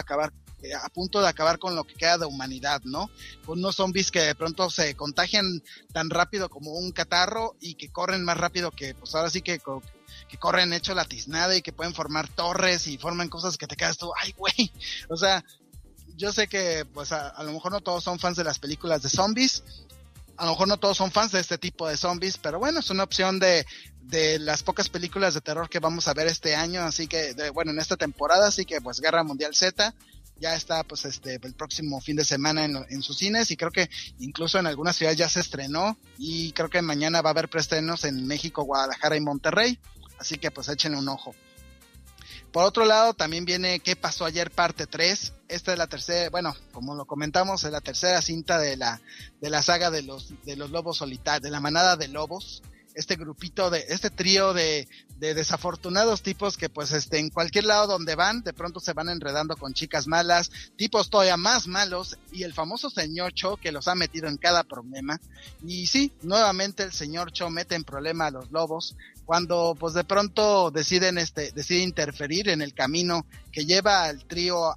acabar con lo que queda de humanidad, ¿no? Unos zombies que de pronto se contagian tan rápido como un catarro y que corren más rápido que, pues ahora sí que corren hecho la tiznada y que pueden formar torres y forman cosas que te quedas tú, ay güey, o sea, yo sé que pues a lo mejor no todos son fans de las películas de zombies, a lo mejor no todos son fans de este tipo de zombies, pero bueno, es una opción de las pocas películas de terror que vamos a ver este año, así que, en esta temporada, así que pues Guerra Mundial Z ya está pues el próximo fin de semana en sus cines, y creo que incluso en algunas ciudades ya se estrenó, y creo que mañana va a haber preestrenos en México, Guadalajara y Monterrey, así que pues échenle un ojo. Por otro lado, también viene ¿Qué pasó ayer? Parte 3. Esta es la tercera, como lo comentamos, es la tercera cinta de la saga de los lobos solitarios, de la manada de lobos. Este trío de desafortunados tipos que pues en cualquier lado donde van, de pronto se van enredando con chicas malas, tipos todavía más malos, y el famoso señor Cho que los ha metido en cada problema. Y sí, nuevamente el señor Cho mete en problema a los lobos, cuando pues de pronto decide interferir en el camino que lleva al trío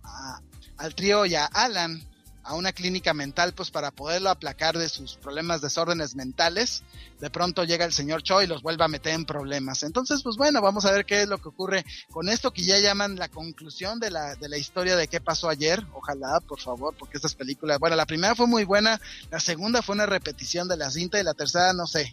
y a Alan a una clínica mental, pues para poderlo aplacar de sus problemas, desórdenes mentales. De pronto llega el señor Cho y los vuelve a meter en problemas. Entonces, pues bueno, vamos a ver qué es lo que ocurre con esto que ya llaman la conclusión de la historia de qué pasó ayer. Ojalá, por favor, porque estas películas, la primera fue muy buena, la segunda fue una repetición de la cinta, y la tercera no sé.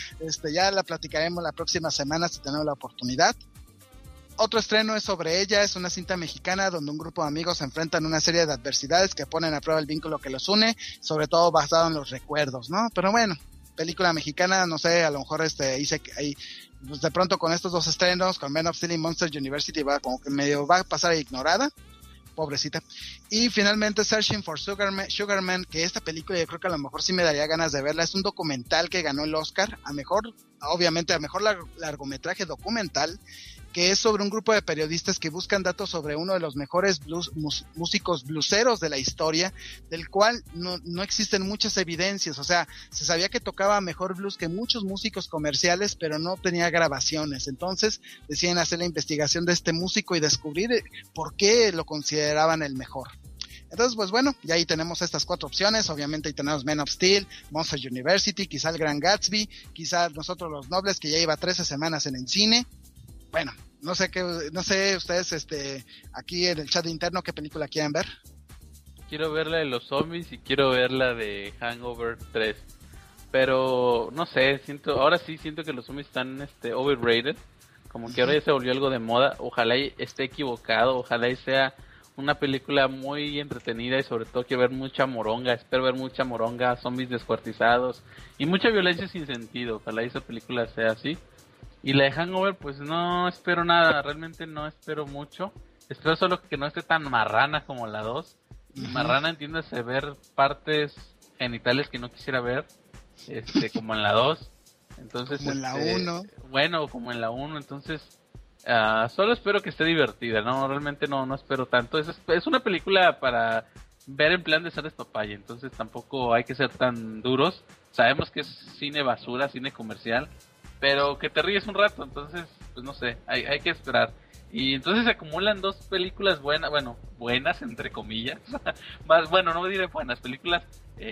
Ya la platicaremos la próxima semana si tenemos la oportunidad. Otro estreno es Sobre ella, es una cinta mexicana donde un grupo de amigos se enfrentan a una serie de adversidades que ponen a prueba el vínculo que los une, sobre todo basado en los recuerdos, ¿no? Pero bueno, película mexicana, no sé, a lo mejor hice ahí, pues de pronto con estos 2 estrenos, con Man of Steel y Monsters University, como que medio va a pasar ignorada, pobrecita. Y finalmente Searching for Sugarman, que esta película yo creo que a lo mejor sí me daría ganas de verla. Es un documental que ganó el Oscar a mejor largometraje documental, que es sobre un grupo de periodistas que buscan datos sobre uno de los mejores músicos blueseros de la historia, del cual no existen muchas evidencias. O sea, se sabía que tocaba mejor blues que muchos músicos comerciales, pero no tenía grabaciones. Entonces deciden hacer la investigación de este músico y descubrir por qué lo consideraban el mejor. Entonces, pues bueno, ya ahí tenemos estas 4 opciones. Obviamente ahí tenemos Man of Steel, Monsters University, quizá el Gran Gatsby, quizá Nosotros los Nobles, que ya lleva 13 semanas en el cine. Bueno, no sé ustedes aquí en el chat interno qué película quieren ver. Quiero ver la de los zombies y quiero ver la de Hangover 3. Pero no sé, ahora sí siento que los zombies están overrated, como que ahora ya se volvió algo de moda. Ojalá esté equivocado, ojalá y sea una película muy entretenida, y sobre todo quiero ver mucha moronga, espero ver mucha moronga, zombies descuartizados y mucha violencia sin sentido. Ojalá esa película sea así. Y la de Hangover, pues no espero nada, realmente no espero mucho. Espero solo que no esté tan marrana como la 2. Uh-huh. Marrana, entiéndase, ver partes genitales que no quisiera ver, como en la 2. Entonces, como en la 1. Bueno, como en la 1, entonces solo espero que esté divertida, no, realmente no espero tanto. Es una película para ver en plan de ser papaya, entonces tampoco hay que ser tan duros. Sabemos que es cine basura, cine comercial, pero que te ríes un rato, entonces, pues no sé, hay que esperar. Y entonces se acumulan 2 películas buenas entre comillas, más, no diré buenas, películas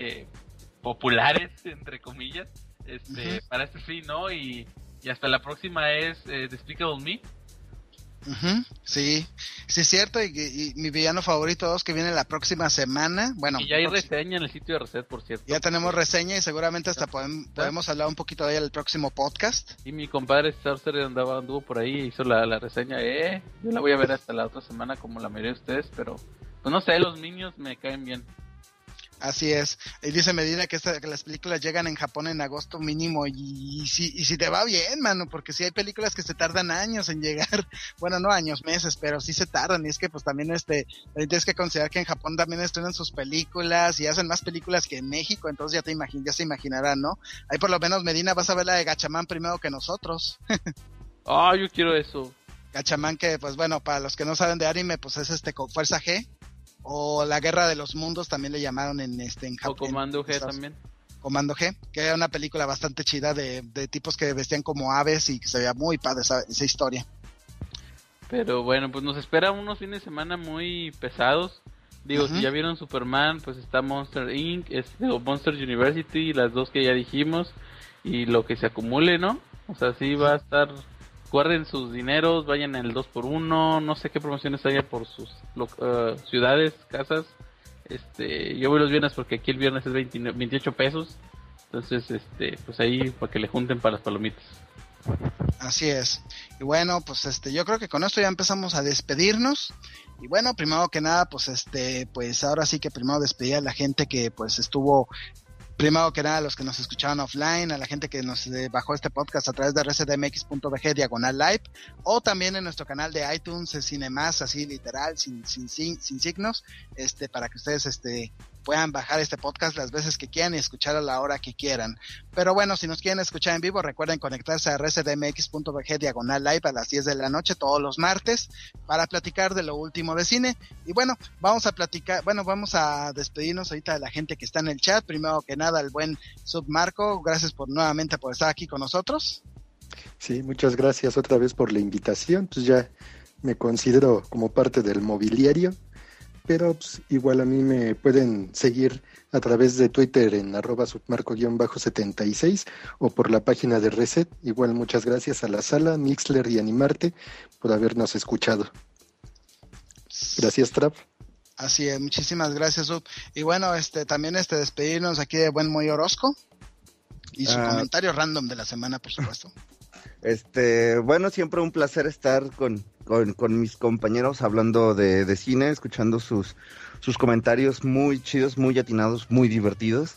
populares entre comillas, uh-huh, para este fin, ¿no? Y hasta la próxima es Despicable Me. Uh-huh. Sí, es cierto, y mi villano favorito 2 que viene la próxima semana. Bueno, y ya hay reseña en el sitio de Reset, por cierto. Ya tenemos reseña y seguramente hasta podemos hablar un poquito de ella en el próximo podcast. Y mi compadre Starcer anduvo por ahí, hizo la reseña. Yo la voy a ver hasta la otra semana como la mayoría de ustedes, pero pues no sé, los niños me caen bien. Así es. Y dice Medina que las películas llegan en Japón en agosto mínimo y si te va bien, mano, porque sí hay películas que se tardan años en llegar. Bueno, no años, meses, pero sí se tardan. Y es que pues también tienes que considerar que en Japón también estrenan sus películas y hacen más películas que en México, entonces ya se imaginarán, ¿no? Ahí por lo menos Medina vas a ver la de Gatchaman primero que nosotros. Yo quiero eso. Gatchaman, que pues bueno, para los que no saben de anime, pues es con Fuerza G. O La Guerra de los Mundos también le llamaron en Japón. O Comando G también. Comando G, que era una película bastante chida de tipos que vestían como aves y que se veía muy padre esa historia. Pero bueno, pues nos espera unos fines de semana muy pesados. Digo, si ya vieron Superman, pues está Monster Inc., o Monster University, las dos que ya dijimos, y lo que se acumule, ¿no? O sea, sí va a estar... Guarden sus dineros, vayan al 2x1, no sé qué promociones haya por sus ciudades, casas. Yo voy los viernes porque aquí el viernes es 28 pesos. Entonces, pues ahí para que le junten para las palomitas. Así es. Y bueno, pues yo creo que con esto ya empezamos a despedirnos. Y bueno, primero que nada, pues pues ahora sí que primero despedir a la gente que pues estuvo... Primero que nada, a los que nos escuchaban offline, a la gente que nos bajó este podcast a través de rcdmx.bg/live, o también en nuestro canal de iTunes, Cinemas, así literal, sin signos, para que ustedes puedan bajar este podcast las veces que quieran y escuchar a la hora que quieran. Pero bueno, si nos quieren escuchar en vivo, recuerden conectarse a rcdmx.bg/live a las 10 de la noche todos los martes para platicar de lo último de cine. Y bueno, vamos a despedirnos ahorita de la gente que está en el chat. Primero que nada, el buen Submarco, gracias nuevamente por estar aquí con nosotros. Sí, muchas gracias otra vez por la invitación. Pues ya me considero como parte del mobiliario, pero pues, igual a mí me pueden seguir a través de Twitter en @submarco_76 o por la página de Reset. Igual muchas gracias a la sala, Mixler y Animarte por habernos escuchado. Gracias, Trap. Así es, muchísimas gracias, Sub. Y bueno, también despedirnos aquí de buen Moy Orozco y su comentario random de la semana, por supuesto. Bueno, siempre un placer estar con mis compañeros hablando de cine, escuchando sus comentarios muy chidos, muy atinados, muy divertidos.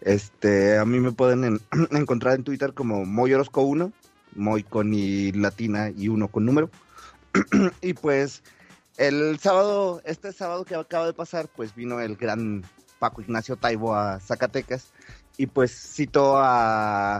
A mí me pueden encontrar en Twitter como Moyorosco1, Moy con i latina y 1 con número. Y pues este sábado que acaba de pasar, pues vino el gran Paco Ignacio Taibo a Zacatecas y pues citó a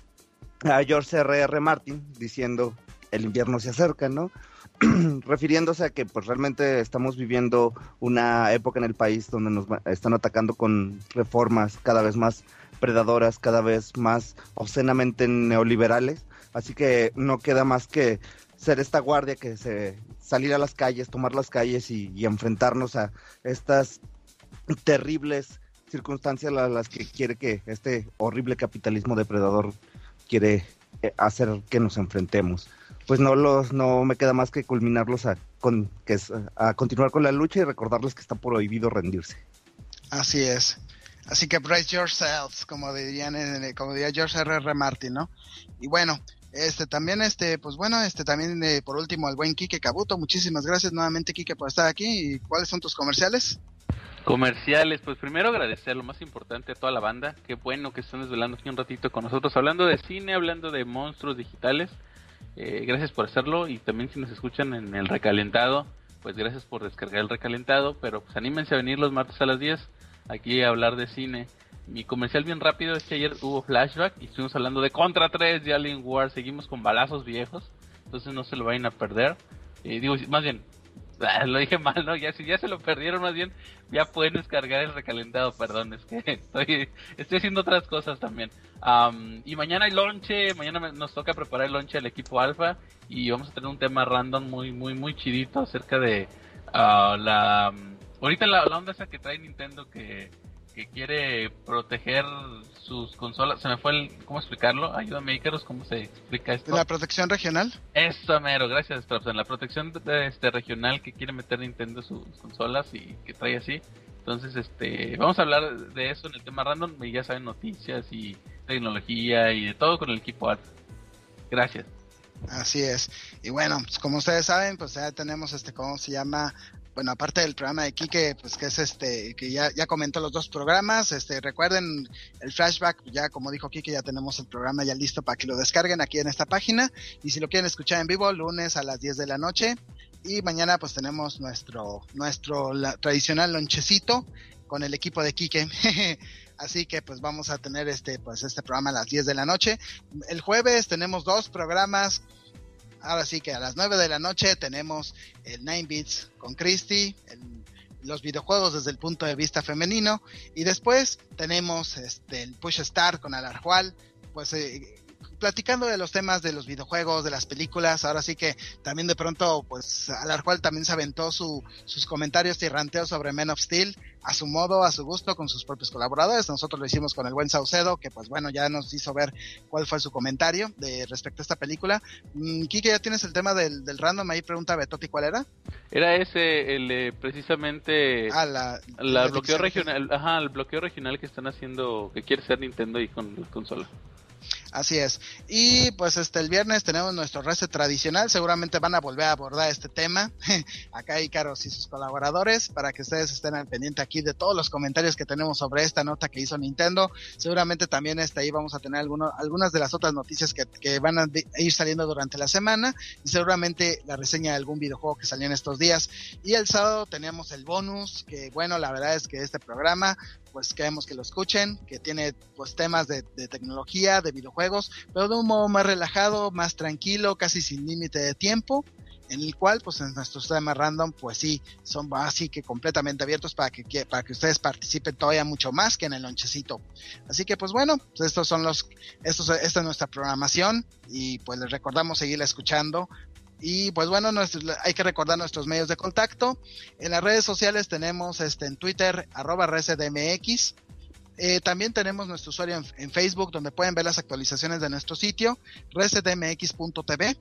George R.R. Martin diciendo el invierno se acerca, ¿no? Refiriéndose a que pues realmente estamos viviendo una época en el país donde nos están atacando con reformas cada vez más predadoras, cada vez más obscenamente neoliberales, así que no queda más que ser esta guardia salir a las calles, tomar las calles y enfrentarnos a estas terribles circunstancias a las que quiere que este horrible capitalismo depredador quiere hacer que nos enfrentemos. Pues no me queda más que culminarlos a continuar con la lucha y recordarles que está prohibido rendirse. Así es. Así que brace yourselves, como diría George R.R. Martin, ¿no? Y bueno, también pues bueno, también por último el buen Quique Cabuto. Muchísimas gracias nuevamente, Quique, por estar aquí. ¿Y cuáles son tus comerciales? Comerciales, pues primero agradecer lo más importante a toda la banda. Qué bueno que están desvelando aquí un ratito con nosotros, hablando de cine, hablando de monstruos digitales. Gracias por hacerlo, y también si nos escuchan en el recalentado, pues gracias por descargar el recalentado, pero pues anímense a venir los martes a las 10 aquí a hablar de cine. Mi comercial bien rápido es que ayer hubo flashback y estuvimos hablando de Contra 3 de Alien War, seguimos con balazos viejos, entonces no se lo vayan a perder. Más bien, lo dije mal, ¿no? Si ya se lo perdieron, más bien ya pueden descargar el recalentado, perdón, es que estoy haciendo otras cosas también. Y mañana hay lonche, mañana nos toca preparar el lonche al equipo Alfa y vamos a tener un tema random muy muy muy chidito acerca de ahorita la onda esa que trae Nintendo que quiere proteger sus consolas. Se me fue ¿cómo explicarlo? Ayúdame, Icarus, ¿cómo se explica esto? ¿La protección regional? Eso, mero, gracias, Traps. En la protección regional que quiere meter Nintendo sus consolas y que trae así. Entonces, vamos a hablar de eso en el tema random, y ya saben, noticias y tecnología y de todo con el equipo Alfa. Gracias. Así es. Y bueno, pues como ustedes saben, pues ya tenemos ¿cómo se llama? bueno, aparte del programa de Quique, pues que es que ya comentó los 2 programas, recuerden el flashback, ya como dijo Quique, ya tenemos el programa ya listo para que lo descarguen aquí en esta página, y si lo quieren escuchar en vivo, lunes a las 10 de la noche, y mañana pues tenemos nuestro tradicional lonchecito con el equipo de Quique. Así que pues vamos a tener este programa a las 10 de la noche. El jueves tenemos 2 programas. Ahora sí que a las 9 de la noche tenemos el 9 Bits con Christy, los videojuegos desde el punto de vista femenino, y después tenemos el Push Start con Alarjual, pues platicando de los temas de los videojuegos, de las películas. Ahora sí que también de pronto pues Alarjual también se aventó sus comentarios tirranteos sobre Men of Steel, a su modo, a su gusto, con sus propios colaboradores. Nosotros lo hicimos con el buen Saucedo, que pues bueno, ya nos hizo ver cuál fue su comentario respecto a esta película. Kike, ¿ya tienes el tema del random? Ahí pregunta Betoti, ¿cuál era? Era ese, precisamente la bloqueo regional, el bloqueo regional que están haciendo, que quiere hacer Nintendo y con la consola. Así es. Y pues el viernes tenemos nuestro reset tradicional. Seguramente van a volver a abordar este tema. Acá Ícaros y sus colaboradores, para que ustedes estén al pendiente aquí de todos los comentarios que tenemos sobre esta nota que hizo Nintendo. Seguramente también ahí vamos a tener algunas de las otras noticias que van a ir saliendo durante la semana, y seguramente la reseña de algún videojuego que salió en estos días. Y el sábado tenemos el bonus, que bueno, la verdad es que este programa pues queremos que lo escuchen, que tiene pues temas de tecnología, de videojuegos, pero de un modo más relajado, más tranquilo, casi sin límite de tiempo, en el cual pues en nuestros temas random pues sí, son así que completamente abiertos para que ustedes participen todavía mucho más que en el lonchecito. Así que pues bueno, pues esta es nuestra programación, y pues les recordamos seguirla escuchando. Y pues bueno, hay que recordar nuestros medios de contacto. En las redes sociales tenemos en Twitter, @ResetMX. También tenemos nuestro usuario en Facebook, donde pueden ver las actualizaciones de nuestro sitio, resetmx.tv.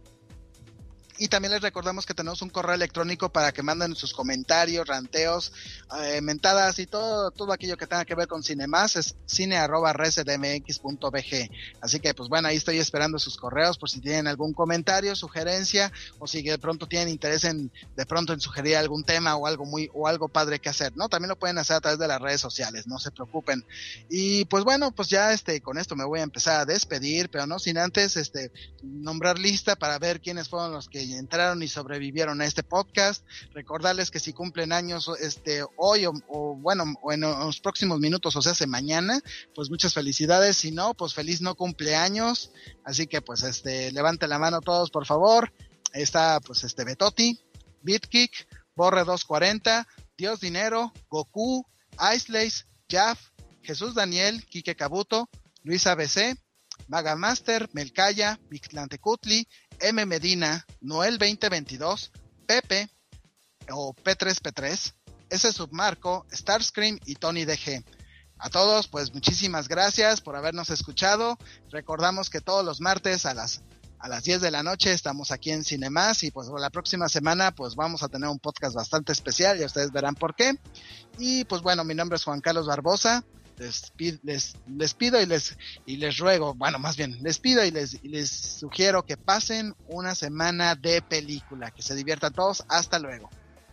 Y también les recordamos que tenemos un correo electrónico para que manden sus comentarios, ranteos, mentadas y todo aquello que tenga que ver con Cinemás, es cine@resetmx.bg. Así que pues bueno, ahí estoy esperando sus correos por si tienen algún comentario, sugerencia, o si de pronto tienen interés en sugerir algún tema o algo padre que hacer, ¿no? También lo pueden hacer a través de las redes sociales, no se preocupen. Y pues bueno, pues ya con esto me voy a empezar a despedir, pero no sin antes nombrar lista para ver quiénes fueron los que entraron y sobrevivieron a este podcast. Recordarles que si cumplen años hoy o en los próximos minutos, o sea, mañana, pues muchas felicidades. Si no, pues feliz no cumpleaños. Así que pues levante la mano todos, por favor. Está pues Betoti, BitKick, Borre 240, Dios Dinero, Goku, Icelace, Jaff, Jesús Daniel, Quique Cabuto, Luis ABC, Maga Master, Melcaya, Mictlantecutli, M. Medina, Noel 2022, Pepe o P3P3, S. Submarco, Starscream y Tony DG. A todos, pues muchísimas gracias por habernos escuchado. Recordamos que todos los martes a las 10 de la noche estamos aquí en Cinemás, y pues la próxima semana pues vamos a tener un podcast bastante especial, ya ustedes verán por qué. Y pues bueno, mi nombre es Juan Carlos Barbosa. Les pido y les ruego, bueno, más bien les pido y les sugiero que pasen una semana de película, que se diviertan todos. Hasta luego.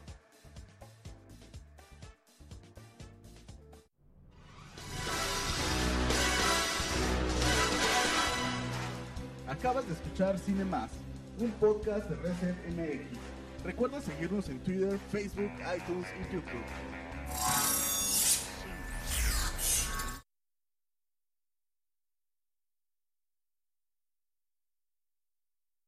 Acabas de escuchar Cine Más, un podcast de Reset MX. Recuerda seguirnos en Twitter, Facebook, iTunes y YouTube.